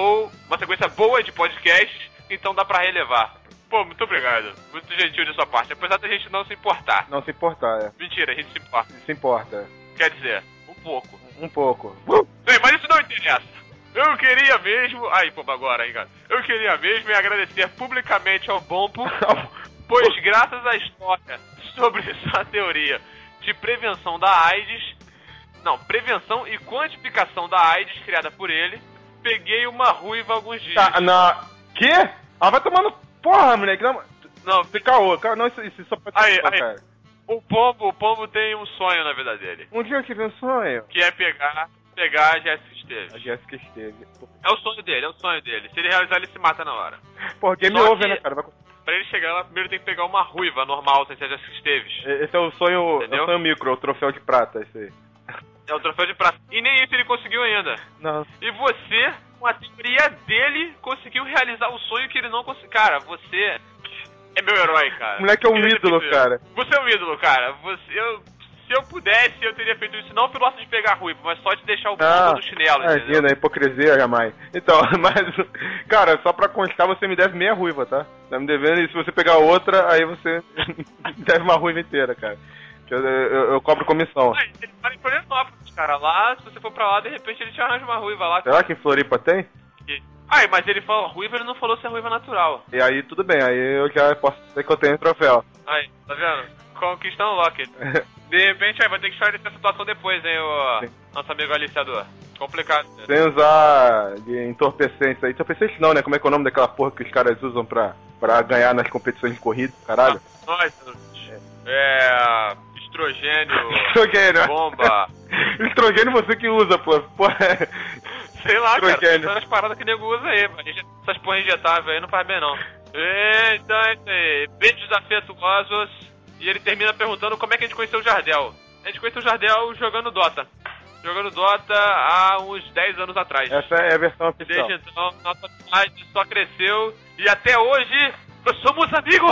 boa de podcasts, então dá pra relevar. Pô, muito obrigado. Muito gentil de sua parte, apesar da gente não se importar. Não se importar, é. Mentira, a gente se importa. Se importa. Quer dizer, um pouco. Um pouco. Bem, mas isso não interessa. Eu queria mesmo... Aí, pô, agora, hein, cara. Eu queria mesmo agradecer publicamente ao Bombo, pois graças à história sobre sua teoria de prevenção da AIDS... Não, prevenção e quantificação da AIDS criada por ele, peguei uma ruiva alguns dias. Quê? Vai tomando... Porra, moleque. Não, fica outro. Cara, não, isso só pode ser, cara. O Pombo tem um sonho na vida dele. Um dia eu tive um sonho. Que é pegar a Jéssica Esteves. A Jéssica Esteves. É o sonho dele. Se ele realizar, ele se mata na hora. Porra, game over, né, cara? Pra ele chegar lá, primeiro tem que pegar uma ruiva normal, sem ser a Jéssica Esteves. Esse é o sonho, micro, o troféu de prata, esse aí. É o troféu de prata. E nem isso ele conseguiu ainda. Não. E você, com a teoria dele, conseguiu realizar o sonho que ele não conseguiu. Cara, você é meu herói, cara. O moleque é um ídolo, cara. Você é um ídolo, cara. Se eu pudesse, eu teria feito isso. Não pelo ato de pegar ruiva, mas só de deixar o pombo no chinelo, entendeu? Imagina, hipocrisia, jamais. Então, mas... Cara, só pra constar, você me deve meia ruiva, tá? Tá me devendo, e se você pegar outra, aí você deve uma ruiva inteira, cara. Eu cobro comissão. Ele para em Florianópolis, cara. Lá, se você for pra lá, de repente ele te arranja uma ruiva lá. Será que em Floripa tem? Mas ele falou ruiva, ele não falou se é ruiva natural. E aí, tudo bem. Aí eu já posso dizer que eu tenho troféu. Aí, tá vendo? Conquistando o Loki. De repente, vai ter que chorar essa situação depois, hein, nosso amigo aliciador. Complicado. Né? Sem usar de entorpecentes aí. Entorpecentes não, né? Como é que é o nome daquela porra que os caras usam pra ganhar nas competições de corrida, caralho? Estrogênio. Bomba. Estrogênio você que usa, pô. Sei lá, estrogênio. Cara. São as paradas que o nego usa aí, mano. Essas porra injetáveis aí não faz bem, não. Então, é isso aí. Beijos afetuosos. E ele termina perguntando como é que a gente conheceu o Jardel. A gente conheceu o Jardel jogando Dota. Jogando Dota há uns 10 anos atrás. Essa é a versão oficial. Desde então, nossa amizade só cresceu. E até hoje, nós somos amigos!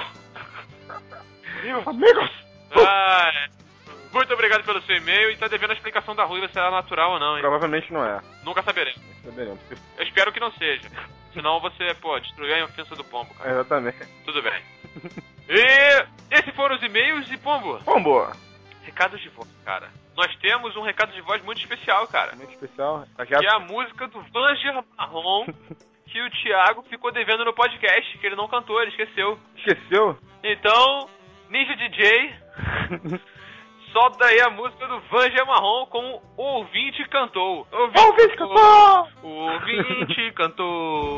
Amigos! Muito obrigado pelo seu e-mail e tá devendo a explicação da ruiva se ela é natural ou não, hein? Provavelmente não é. Nunca saberemos. Eu espero que não seja. Senão você, destruiu a ofensa do Pombo, cara. Exatamente. Tudo bem. E esses foram os e-mails e Pombo. Recados de voz, cara. Nós temos um recado de voz muito especial, cara. Muito especial? Que é a música do Vanger Marrom que o Thiago ficou devendo no podcast, que ele não cantou, ele esqueceu. Esqueceu? Então, Ninja DJ, solta aí a música do Vanger Marrom com O Ouvinte Cantou. Ouvinte Cantou! O Ouvinte Cantou.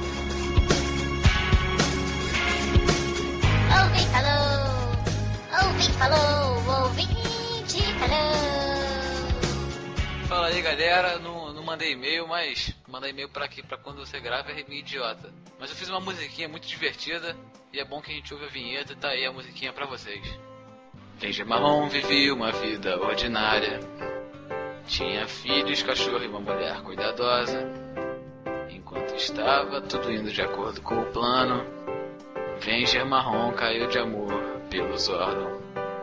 Ouvinte falou, ouvinte falou, ouvinte falou. Fala aí, galera, não mandei e-mail, mas manda e-mail pra aqui, pra quando você grava é meio idiota. Mas eu fiz uma musiquinha muito divertida e é bom que a gente ouve a vinheta e tá aí a musiquinha pra vocês. Vanger Marrom vivia uma vida ordinária. Tinha filhos, cachorro e uma mulher cuidadosa. Enquanto estava tudo indo de acordo com o plano, Vanger Marrom caiu de amor pelo Zordon.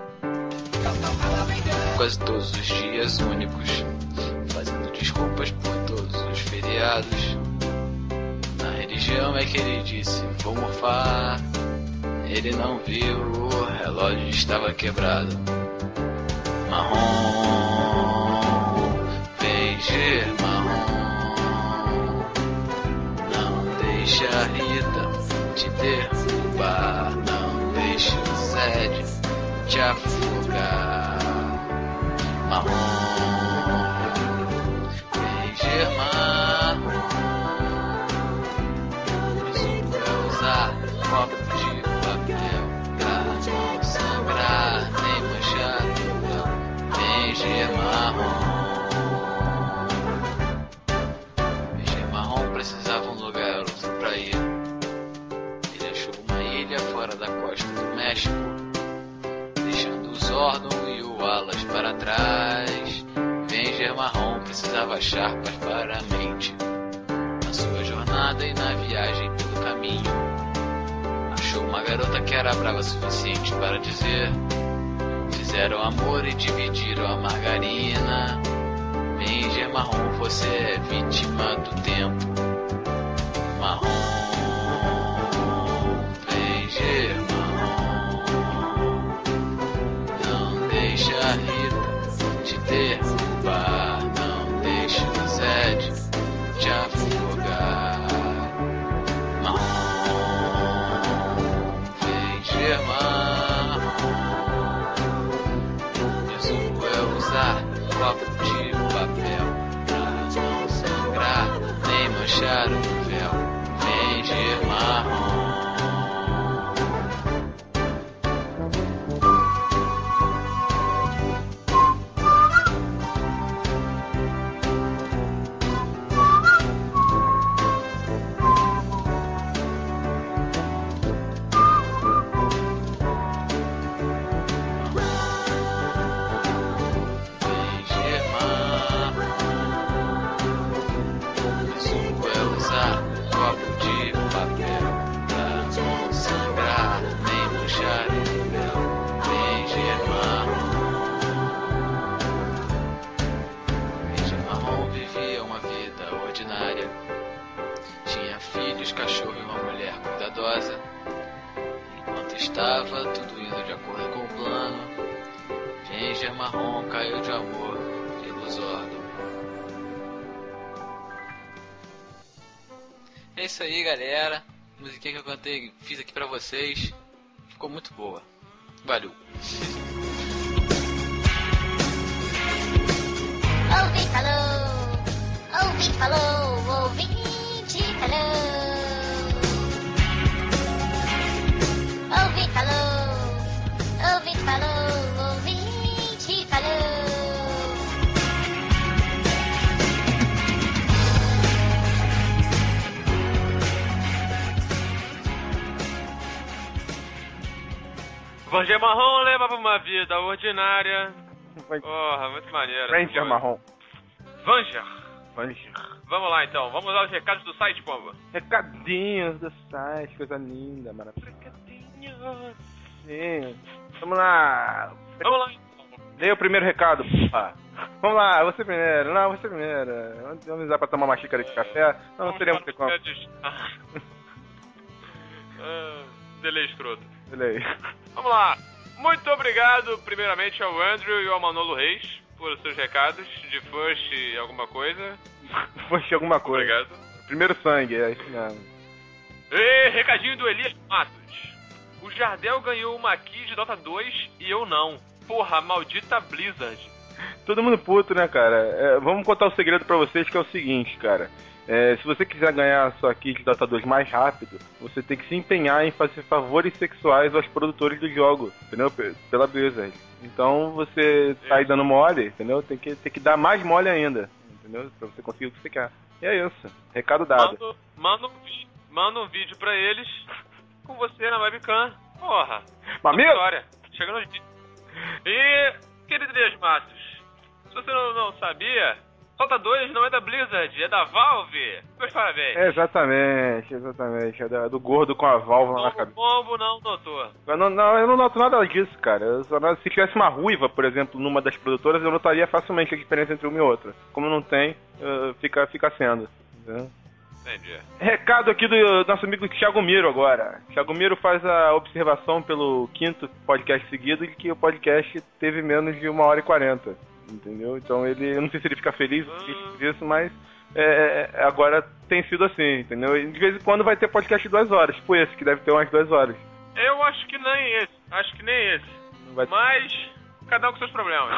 Quase todos os dias únicos, fazendo desculpas por todos os feriados. Na religião é que ele disse, vou morfar. Ele não viu, o relógio estava quebrado. Marrom, Vanger deixe a Rita te derrubar, não deixe o Zed te afogar. Marrom, vem Germar, resolveu usar copo de papel pra não sangrar nem manchar o véu. Vem Germar, precisava um lugar outro pra ir. Ele achou uma ilha fora da costa do México, deixando o Zordon e o Alas para trás. Venger Marrom precisava achar paz para a mente. Na sua jornada e na viagem pelo caminho, achou uma garota que era brava o suficiente para dizer: fizeram amor e dividiram a margarina. Venger Marrom, você é vítima do tempo. Marrom, Venger Marrom, não deixa a Rita te derrubar, não deixa o Zed te afogar. Marrom, Venger Marrom, resolveu usar copo de papel pra não sangrar nem manchar o véu. Venger Marrom. Cachorro e uma mulher cuidadosa. Enquanto estava tudo indo de acordo com o plano, Venger Marrom caiu de amor pelo Zordon. É isso aí, galera. A musiquinha que eu cantei, fiz aqui pra vocês. Ficou muito boa. Valeu. Ouvinte falou, ouvinte falou, ouvinte falou. Ouvinte falou, ouvinte falou, ouvinte falou. Venger Marrom leva uma vida ordinária. Porra, muito maneiro. Ranger Marrom. Venger. Venger. Vamos lá então, vamos aos recados do site, Pomba. Recadinhos do site, coisa linda, maravilhosa. Recadinhos. Sim. Vamos lá. Vamos lá então. Leia o primeiro recado, porra. Vamos lá, você primeiro. Não, você primeiro. Vamos usar pra tomar uma xícara de café? Não seria muito como. Delay escroto. Delay. Vamos lá. Muito obrigado, primeiramente, ao Andrew e ao Manolo Reis por seus recados de Fush alguma coisa. Fush alguma coisa. Obrigado. Primeiro sangue, é isso mesmo. E recadinho do Elias Matos. O Jardel ganhou uma key de Dota 2 e eu não. Porra, maldita Blizzard. Todo mundo puto, né, cara? Vamos contar o segredo pra vocês, que é o seguinte, cara. Se você quiser ganhar a sua kit de Dota 2 mais rápido, você tem que se empenhar em fazer favores sexuais aos produtores do jogo, entendeu? Pela Blizzard. Então você tá aí dando mole, entendeu? Tem que dar mais mole ainda, entendeu? Pra você conseguir o que você quer. E é isso. Recado dado. Manda um vídeo pra eles com você na webcam. Porra. Mamilo! História. Chegando aos vídeos. E, querido Elias Matos, se você não sabia, Dota 2 não é da Blizzard, é da Valve. Meus parabéns. Exatamente. É do gordo com a válvula na cabeça. O Pombo não notou. Eu não noto nada disso, cara. Se tivesse uma ruiva, por exemplo, numa das produtoras, eu notaria facilmente a diferença entre uma e outra. Como não tem, fica sendo. Entendeu? Entendi. Recado aqui do nosso amigo Thiago Miro agora. Thiago Miro faz a observação pelo 5º podcast seguido de que o podcast teve menos de 1h40. Entendeu? Então eu não sei se ele fica feliz disso, mas agora tem sido assim, entendeu? E de vez em quando vai ter podcast de 2 horas, tipo esse, que deve ter umas 2 horas. Eu acho que nem esse. Mas cada um com seus problemas.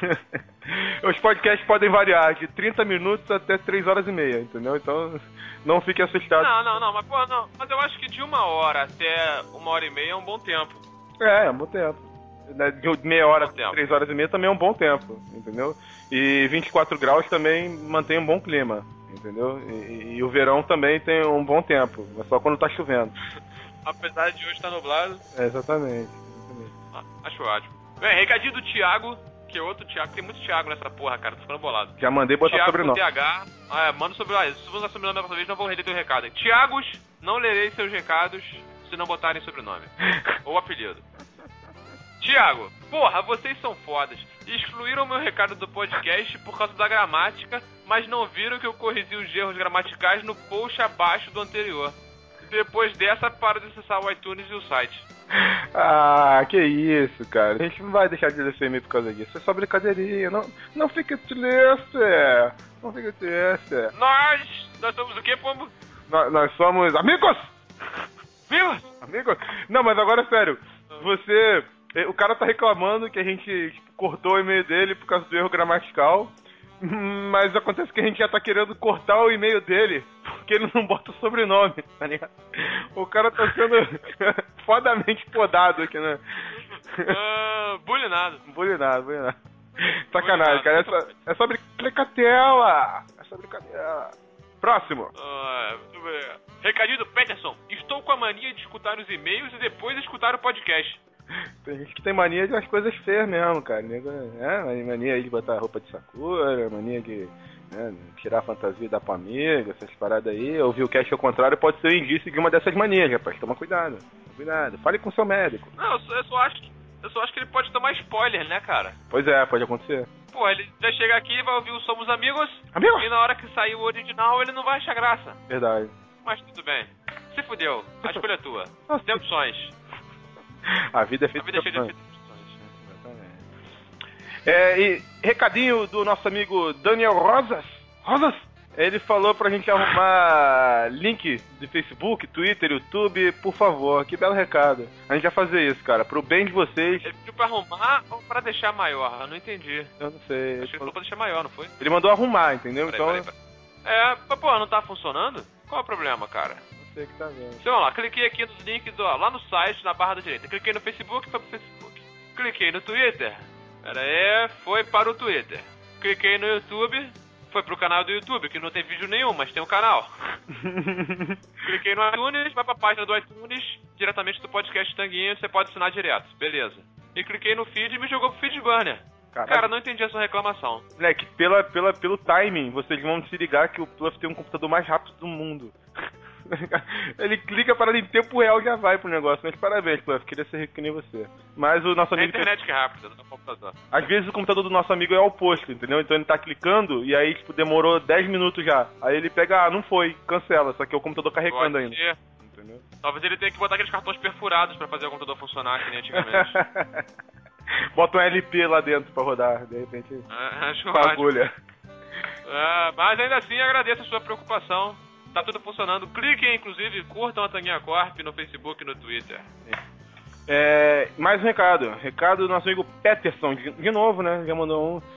Os podcasts podem variar de 30 minutos até 3 horas e meia, entendeu? Então não fique assustado. Não, mas pô, não. Mas eu acho que de 1 hora até 1h30 é um bom tempo. É um bom tempo. De meia hora a 3 horas e meia também é um bom tempo, entendeu? E 24 graus também mantém um bom clima, entendeu? E o verão também tem um bom tempo, mas só quando tá chovendo. Apesar de hoje estar nublado. Exatamente. Acho ótimo. Bem, recadinho do Thiago, que é outro Thiago, tem muito Thiago nessa porra, cara, tô ficando bolado. Já mandei botar Thiago sobrenome. com TH. Manda sobre. Se você usar sobrenome dessa vez, não vou ler teu recado. Thiagos, não lerei seus recados se não botarem sobrenome. Ou apelido. Thiago, porra, vocês são fodas. Excluíram meu recado do podcast por causa da gramática, mas não viram que eu corrigi os erros gramaticais no post abaixo do anterior. Depois dessa, para de acessar o iTunes e o site. Ah, que isso, cara. A gente não vai deixar de ler seu e-mail por causa disso. É só brincadeirinha. Não fique triste. Não fique triste. Nós somos o quê, Pombo? Nós somos amigos! Amigos? Não, mas agora sério. O cara tá reclamando que a gente cortou o e-mail dele por causa do erro gramatical. Mas acontece que a gente já tá querendo cortar o e-mail dele porque ele não bota o sobrenome, tá ligado? O cara tá sendo fodamente podado aqui, né? Bulinado. Sacanagem, cara. É só brincadeira. Próximo. Recadinho do Peterson. Estou com a mania de escutar os e-mails e depois escutar o podcast. Tem gente que tem mania de umas coisas feias mesmo, cara. Mania aí de botar roupa de Sakura, mania de tirar a fantasia e dar pro amigo, essas paradas aí. Ouvir o cast ao contrário pode ser um indício de uma dessas manias, rapaz. Toma cuidado. Fale com seu médico. Não, eu só acho que ele pode tomar spoiler, né, cara? Pois é, pode acontecer. Pô, ele vai chegar aqui e vai ouvir o Somos Amigos. E na hora que sair o original, ele não vai achar graça. Verdade. Mas tudo bem. Se fudeu. A escolha é tua. Tem opções. A vida é feita de opções. E recadinho do nosso amigo Daniel Rosas. Ele falou pra gente arrumar link de Facebook, Twitter, YouTube, por favor. Que belo recado. A gente vai fazer isso, cara, pro bem de vocês. Ele pediu pra arrumar ou pra deixar maior? Eu não entendi. Eu não sei. Acho que ele falou pra deixar maior, não foi? Ele mandou arrumar, entendeu? Peraí. Mas pô, não tá funcionando? Qual é o problema, cara? Não sei o que tá vendo. Então, vamos lá, cliquei aqui nos links lá no site, na barra da direita. Cliquei no Facebook, foi pro Facebook. Cliquei no Twitter. Foi para o Twitter. Cliquei no YouTube, foi pro canal do YouTube, que não tem vídeo nenhum, mas tem um canal. Cliquei no iTunes, vai pra página do iTunes, diretamente do podcast Tanguinho, você pode assinar direto, beleza. E cliquei no feed e me jogou pro Feedburner. Cara, não entendi essa reclamação. Moleque, pelo timing, vocês vão se ligar que o Pluff tem um computador mais rápido do mundo. Ele clica para em tempo real já vai pro negócio. Mas parabéns, Pluff, queria ser rico que nem você. Mas o nosso amigo. É a internet que é rápida, não é o computador. Às vezes o computador do nosso amigo é o oposto, entendeu? Então ele tá clicando e aí, tipo, demorou 10 minutos já. Aí ele pega, não foi, cancela, só que é o computador carregando ainda. Entendeu? Talvez ele tenha que botar aqueles cartões perfurados pra fazer o computador funcionar, que nem antigamente. Bota um LP lá dentro pra rodar, de repente. Bagulha. Mas ainda assim agradeço a sua preocupação. Tá tudo funcionando. Cliquem, inclusive, curtam a Tanguinha Corp no Facebook e no Twitter. Mais um recado. Recado do nosso amigo Peterson. De novo, né? Já mandou um.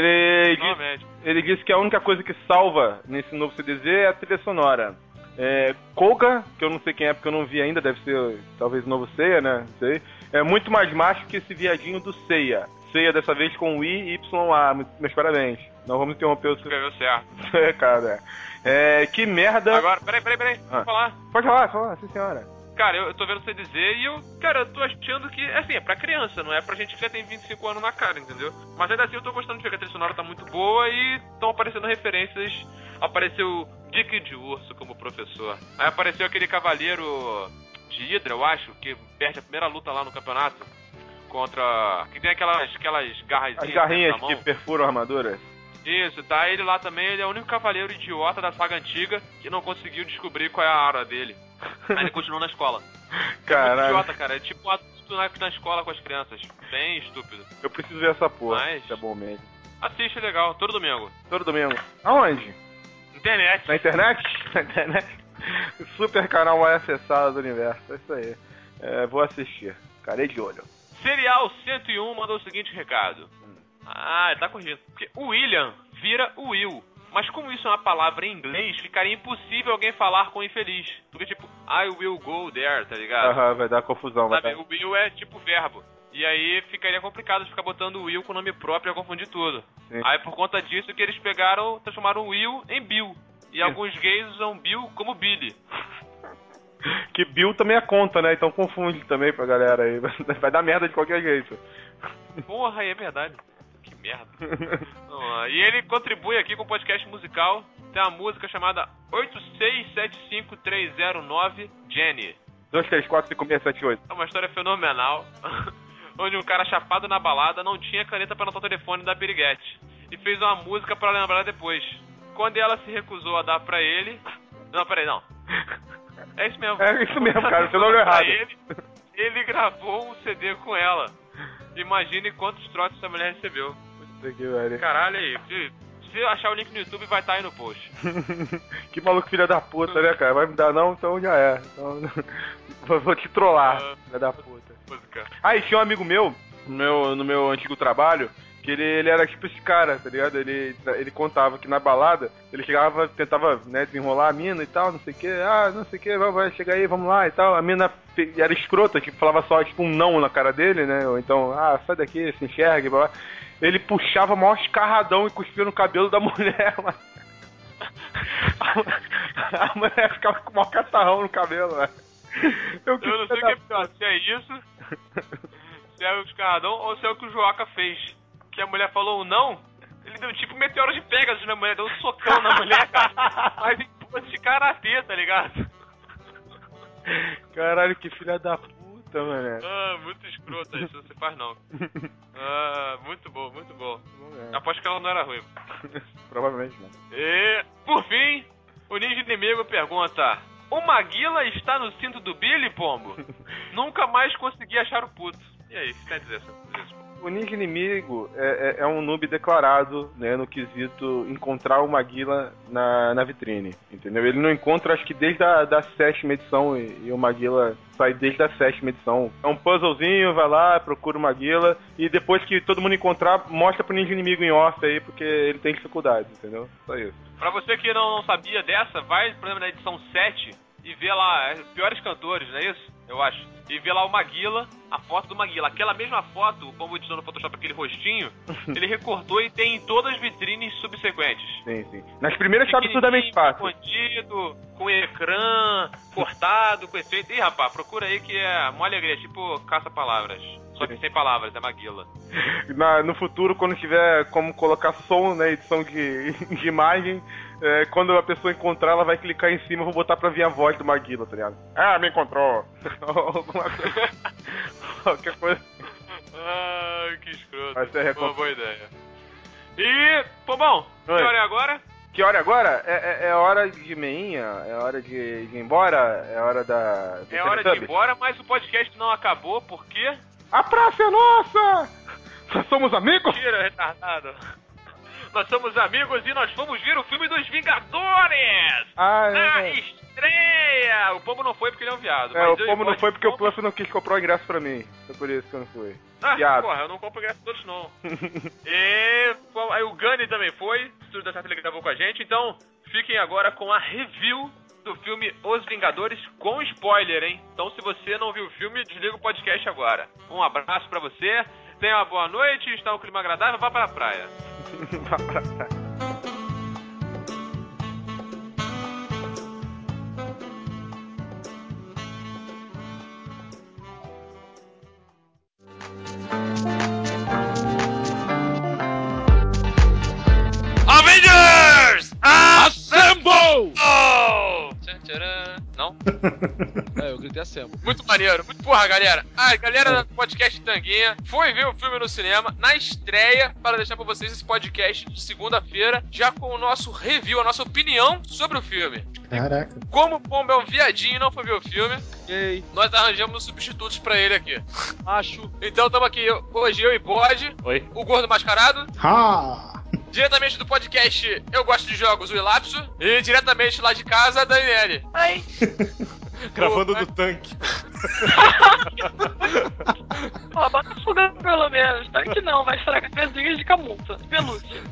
Ele disse que a única coisa que salva nesse novo CDZ é a trilha sonora. Koga, que eu não sei quem é porque eu não vi ainda, deve ser talvez o novo Seiya, né? Não sei. É muito mais macho que esse viadinho do Seiya. Seiya dessa vez com I, Y, A. Meus parabéns. Não vamos interromper o seu. Escreveu certo. Cara. Que merda. Agora, peraí. Vou falar. Pode falar, sim senhora. Cara, eu tô vendo você dizer e eu tô achando que, assim, é pra criança, não é pra gente que já tem 25 anos na cara, entendeu? Mas ainda assim eu tô gostando de ver que a trilha sonora tá muito boa e estão aparecendo referências. Apareceu Dick de Urso como professor. Aí apareceu aquele cavaleiro de Hydra, eu acho, que perde a primeira luta lá no campeonato. Contra... que tem aquelas garras. As garrinhas que perfuram armaduras. Isso, tá ele lá também, ele é o único cavaleiro idiota da saga antiga que não conseguiu descobrir qual é a área dele. Aí ele continua na escola. Caralho. É muito idiota, cara, é tipo um adulto na escola com as crianças. Bem estúpido. Eu preciso ver essa porra. Mas... isso é bom mesmo. Assiste, legal, todo domingo. Todo domingo. Aonde? Internet. Na internet? Super canal mais acessado do universo. É isso aí. Vou assistir. Carei de olho. Serial 101 mandou o seguinte recado. Tá corrigindo. Porque o William vira o Will. Mas como isso é uma palavra em inglês, ficaria impossível alguém falar com o infeliz. Porque tipo, I will go there, tá ligado? Vai dar confusão. Sabe, o Will é tipo verbo. E aí ficaria complicado de ficar botando o Will com o nome próprio e confundir tudo. Sim. Aí por conta disso que eles transformaram o Will em Bill. E alguns gays usam Bill como Billy. Que Bill também é conta, né? Então confunde também pra galera aí. Vai dar merda de qualquer jeito. Porra, é verdade. Que merda. E ele contribui aqui com o podcast musical. Tem uma música chamada 8675309 Jenny. 2345678. É uma história fenomenal. Onde um cara chapado na balada não tinha caneta pra anotar o telefone da piriguete. E fez uma música pra lembrar depois. Quando ela se recusou a dar pra ele... Não, peraí, não. É isso mesmo. É isso mesmo, cara. Você não olhou errado. Ele gravou um CD com ela. Imagine quantos trotes essa mulher recebeu. Puta que velho. Caralho aí. Se achar o link no YouTube, vai estar aí no post. Que maluco filha da puta, né, cara? Vai me dar não? Então já é. Então, vou te trollar, filha da puta. E tinha um amigo meu, no meu antigo trabalho, que ele era tipo esse cara, tá ligado? Ele contava que na balada, ele chegava, tentava, né, desenrolar a mina e tal, não sei o que, não sei o que, vai, chega aí, vamos lá e tal. A mina era escrota, tipo, falava só, tipo, um não na cara dele, né? Ou então, sai daqui, se enxerga, blá, blá. Ele puxava o maior escarradão e cuspia no cabelo da mulher, mano. A mulher ficava com o maior catarrão no cabelo, velho. Eu não sei o que é pior, se é isso, se é o escarradão ou se é o que o Joaca fez. Que a mulher falou não, ele deu tipo meteoro de Pegasus na mulher, deu um socão na mulher, cara. Mas em pose de karatê, tá ligado? Caralho, que filha da puta, mano. Muito escrota, isso você faz não. Muito bom, muito bom. Aposto que ela não era ruim. Provavelmente não. E, por fim, o ninja inimigo pergunta: o Maguila está no cinto do Billy, pombo? Nunca mais consegui achar o puto. E aí, o que você quer dizer sobre isso? O ninja inimigo é um noob declarado, né, no quesito encontrar o Maguila na vitrine, entendeu? Ele não encontra, acho que desde a 7ª edição, e o Maguila sai desde a 7ª edição. É um puzzlezinho, vai lá, procura o Maguila, e depois que todo mundo encontrar, mostra pro ninja inimigo em off aí, porque ele tem dificuldade, entendeu? Só isso. Pra você que não sabia dessa, vai, por exemplo, na edição 7 e vê lá, piores cantores, não é isso? Eu acho. E vê lá o Maguila, a foto do Maguila. Aquela mesma foto, o pombo editou no Photoshop aquele rostinho, ele recortou e tem em todas as vitrines subsequentes. Sim, sim. Nas primeiras tá absurdamente fácil. Escondido, com ecrã, cortado, com efeito. Ih, rapaz, procura aí que é uma alegria, tipo caça-palavras. Só que sem palavras, é Maguila. No futuro, quando tiver como colocar som na edição de imagem, quando a pessoa encontrar, ela vai clicar em cima, eu vou botar pra vir a voz do Maguila, tá ligado? Me encontrou! Alguma coisa. Qualquer coisa. Ai, que escroto. Vai ser uma boa ideia. E, Pombão, que hora é agora? Que hora é agora? É hora de meinha? É hora de ir embora? É hora da... É hora de ir embora, mas o podcast não acabou, por quê? A praça é nossa! Nós somos amigos? Mentira, retardado. Nós somos amigos e nós fomos ver o filme dos Vingadores! Na estreia! O Pombo não foi porque ele é um viado. O Pombo não foi porque o Puff não quis comprar o ingresso pra mim. Foi por isso que eu não fui. Porra, eu não compro ingresso todos não. E aí o Gunny também foi. Se tudo der certo, ele gravou com a gente. Então, fiquem agora com a review do filme Os Vingadores com spoiler, hein? Então, se você não viu o filme, desliga o podcast agora. Um abraço pra você, tenha uma boa noite, está um clima agradável, vá pra praia. Vá pra praia. Avengers! Assemble! Não? Eu gritei Assemble. Muito maneiro. Porra, galera. A galera do podcast Tanguinha foi ver o filme no cinema, na estreia, para deixar pra vocês esse podcast de segunda-feira, já com o nosso review, a nossa opinião sobre o filme. Caraca. Como o Pombo é um viadinho e não foi ver o filme, nós arranjamos substitutos pra ele aqui. Acho. Então estamos aqui hoje, eu e Bode. Oi. O gordo mascarado. Ha! Diretamente do podcast Eu Gosto de Jogos, o Ilapso. E diretamente lá de casa, a Daniele. Ai. Gravando do tanque. Ó, bota fogão pelo menos. Tanque não, vai estragar minhas linhas de camurça. Pelúcia.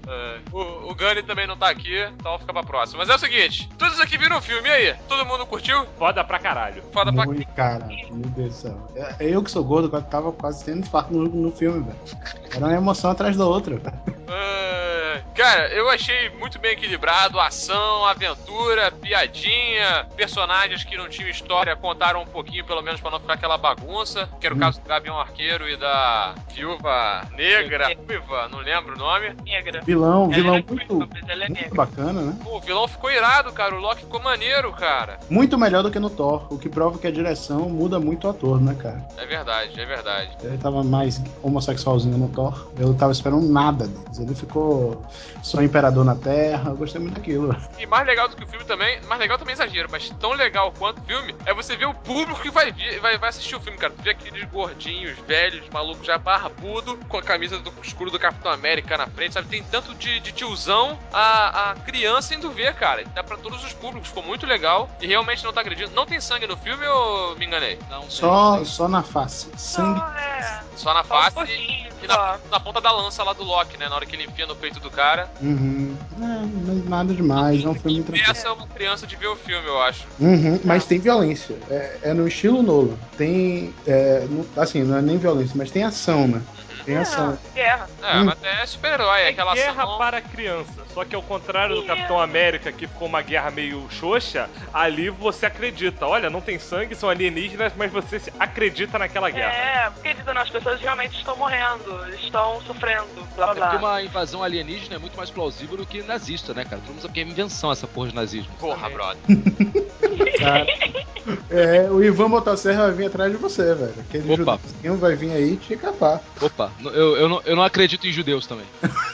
O Gunny também não tá aqui, então fica pra próxima. Mas é o seguinte, todos aqui viram o filme, e aí? Todo mundo curtiu? Foda pra caralho. Foda pra Muito, cara. Meu Deus do céu. Eu que sou gordo, tava quase tendo infarto no filme, velho. Era uma emoção atrás da outra, velho. Cara, eu achei muito bem equilibrado, ação, aventura, piadinha, personagens que não tinham história contaram um pouquinho, pelo menos pra não ficar aquela bagunça, que era o caso do Gavião Arqueiro e da Viúva Negra, Ruiva, não lembro o nome. Negra. Vilão Ela é muito, ruiva, mas ela é muito negra. bacana, né? Pô, o vilão ficou irado, cara, o Loki ficou maneiro, cara. Muito melhor do que no Thor, o que prova que a direção muda muito o ator, né, cara? É verdade, é verdade. Ele tava mais homossexualzinho no Thor. Eu tava esperando nada deles. Ele ficou só imperador na Terra. Eu gostei muito daquilo. E mais legal do que o filme também, mais legal também é exagero, mas tão legal quanto o filme, é você ver o público que vai assistir o filme, cara. Tu vê aqueles gordinhos, velhos, malucos já barbudo, com a camisa do escuro do Capitão América na frente, sabe? Tem tanto de tiozão a criança indo ver, cara. Dá pra todos os públicos, ficou muito legal. E realmente não tá agredindo. Não tem sangue no filme ou me enganei? Não, Só na face. Sangue. Só na Só um face pouquinho, e só. na ponta da lança lá do Loki, né? Na hora que ele enfia no peito do cara. Uhum. Mas nada demais. É um filme tranquilo. Essa é uma criança de ver o filme, eu acho. Uhum, mas tem violência. É no estilo Nolan. Tem. Assim, não é nem violência, mas tem ação, né? Tem ação. Guerra. Mas é super-herói, É aquela guerra ação. para criança. Só que ao contrário do Capitão América, que ficou uma guerra meio xoxa, ali você acredita. Olha, não tem sangue, são alienígenas, mas você acredita naquela guerra. É, porque dizendo, as pessoas realmente estão morrendo, estão sofrendo, blá É blá porque blá. uma invasão alienígena é muito mais plausível do que nazista, né, cara? Todo mundo sabe que é invenção essa porra de nazismo. Porra, brother. Cara, o Ivan Motosserra vai vir atrás de você, velho. Aquele Opa. judezinho vai vir aí te capar. Opa, eu não acredito em judeus também.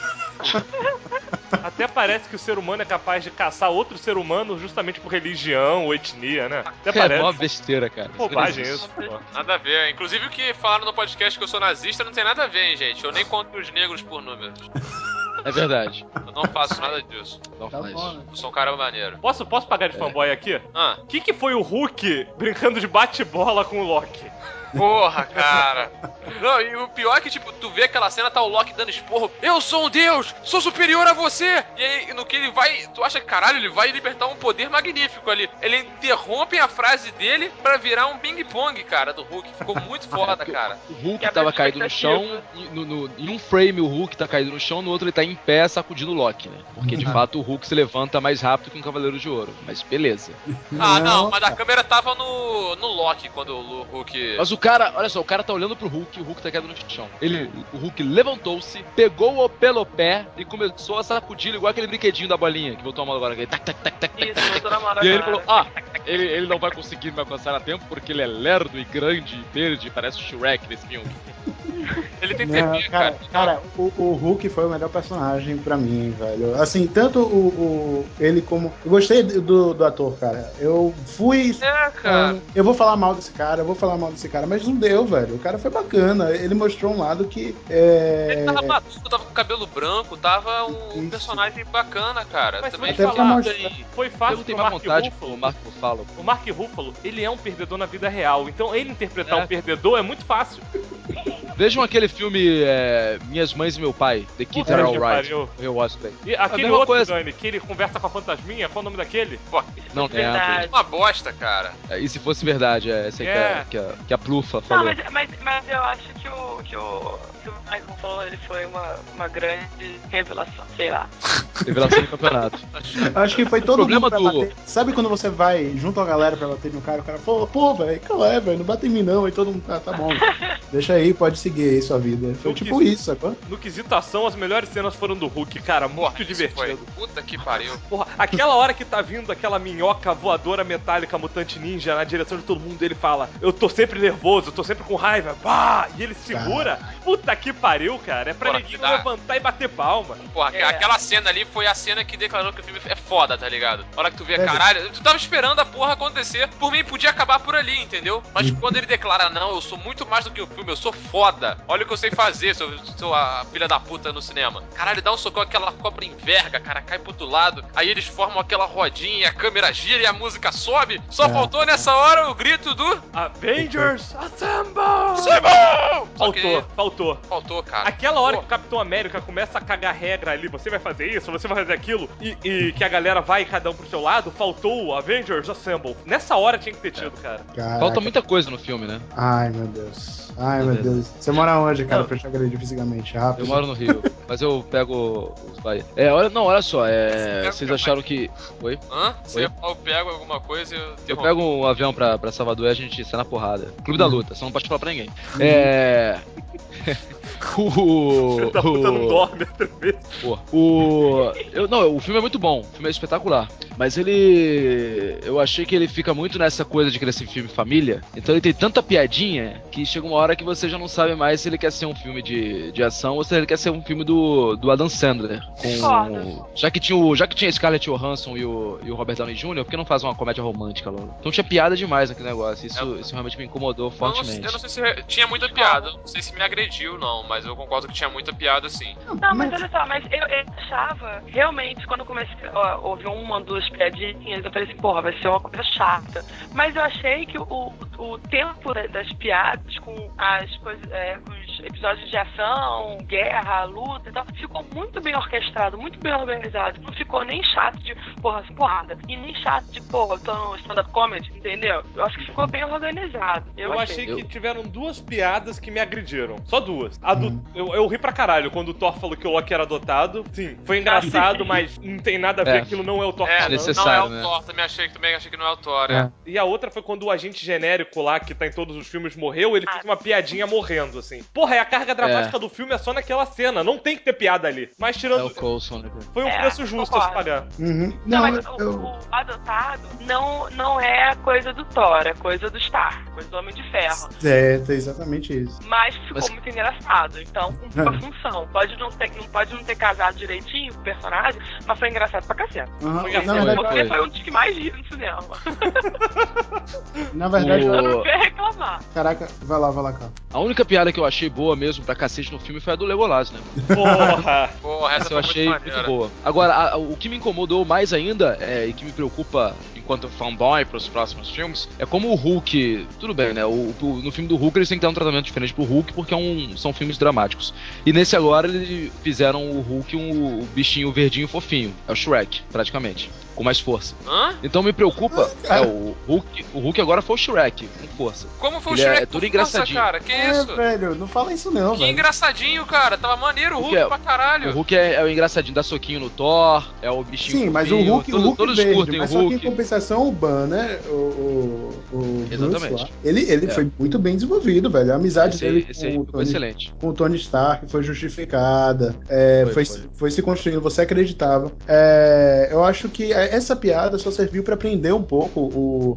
Até parece que o ser humano é capaz de caçar outro ser humano justamente por religião ou etnia, né? Até É parece. mó besteira, cara. Bobagem isso, pô. Nada a ver. Inclusive o que falaram no podcast que eu sou nazista não tem nada a ver, hein, gente. Eu nem conto os negros por números. É verdade. Eu não faço nada disso. Não Tá faz. bom, né? Eu sou um cara maneiro. Posso pagar de fanboy aqui? Ah, O que foi o Hulk brincando de bate-bola com o Loki? porra, cara. Não, e o pior é que, tipo, tu vê aquela cena, tá o Loki dando esporro. Eu sou um deus, sou superior a você. E aí, no que ele vai, tu acha que, caralho, ele vai libertar um poder magnífico ali. Ele interrompe a frase dele pra virar um ping-pong, cara, do Hulk. Ficou muito foda, cara. O Hulk Quebra tava a caído no chão, expectativa. em um frame o Hulk tá caído no chão, no outro ele tá em pé sacudindo o Loki, né? Porque de fato o Hulk se levanta mais rápido que um Cavaleiro de Ouro. Mas beleza. Ah, não, mas a câmera tava no Loki quando o Hulk... Mas o cara, olha só, o cara tá olhando pro Hulk e o Hulk tá caído no chão. O Hulk levantou-se, pegou-o pelo pé e começou a sacudir igual aquele brinquedinho da bolinha que botou a mão agora. Tac, tac, tac, tac, tac, Isso, tac, botou na mão E aí ele agora. falou, ele não vai conseguir me alcançar a tempo porque ele é lerdo e grande e verde, parece o Shrek nesse filme. Ele tem Não, TV, cara. cara, o Hulk foi o melhor personagem pra mim, velho. Assim, tanto ele como... Eu gostei do ator, cara. Eu fui... Cara. Eu vou falar mal desse cara, mas não deu, velho. O cara foi bacana. Ele mostrou um lado que... Ele tava maduro, tava com cabelo branco, tava um Isso. personagem bacana, cara. Mas Também até porque falar, mostra- foi Eu fácil não pro tenho má Mark vontade Ruffalo. pro Mark Ruffalo. O Mark Ruffalo, ele é um perdedor na vida real. Então ele interpretar É. um perdedor é muito fácil. Vejam aquele filme Minhas Mães e Meu Pai, The Kids Puta Are que Alright. pariu. Eu gostei. E aquele mesma outro, coisa. Dani, que ele conversa com a fantasminha, qual o nome daquele? Pô, Não Verdade. lembro. uma bosta, cara. E se fosse verdade, essa aí É. que a Plufa Não, falou. mas eu acho que o Michael falou, ele foi uma grande revelação, sei lá. Revelação do campeonato. Acho que foi todo problema mundo pra do- bater. Sabe quando você vai junto a galera pra bater no cara, o cara falou, pô, velho, qual é, velho? Não bate em mim não. E todo mundo, tá bom. Deixa aí, pode seguir aí sua vida. Foi Eu tipo quis- isso, sacou? No quesito ação, as melhores cenas foram do Hulk, cara. Porra, Muito isso divertido. foi. Puta que pariu. Porra, aquela hora que tá vindo aquela minhoca voadora metálica mutante ninja na direção de todo mundo, ele fala: eu tô sempre nervoso, eu tô sempre com raiva, pá! E ele segura. Puta que pariu, cara. É pra Porra, neguinho que dá. levantar e bater palma. Porra, aquela cena ali mim foi a cena que declarou que o filme é foda, tá ligado? A hora que tu vê, caralho, tu tava esperando a porra acontecer. Por mim, podia acabar por ali, entendeu? Mas quando ele declara, não, eu sou muito mais do que o filme, eu sou foda. Olha o que eu sei fazer, sou a filha da puta no cinema. Caralho, dá um socão, aquela cobra enverga, cara, cai pro outro lado. Aí eles formam aquela rodinha, a câmera gira e a música sobe. Só faltou nessa hora o grito do Avengers Assemble! Faltou, cara. Aquela hora que o Capitão América começa a cagar regra ali, você vai fazer isso, você vai fazer aquilo, e que a galera vai cada um pro seu lado, faltou o Avengers Assemble. Nessa hora tinha que ter tido, cara. Caraca. Falta muita coisa no filme, né? Ai, meu Deus. Meu Deus. Você mora onde, cara, pra eu te agredir fisicamente? Rápido. Eu moro no Rio, mas eu pego os Bahia. Olha só, vocês acharam que... Oi? Hã? Eu pego alguma coisa e eu pego um avião pra Salvador e a gente sai na porrada. Clube da Luta, só não pode falar pra ninguém. Filho da puta não dorme outra vez. O filme é muito bom, o filme é espetacular. Mas eu achei que ele fica muito nessa coisa de querer ser filme família. Então ele tem tanta piadinha que chega uma hora que você já não sabe mais se ele quer ser um filme de ação ou se ele quer ser um filme do Adam Sandler. Já que tinha Scarlett Johansson e o Robert Downey Jr., por que não faz uma comédia romântica logo? Então tinha piada demais naquele negócio. Isso realmente me incomodou fortemente. Eu não sei se tinha muita piada. Não sei se me agrediu, não. Mas eu concordo que tinha muita piada, sim. Não, mas olha só, eu achava, realmente, quando eu comecei a ouvir uma, duas piadinhas, eu falei assim, porra, vai ser uma coisa chata. Mas eu achei que o tempo das piadas com as coisas, os episódios de ação, guerra, luta e tal, ficou muito bem orquestrado, muito bem organizado. Não ficou nem chato de, porrada, e nem chato de, eu tô no stand-up comedy, entendeu? Eu acho que ficou bem organizado. Eu achei que tiveram duas piadas que me agrediram. Só duas. Eu ri pra caralho quando o Thor falou que o Loki era adotado. Sim, foi engraçado, mas não tem nada a ver, aquilo não é o Thor falando. Necessário, não é o Thor, também achei que não é o Thor, E a outra foi quando o agente genérico lá, que tá em todos os filmes, morreu, ele fez uma piadinha morrendo, assim. Porra, e a carga dramática do filme é só naquela cena, não tem que ter piada ali. Mas tirando... o Coulson, né? Foi um preço justo a se pagar. Não, mas o adotado não é coisa do Thor, é coisa do Stark, coisa do Homem de Ferro. É exatamente isso. Mas ficou muito engraçado, então cumpriu a função. Pode não ter casado direitinho com o personagem, mas foi engraçado pra cacete. Você foi um dos que mais riu no cinema. Na verdade, eu não quero reclamar. Caraca, vai lá, cara. A única piada que eu achei boa mesmo pra cacete no filme foi a do Legolas, né? Essa eu achei muito boa. Agora, o que me incomodou mais ainda, e que me preocupa enquanto fanboy pros próximos filmes, é como o Hulk... Tudo bem, né? No filme do Hulk eles têm que dar um tratamento diferente pro Hulk porque são filmes dramáticos. E nesse agora eles fizeram o Hulk um bichinho verdinho fofinho. É o Shrek, praticamente. Com mais força. Então me preocupa, o Hulk agora foi o Shrek, com força. Como foi o Shrek? É tudo engraçadinho. Cara, que isso? Velho, não fala isso não, velho. Que engraçadinho, cara. Tava maneiro o Hulk pra caralho. O Hulk é o engraçadinho, dá soquinho no Thor, é o bichinho fofinho. Mas o Hulk todos verde, curtem mas o Hulk. Só que em compensação o Banner, o exatamente. Bruce lá, ele foi muito bem desenvolvido, velho. A amizade dele com o Tony Stark foi justificada, foi se construindo, você acreditava. Eu acho que essa piada só serviu pra prender um pouco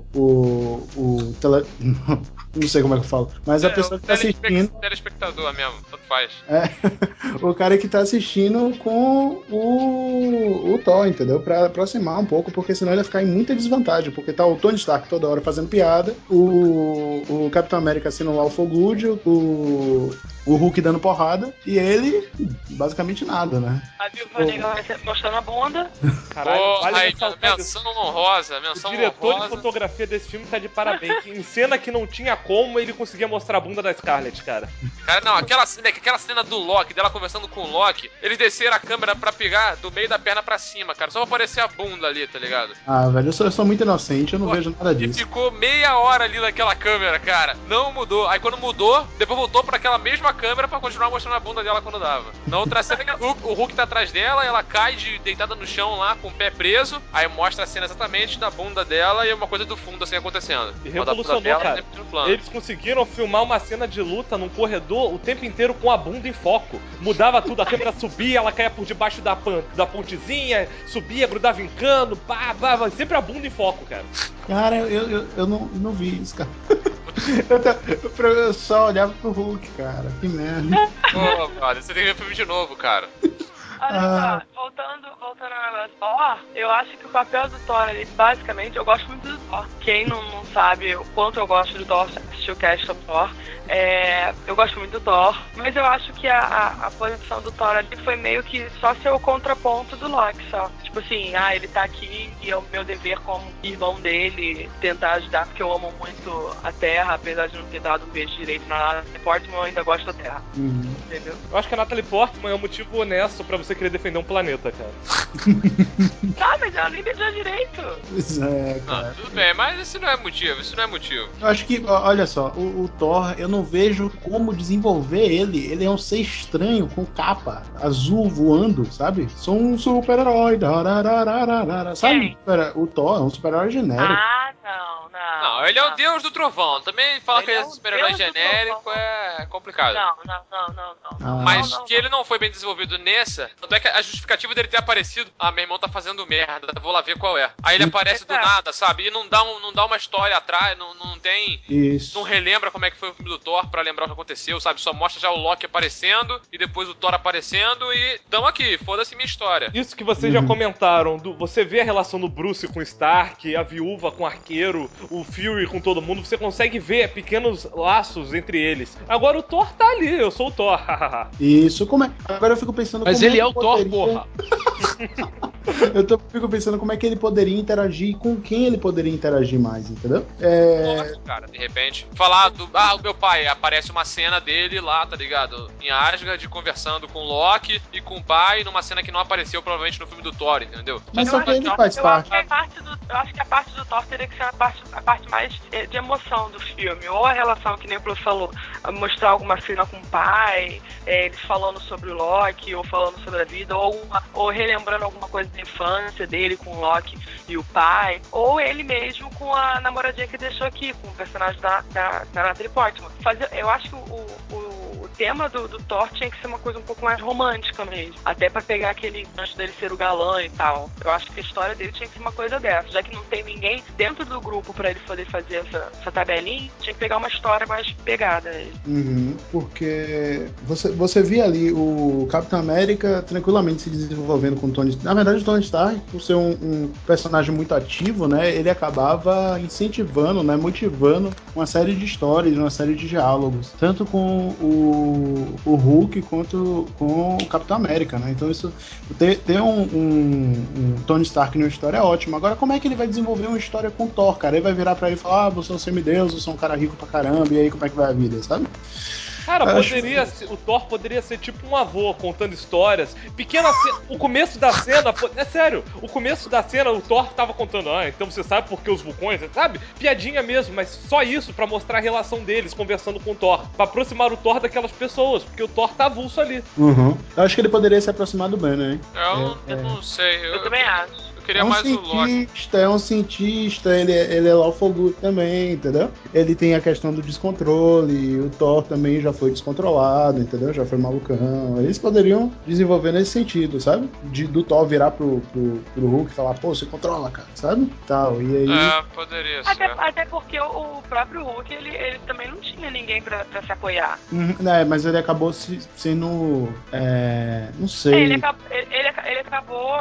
não sei como é que eu falo, mas a pessoa que tá assistindo... Telespectador mesmo, tanto faz. O cara que tá assistindo com o Thor, entendeu? Pra aproximar um pouco, porque senão ele vai ficar em muita desvantagem, porque tá o Tony Stark toda hora fazendo piada, o Capitão América sendo o Alpha Good, o Hulk dando porrada, e ele, basicamente nada, né? A Viúva Negra vai mostrando a bunda. Caralho, menção honrosa. O diretor de fotografia desse filme tá de parabéns. Em cena que não tinha como, ele conseguia mostrar a bunda da Scarlett, cara. Cara, não, aquela cena do Loki, dela conversando com o Loki, eles desceram a câmera pra pegar do meio da perna pra cima, cara, só pra aparecer a bunda ali, tá ligado? Velho, eu sou muito inocente, eu não vejo nada disso. E ficou meia hora ali naquela câmera, cara, não mudou. Aí quando mudou, depois voltou pra aquela mesma câmera pra continuar mostrando a bunda dela quando dava. Na outra cena, o Hulk tá atrás dela, ela cai deitada no chão lá, com o pé preso, aí mostra a cena exatamente da bunda dela e uma coisa do fundo assim acontecendo. E revolucionou, cara. Eles conseguiram filmar uma cena de luta num corredor o tempo inteiro com a bunda em foco. Mudava tudo, a câmera subia, ela caía por debaixo da pontezinha, subia, grudava em cano, sempre a bunda em foco, cara. Cara, eu não vi isso, cara. Eu só olhava pro Hulk, cara. Que merda. Pô, brother, você tem que ver o filme de novo, cara. Olha só, voltando ao negócio do Thor, eu acho que o papel do Thor ali, basicamente, eu gosto muito do Thor. Quem não sabe o quanto eu gosto do Thor, se assistiu o cast do Thor, eu gosto muito do Thor, mas eu acho que a posição do Thor ali foi meio que só ser o contraponto do Loki, só. Tipo assim, ele tá aqui e é o meu dever como irmão dele tentar ajudar, porque eu amo muito a Terra, apesar de não ter dado um beijo direito na Natalie Portman, eu ainda gosto da Terra. Entendeu? Eu acho que a Natalie Portman é um motivo honesto pra você querer defender um planeta, cara. Tá, mas ela nem beijou direito. Pois é, cara. Tudo bem, mas isso não é motivo, Eu acho que, olha só, o Thor, eu não vejo como desenvolver ele. Ele é um ser estranho, com capa azul voando, sabe? Sou um super-herói, sabe? O Thor é um super-herói genérico. Não, ele é o deus do trovão. Também falar que ele é um super-herói genérico é complicado. Não. Mas que ele não foi bem desenvolvido nessa, tanto é que a justificativa dele ter aparecido, meu irmão tá fazendo merda, vou lá ver qual é. Aí ele aparece do nada, sabe? E não dá uma história atrás, não tem... Isso. Não relembra como é que foi o filme do Thor pra lembrar o que aconteceu, sabe? Só mostra já o Loki aparecendo e depois o Thor aparecendo e tamo aqui, foda-se minha história. Isso que vocês já comentaram, você vê a relação do Bruce com o Stark, a viúva com o arqueiro, o Fury com todo mundo, você consegue ver pequenos laços entre eles. Agora o Thor tá ali, eu sou o Thor, Isso, como é? Agora eu fico pensando Mas como ele é o poderia... Thor, porra. Fico pensando como é que ele poderia interagir e com quem ele poderia interagir mais, entendeu? Loki, cara, de repente. Falar do... o meu pai, aparece uma cena dele lá, tá ligado? Em Asgard, conversando com o Loki e com o pai, numa cena que não apareceu provavelmente no filme do Thor, entendeu? Mas só que ele faz parte. Eu acho que a parte do Thor teria que ser a parte mais de emoção do filme. Ou a relação, que nem o Plus falou, mostrar alguma cena com o pai, eles falando sobre o Loki, ou falando sobre a vida, ou relembrando alguma coisa da infância dele com o Loki e o pai, ou ele mesmo com a namoradinha que deixou aqui, com o personagem da Natalie Portman. Eu acho que o tema do Thor tinha que ser uma coisa um pouco mais romântica mesmo, até pra pegar aquele gancho dele ser o galã e tal. Eu acho que a história dele tinha que ser uma coisa dessa, já que não tem ninguém dentro do grupo pra ele poder fazer essa tabelinha, tinha que pegar uma história mais pegada aí. Porque você via ali o Capitão América tranquilamente se desenvolvendo com o Tony. Na verdade, o Tony Stark, por ser um personagem muito ativo, né, ele acabava incentivando, né, motivando uma série de histórias, uma série de diálogos, tanto com o Hulk quanto com o Capitão América, né? Então isso ter um Tony Stark numa história é ótimo. Agora, como é que ele vai desenvolver uma história com o Thor, cara? Ele vai virar pra ele e falar, você é um semideus, eu sou um cara rico pra caramba, e aí como é que vai a vida, sabe? Cara, o Thor poderia ser tipo um avô contando histórias. O começo da cena, é sério, o começo da cena o Thor tava contando, então você sabe por que os vulcões, sabe? Piadinha mesmo, mas só isso pra mostrar a relação deles conversando com o Thor, pra aproximar o Thor daquelas pessoas, porque o Thor tá avulso ali. Eu acho que ele poderia se aproximar do Banner, hein? Eu não sei. Eu também acho. Queria mais o Loki. É um cientista, ele é lawful good também, entendeu? Ele tem a questão do descontrole, o Thor também já foi descontrolado, entendeu? Já foi malucão. Eles poderiam desenvolver nesse sentido, sabe? Do Thor virar pro Hulk e falar, pô, você controla, cara, sabe? Tal, e aí... poderia ser. Até porque o próprio Hulk, ele também não tinha ninguém pra se apoiar. Mas ele acabou sendo... não sei... Ele acabou...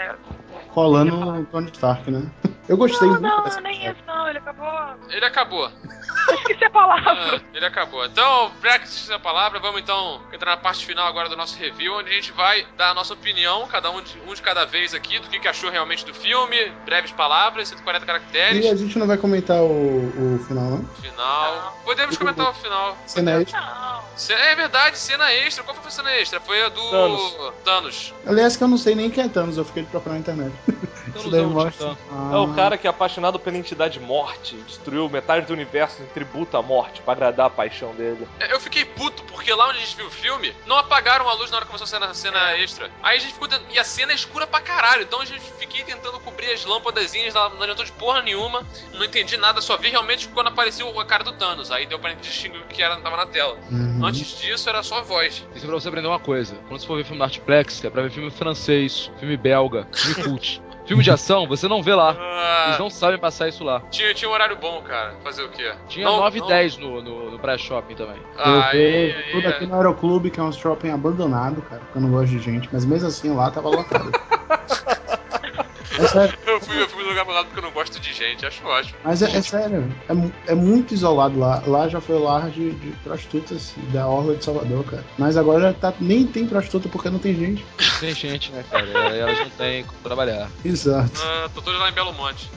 colando no Tony Stark, né? Eu gostei muito dessa nem isso não, ele acabou. Eu esqueci a palavra. Ele acabou. Então, pra que esqueci a palavra, vamos então entrar na parte final agora do nosso review, onde a gente vai dar a nossa opinião, cada um de cada vez aqui, do que achou realmente do filme, breves palavras, 140 caracteres. E a gente não vai comentar o final, não? Final. Podemos comentar o final. Cena extra? É verdade, cena extra. Qual foi a cena extra? Foi a do Thanos. Aliás, que eu não sei nem quem é Thanos, eu fiquei de procurar na internet. Isso daí mostra. É o cara que é apaixonado pela entidade morte, destruiu metade do universo em tributo à morte pra agradar a paixão dele. Eu fiquei puto, porque lá onde a gente viu o filme, não apagaram a luz na hora que começou a cena extra. Aí a gente ficou e a cena é escura pra caralho, então a gente fiquei tentando cobrir as lâmpadazinhas, não adiantou de porra nenhuma, não entendi nada, só vi realmente quando apareceu a cara do Thanos, aí deu pra distinguir o que tava na tela. Antes disso era só voz. Isso é pra você aprender uma coisa, quando você for ver filme no Artplex, é pra ver filme francês, filme belga, filme cult. Filme de ação, você não vê lá. Eles não sabem passar isso lá. Tinha um horário bom, cara. Fazer o quê? Tinha 9 e 10 no Brás Shopping também. Eu vejo tudo aqui no Aeroclube, que é um shopping abandonado, cara, porque eu não gosto de gente, mas mesmo assim lá tava lotado. É sério. Eu fui no lugar abandonado porque eu não gosto de gente, acho ótimo. Mas é sério, é muito isolado lá. Lá já foi o lar de prostitutas da Orla de Salvador, cara. Mas agora nem tem prostituta porque não tem gente. Tem gente, né, cara? Elas não têm como trabalhar. Exato. Tô todo lá em Belo Monte.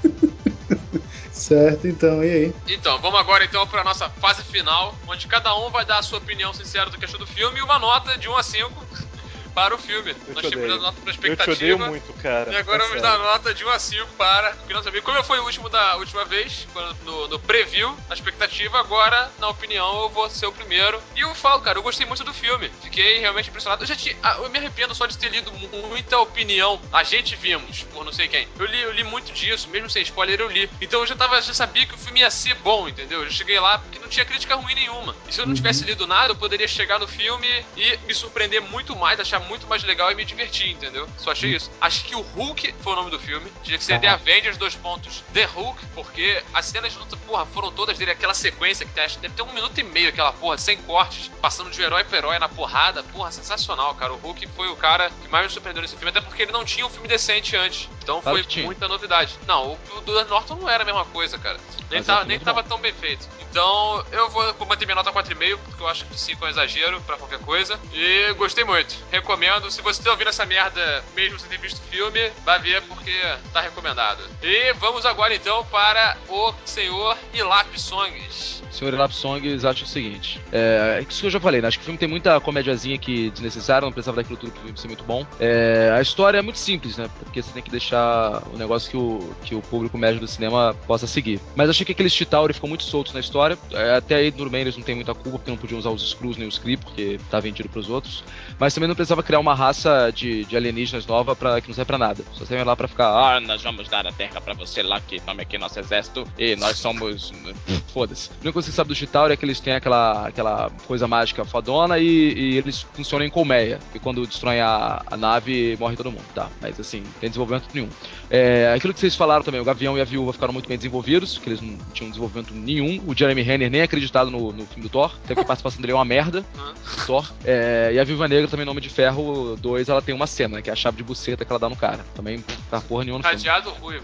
Certo, então, e aí? Então, vamos agora então pra nossa fase final, onde cada um vai dar a sua opinião sincera do que achou do filme e uma nota de 1 a 5 para o filme. Nós temos a nota pra expectativa. Eu te odeio muito, cara. E agora vamos dar a nota de 1 a 5 para o nosso amigo. Como eu fui o último da última vez, no preview, a expectativa, agora, na opinião, eu vou ser o primeiro. E eu falo, cara, eu gostei muito do filme. Fiquei realmente impressionado. Eu me arrependo só de ter lido muita opinião. A gente vimos, por não sei quem. Eu li muito disso, mesmo sem spoiler, eu li. Então eu já sabia que o filme ia ser bom, entendeu? Eu já cheguei lá porque não tinha crítica ruim nenhuma. E se eu não tivesse lido nada, eu poderia chegar no filme e me surpreender muito mais, achar muito mais legal e me divertir, entendeu? Só achei isso. Acho que o Hulk foi o nome do filme. Tinha que ser The Avengers, The Hulk, porque as cenas de luta, porra, foram todas dele, aquela sequência que deve ter 1 minuto e meio, aquela porra, sem cortes, passando de herói pra herói na porrada, porra, sensacional, cara. O Hulk foi o cara que mais me surpreendeu nesse filme, até porque ele não tinha um filme decente antes. Então foi muita novidade. Não, o do Norton não era a mesma coisa, cara. Nem tava tão bem feito. Então, eu vou manter minha nota 4,5, porque eu acho que 5 é um exagero pra qualquer coisa. E gostei muito. Recomendo. Se você tá ouvindo essa merda, mesmo sem ter visto o filme, vai ver porque tá recomendado. E vamos agora então para o senhor Ilap Songs. Senhor Ilap Songs acha o seguinte. Isso que eu já falei, né? Acho que o filme tem muita comédiazinha que desnecessária, não precisava daquilo tudo pro filme ser muito bom. A história é muito simples, né? Porque você tem que deixar o negócio que o público médio do cinema possa seguir. Mas achei que aqueles Chitauri ficam muito soltos na história. Até aí, no meio, eles não têm muita culpa, porque não podiam usar os Skrulls nem os Kree, porque tá vendido pros outros. Mas também não precisava criar uma raça de alienígenas nova que não serve pra nada. Só serve lá pra ficar, nós vamos dar a terra pra você lá, que tome aqui nosso exército, e nós somos... Foda-se. A única coisa que você sabe do Chitauri é que eles têm aquela coisa mágica fodona e eles funcionam em colmeia. E quando destroem a nave, morre todo mundo, tá? Mas assim, não tem desenvolvimento nenhum. Aquilo que vocês falaram também, o Gavião e a Viúva ficaram muito bem desenvolvidos, que eles não tinham desenvolvimento nenhum. O Jeremy Renner nem é acreditado no filme do Thor, até que a participação dele é uma merda do Thor. E a Viúva Negra também, no Homem de Ferro 2, ela tem uma cena, né, que é a chave de buceta que ela dá no cara. Também tá porra nenhuma no filme. Cadeado ruivo.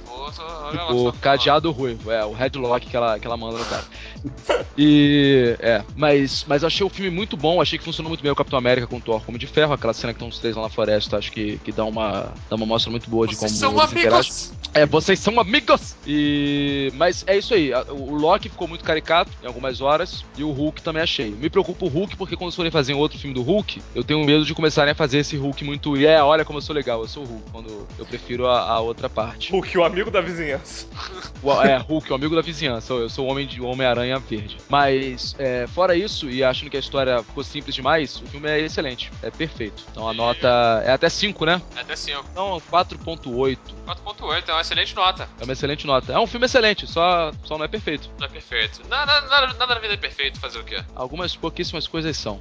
O cadeado ruivo, o headlock que ela manda no cara. Mas eu achei o filme muito bom, achei que funcionou muito bem o Capitão América com o Thor como de ferro, aquela cena que estão os três lá na floresta, acho que dá uma mostra muito boa de como vocês são eles amigos! interagem. Vocês são amigos! Mas é isso aí, o Loki ficou muito caricato em algumas horas, e o Hulk também achei. Me preocupa o Hulk, porque quando eles forem fazer outro filme do Hulk, eu tenho medo de começarem a fazer esse Hulk muito, olha como eu sou legal, eu sou o Hulk, quando eu prefiro a outra parte. Hulk, o amigo da vizinhança. Hulk, o amigo da vizinhança, eu sou o Homem-Aranha verde. Mas, fora isso, e achando que a história ficou simples demais, o filme é excelente, é perfeito. Então a nota é até 5, né? É até 5. Então 4.8. 4.8, é uma excelente nota. É uma excelente nota. É um filme excelente, só não é perfeito. Não é perfeito. Nada na vida é perfeito, fazer o quê? Algumas pouquíssimas coisas são.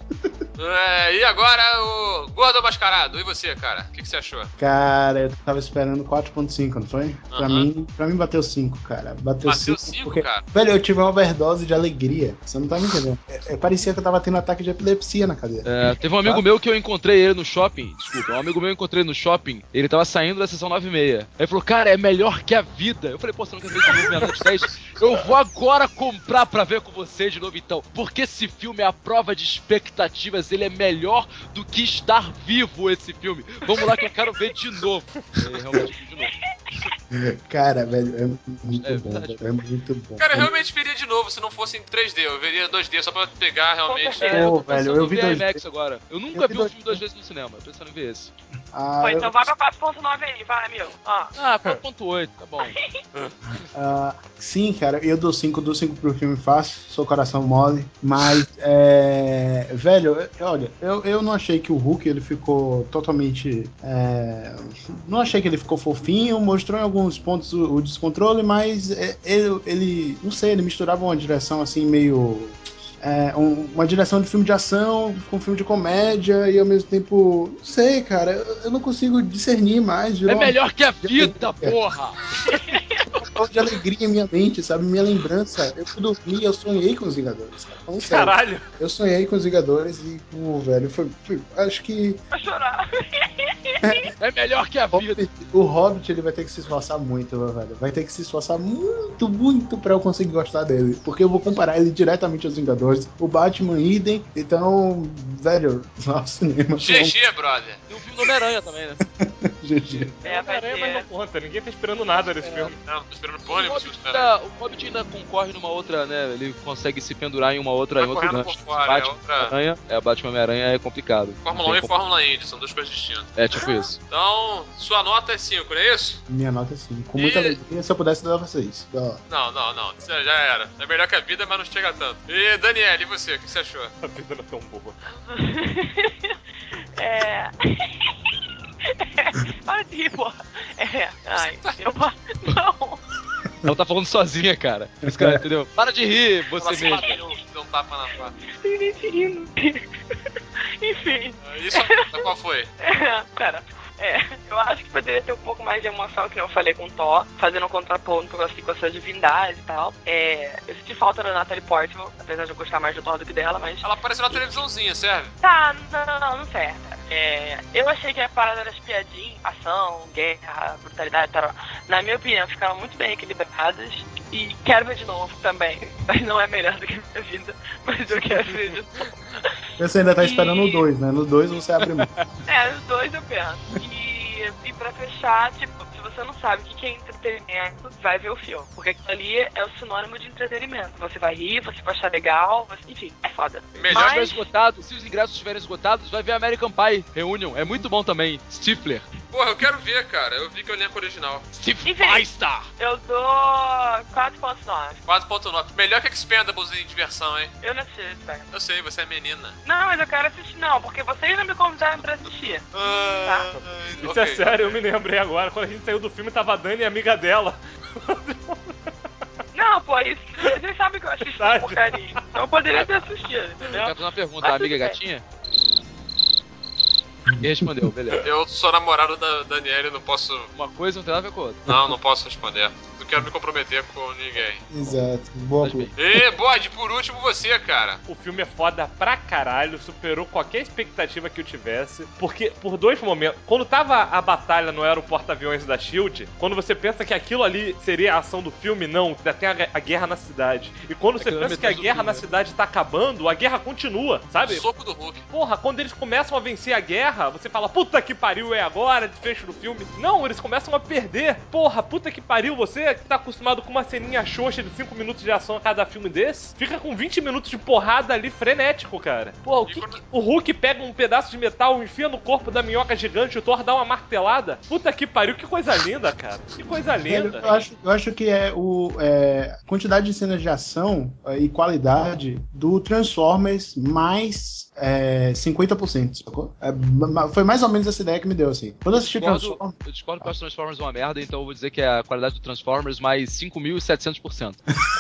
E agora o Gordo Mascarado, e você, cara? O que você achou? Cara, eu tava esperando 4.5, não foi? Pra mim bateu 5, cara. Bateu 5 porque... cara? Velho, eu tive uma overdose de alegria. Você não tá me entendendo. Parecia que eu tava tendo ataque de epilepsia na cadeira. Teve um amigo meu que eu encontrei ele no shopping. Desculpa, um amigo meu eu encontrei no shopping. Ele tava saindo da sessão 9h30. Aí ele falou, cara, é melhor que a vida. Eu falei, pô, você não quer ver de novo meia-noite 10? Eu vou agora comprar pra ver com você de novo então. Porque esse filme é a prova de expectativas. Ele é melhor do que estar vivo, esse filme. Vamos lá que eu quero ver de novo. Realmente vi de novo. Cara, velho, é muito bom. É muito bom. Cara, eu realmente veria de novo se não fosse em 3D. Eu veria 2D só pra pegar realmente. Eu vi IMAX agora. Eu nunca vi um filme 2 vezes no cinema. Eu pensando em ver esse. Então vai pra 4.9 aí, vai, amigo. 4.8, tá bom. Sim, cara, eu dou 5 pro filme fácil, sou coração mole, mas velho, olha, eu não achei que o Hulk ele ficou totalmente não achei que ele ficou fofinho, mostrou em alguns pontos o descontrole, mas ele não sei, ele misturava uma direção assim meio uma direção de filme de ação com filme de comédia e ao mesmo tempo, não sei, cara, eu não consigo discernir mais. É melhor que a vida, porra! De alegria em minha mente, sabe? Minha lembrança. Eu fui dormir, eu sonhei com os Vingadores. Cara. Sério, caralho! Eu sonhei com os Vingadores e, velho, acho que. Vai chorar. É melhor que a vida. O Hobbit, ele vai ter que se esforçar muito, velho. Vai ter que se esforçar muito, muito pra eu conseguir gostar dele. Porque eu vou comparar ele diretamente aos Vingadores. O Batman, idem. Então, velho, no cinema. GG, brother. E o filme do Homem-Aranha também, né? GG. Homem-Aranha, mas não conta. Ninguém tá esperando nada desse filme. Não, tô esperando porra nenhuma. O Hobbit ainda concorre numa outra, né? Ele consegue se pendurar em uma outra, em outro gancho. Batman, Batman Homem-Aranha é complicado. Fórmula 1 e Fórmula Indy, são duas coisas distintas. É, tipo isso. Então, sua nota é 5, não é isso? Minha nota é 5. Com muita alegria, se eu pudesse dar pra vocês. Não. Já era. É melhor que a vida, mas não chega tanto. E, Daniel, e você? O que você achou? A vida não é tão boa. Para de rir, porra. Não. Ela tá falando sozinha, cara. Esse cara, entendeu? Para de rir, você mesmo. Deu um tapa na face. Tem gente rindo. Enfim. Isso, qual foi? Eu acho que poderia ter um pouco mais de emoção, que eu falei com o Thor, fazendo um contraponto com a sua divindade e tal. Eu senti falta da Natalie Portman, apesar de eu gostar mais do Thor do que dela, mas... Ela apareceu na televisãozinha, serve? Tá, não serve. Eu achei que a parada das piadinhas, ação, guerra, brutalidade e tal, na minha opinião, ficaram muito bem equilibradas. E quero ver de novo também. Mas não é melhor do que a minha vida, mas eu quero ver de novo. Você ainda tá esperando o 2, né? No 2 você abre mão. No 2 eu penso. E pra fechar, tipo, se você não sabe o que é entretenimento, vai ver o filme. Porque aquilo ali é o sinônimo de entretenimento. Você vai rir, você vai achar legal, enfim, é foda. Melhor que esgotado, se os ingressos estiverem esgotados, vai ver American Pie Reunion. É muito bom também. Stifler. Porra, eu quero ver, cara. Eu vi que eu li a original. Stifler! Eu dou 4.9. 4.9. Melhor que Expendables em diversão, hein? Eu não assisti, velho. Eu sei, você é menina. Não, mas eu quero assistir não, porque vocês não me convidaram pra assistir. Tá? Isso é sério, eu me lembrei agora. Quando a gente saiu do filme, tava a Dani e a amiga dela. Não, pô, isso, vocês sabem que eu assisti essa porcaria. Então eu poderia ter assistido, entendeu? Eu quero fazer uma pergunta, a amiga é gatinha? E respondeu, beleza. Eu sou namorado da Daniela e não posso... Uma coisa não tem nada a ver com a outra. Não posso responder. Não quero me comprometer com ninguém. Exato. Boa. E, Bode, por último você, cara. O filme é foda pra caralho, superou qualquer expectativa que eu tivesse, porque por dois momentos, quando tava a batalha no porta-aviões da SHIELD, quando você pensa que aquilo ali seria a ação do filme, não, ainda tem a guerra na cidade. E quando você pensa que a guerra na cidade tá acabando, a guerra continua, sabe? Soco do Hulk. Porra, quando eles começam a vencer a guerra, você fala, puta que pariu, é agora, desfecho do filme. Não, eles começam a perder. Porra, puta que pariu, você que tá acostumado com uma ceninha xoxa de 5 minutos de ação a cada filme desse, fica com 20 minutos de porrada ali frenético, cara. Porra, o Hulk pega um pedaço de metal, enfia no corpo da minhoca gigante, o Thor dá uma martelada. Puta que pariu, que coisa linda, cara. Que coisa linda. Eu acho que é a quantidade de cenas de ação e qualidade do Transformers mais 50%, sacou? Foi mais ou menos essa ideia que me deu, assim. Quando eu assisti Transformers... Eu discordo que eu acho Transformers uma merda, então eu vou dizer que é a qualidade do Transformers mais 5.700%.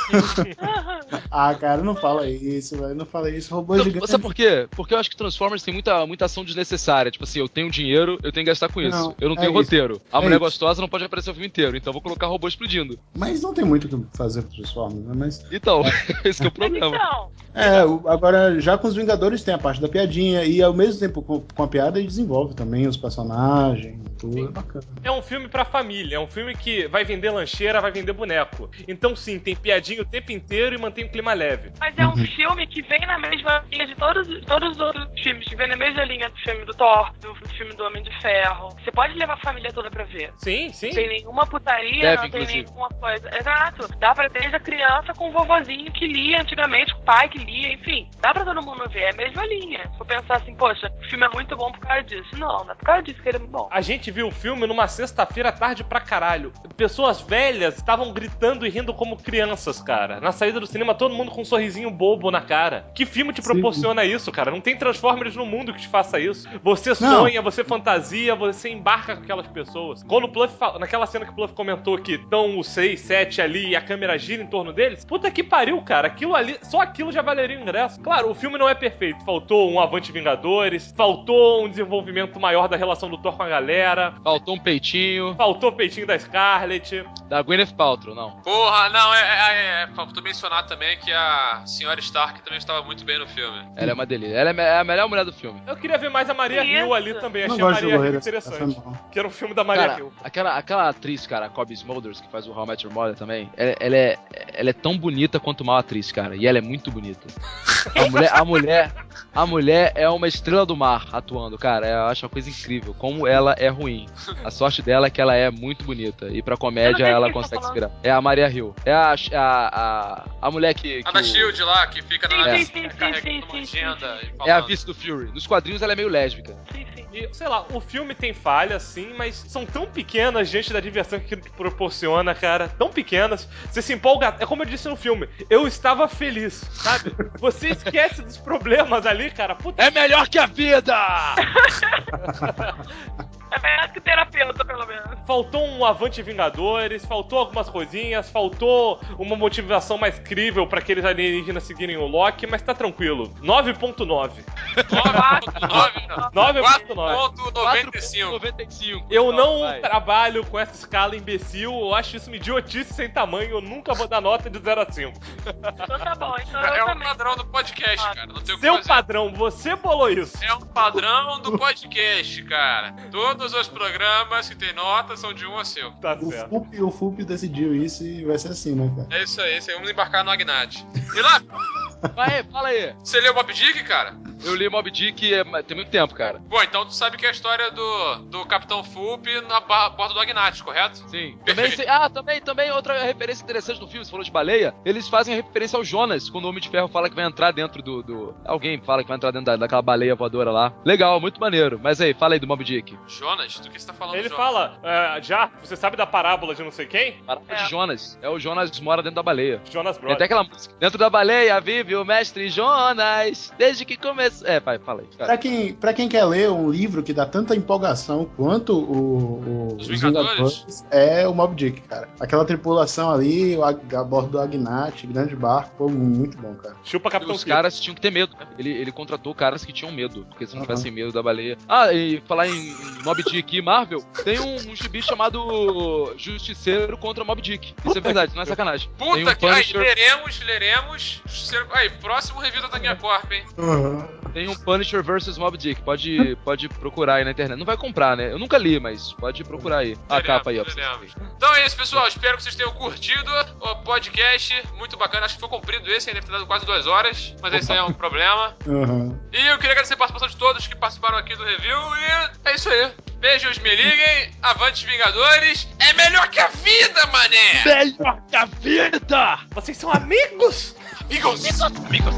Cara, não fala isso, velho. Não fala isso. Robô gigante. Sabe por quê? Porque eu acho que Transformers tem muita ação desnecessária. Tipo assim, eu tenho dinheiro, eu tenho que gastar com isso. Eu não tenho roteiro. A mulher gostosa não pode aparecer o filme inteiro, então eu vou colocar robô explodindo. Mas não tem muito o que fazer com Transformers, né? Mas... Então, esse que é o problema. Agora, já com os Vingadores tem a parte da piadinha e ao mesmo tempo com a piada ele desenvolve também os personagens, tudo. É bacana. É um filme pra família, é um filme que vai vender lancheira, vai vender boneco. Então sim, tem piadinha o tempo inteiro e mantém o clima leve. Mas é um filme que vem na mesma linha de todos os outros filmes, que vem na mesma linha do filme do Thor, do filme do Homem de Ferro. Você pode levar a família toda pra ver. Sim. Não tem nenhuma putaria, não tem nenhuma coisa. Exato. Dá pra ter desde a criança com o vovozinho que lia antigamente, com o pai que lia, enfim. Dá pra todo mundo ver, é a mesma linha. Se eu pensar assim, poxa, o filme é muito bom por causa disso. Não é por causa disso que ele é muito bom. A gente viu o filme numa sexta-feira tarde pra caralho. Pessoas velhas estavam gritando e rindo como crianças, cara. Na saída do cinema, todo mundo com um sorrisinho bobo na cara. Que filme te proporciona isso, cara? Não tem Transformers no mundo que te faça isso. Você sonha, você fantasia, você embarca com aquelas pessoas. Quando o Pluff, naquela cena que o Pluff comentou que estão os 6, 7 ali e a câmera gira em torno deles, puta que pariu, cara. Aquilo ali, só aquilo já valeria o ingresso. Claro, o filme não é perfeito. Faltou um Avante Vingadores, faltou um desenvolvimento maior da relação do Thor com a galera. Faltou um peitinho. Faltou o peitinho da Scarlett. Da Gwyneth Paltrow, não. Porra, não, faltou mencionar também que a Senhora Stark também estava muito bem no filme. Ela é uma delícia. Ela é a melhor mulher do filme. Eu queria ver mais a Maria Hill ali também. Achei a gosto de Maria Hill Loreira, interessante. Que era um filme da Maria Cara, Hill. aquela atriz, cara, a Cobie Smulders, que faz o How I Met Your Mother também, ela é tão bonita quanto mal atriz, cara. E ela é muito bonita. A mulher é uma estrela do mar atuando, cara. Eu acho uma coisa incrível. Como ela é ruim. A sorte dela é que ela é muito bonita. E pra comédia ela consegue se virar. É a Maria Hill. É a mulher que. A da Shield lá, que fica carregando uma agenda. É a vice do Fury. Nos quadrinhos ela é meio lésbica. E, sei lá, o filme tem falhas, sim, mas são tão pequenas diante da diversão que proporciona, cara. Tão pequenas. Você se empolga. É como eu disse no filme. Eu estava feliz, sabe? Você esquece dos problemas ali, cara. Puta. É melhor que a vida! É melhor que terapeuta, pelo menos. Faltou um Avante Vingadores, faltou algumas coisinhas, faltou uma motivação mais crível pra aqueles alienígenas seguirem o Loki, mas tá tranquilo. 9.9. 4.95. Eu não trabalho com essa escala imbecil, eu acho isso uma idiotice sem tamanho, eu nunca vou dar nota de 0 a 5. Então tá bom, então É eu o também. padrão do podcast, cara. Não tem o que Seu fazer. padrão, você bolou isso. É um padrão do podcast, cara. Todos os programas que tem nota são de 1 a 5. Tá certo. O FUP decidiu isso e vai ser assim, né, cara? É isso aí, vamos embarcar no Agnat. E lá, Fala aí. você leu Mob Dick, cara? Eu li Mob Dick tem muito tempo, cara. Bom, então tu sabe que é a história do Capitão Fulp na borda do Agnat, correto? Sim. Perfeito. Também outra referência interessante do filme, você falou de baleia, eles fazem referência ao Jonas, quando o Homem de Ferro fala que vai entrar dentro alguém fala que vai entrar dentro daquela baleia voadora lá. Legal, muito maneiro. Mas aí, fala aí do Mob Dick. Jonas? Do que você tá falando, Ele Jonas? fala, você sabe da parábola de não sei quem? Parábola de Jonas. É o Jonas que mora dentro da baleia. Jonas Tem Brothers. até aquela música. Dentro da baleia vive o mestre Jonas, desde que começou... Pai, fala aí. Cara. Pra quem quer ler um livro que dá tanta empolgação quanto Os Vingadores, é o Mob Dick, cara. Aquela tripulação ali, a bordo do Agnat, grande barco, pô, muito bom, cara. Chupa Capitão Os caras tinham que ter medo, né? Ele contratou caras que tinham medo, porque se não tivessem medo da baleia... E falar em Mob Dick e Marvel, tem um gibi chamado Justiceiro contra Mob Dick. Isso é verdade, não é sacanagem. Tem Puta que... Punisher... leremos. Aí, próximo review da minha Corp, hein? Tem um Punisher vs Mob Dick. Pode procurar aí na internet. Não vai comprar, né? Eu nunca li, mas pode procurar aí. A capa aí, ó. Então é isso, pessoal. Espero que vocês tenham curtido o podcast. Muito bacana. Acho que foi comprido esse, deve ter dado quase 2 horas. Mas esse aí é um problema. E eu queria agradecer a participação de todos que participaram aqui do review. E é isso aí. Beijos, me liguem. Avante, Vingadores. É melhor que a vida, mané! Melhor que a vida! Vocês são amigos? Amigos.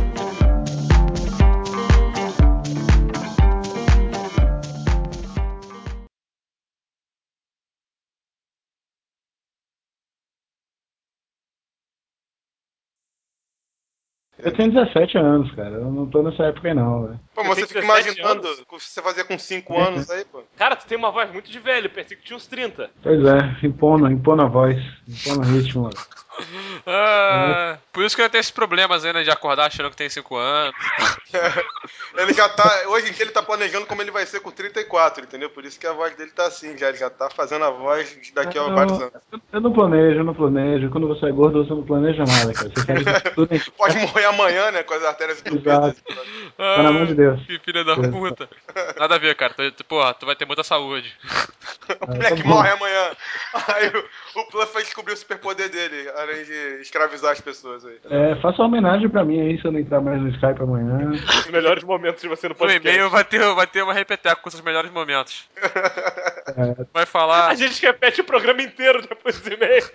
Eu tenho 17 anos, cara. Eu não tô nessa época aí, não, velho. Pô, mas você fica imaginando o que você fazia com 5 anos aí, pô. Cara, tu tem uma voz muito de velho. Pensei que tinha uns 30. Pois é, impondo a voz, impondo o ritmo. Por isso que eu tenho esses problemas aí, né, de acordar achando que tem 5 anos. Ele já tá... Hoje em dia ele tá planejando como ele vai ser com 34, entendeu? Por isso que a voz dele tá assim, já. Ele já tá fazendo a voz daqui a vários anos. Eu não planejo. Quando você é gordo, você não planeja nada, cara. Você faz tudo em... Pode morrer amanhã, né? Com as artérias entupidas. Pelo amor de Deus. Que filha da puta. Nada a ver, cara. Tu vai ter muita saúde. O moleque morre amanhã. Aí o Pluff vai descobrir o superpoder dele, além de escravizar as pessoas aí. Faça uma homenagem pra mim aí, se eu não entrar mais no Skype amanhã. Os melhores momentos de você no No podcast. e-mail vai ter uma repeteca com seus melhores momentos. Vai falar... A gente repete o programa inteiro depois do e-mail.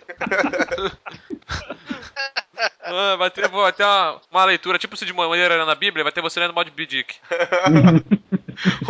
Vai ter uma leitura, tipo se de maneira na Bíblia, vai ter você lendo Mob Dick.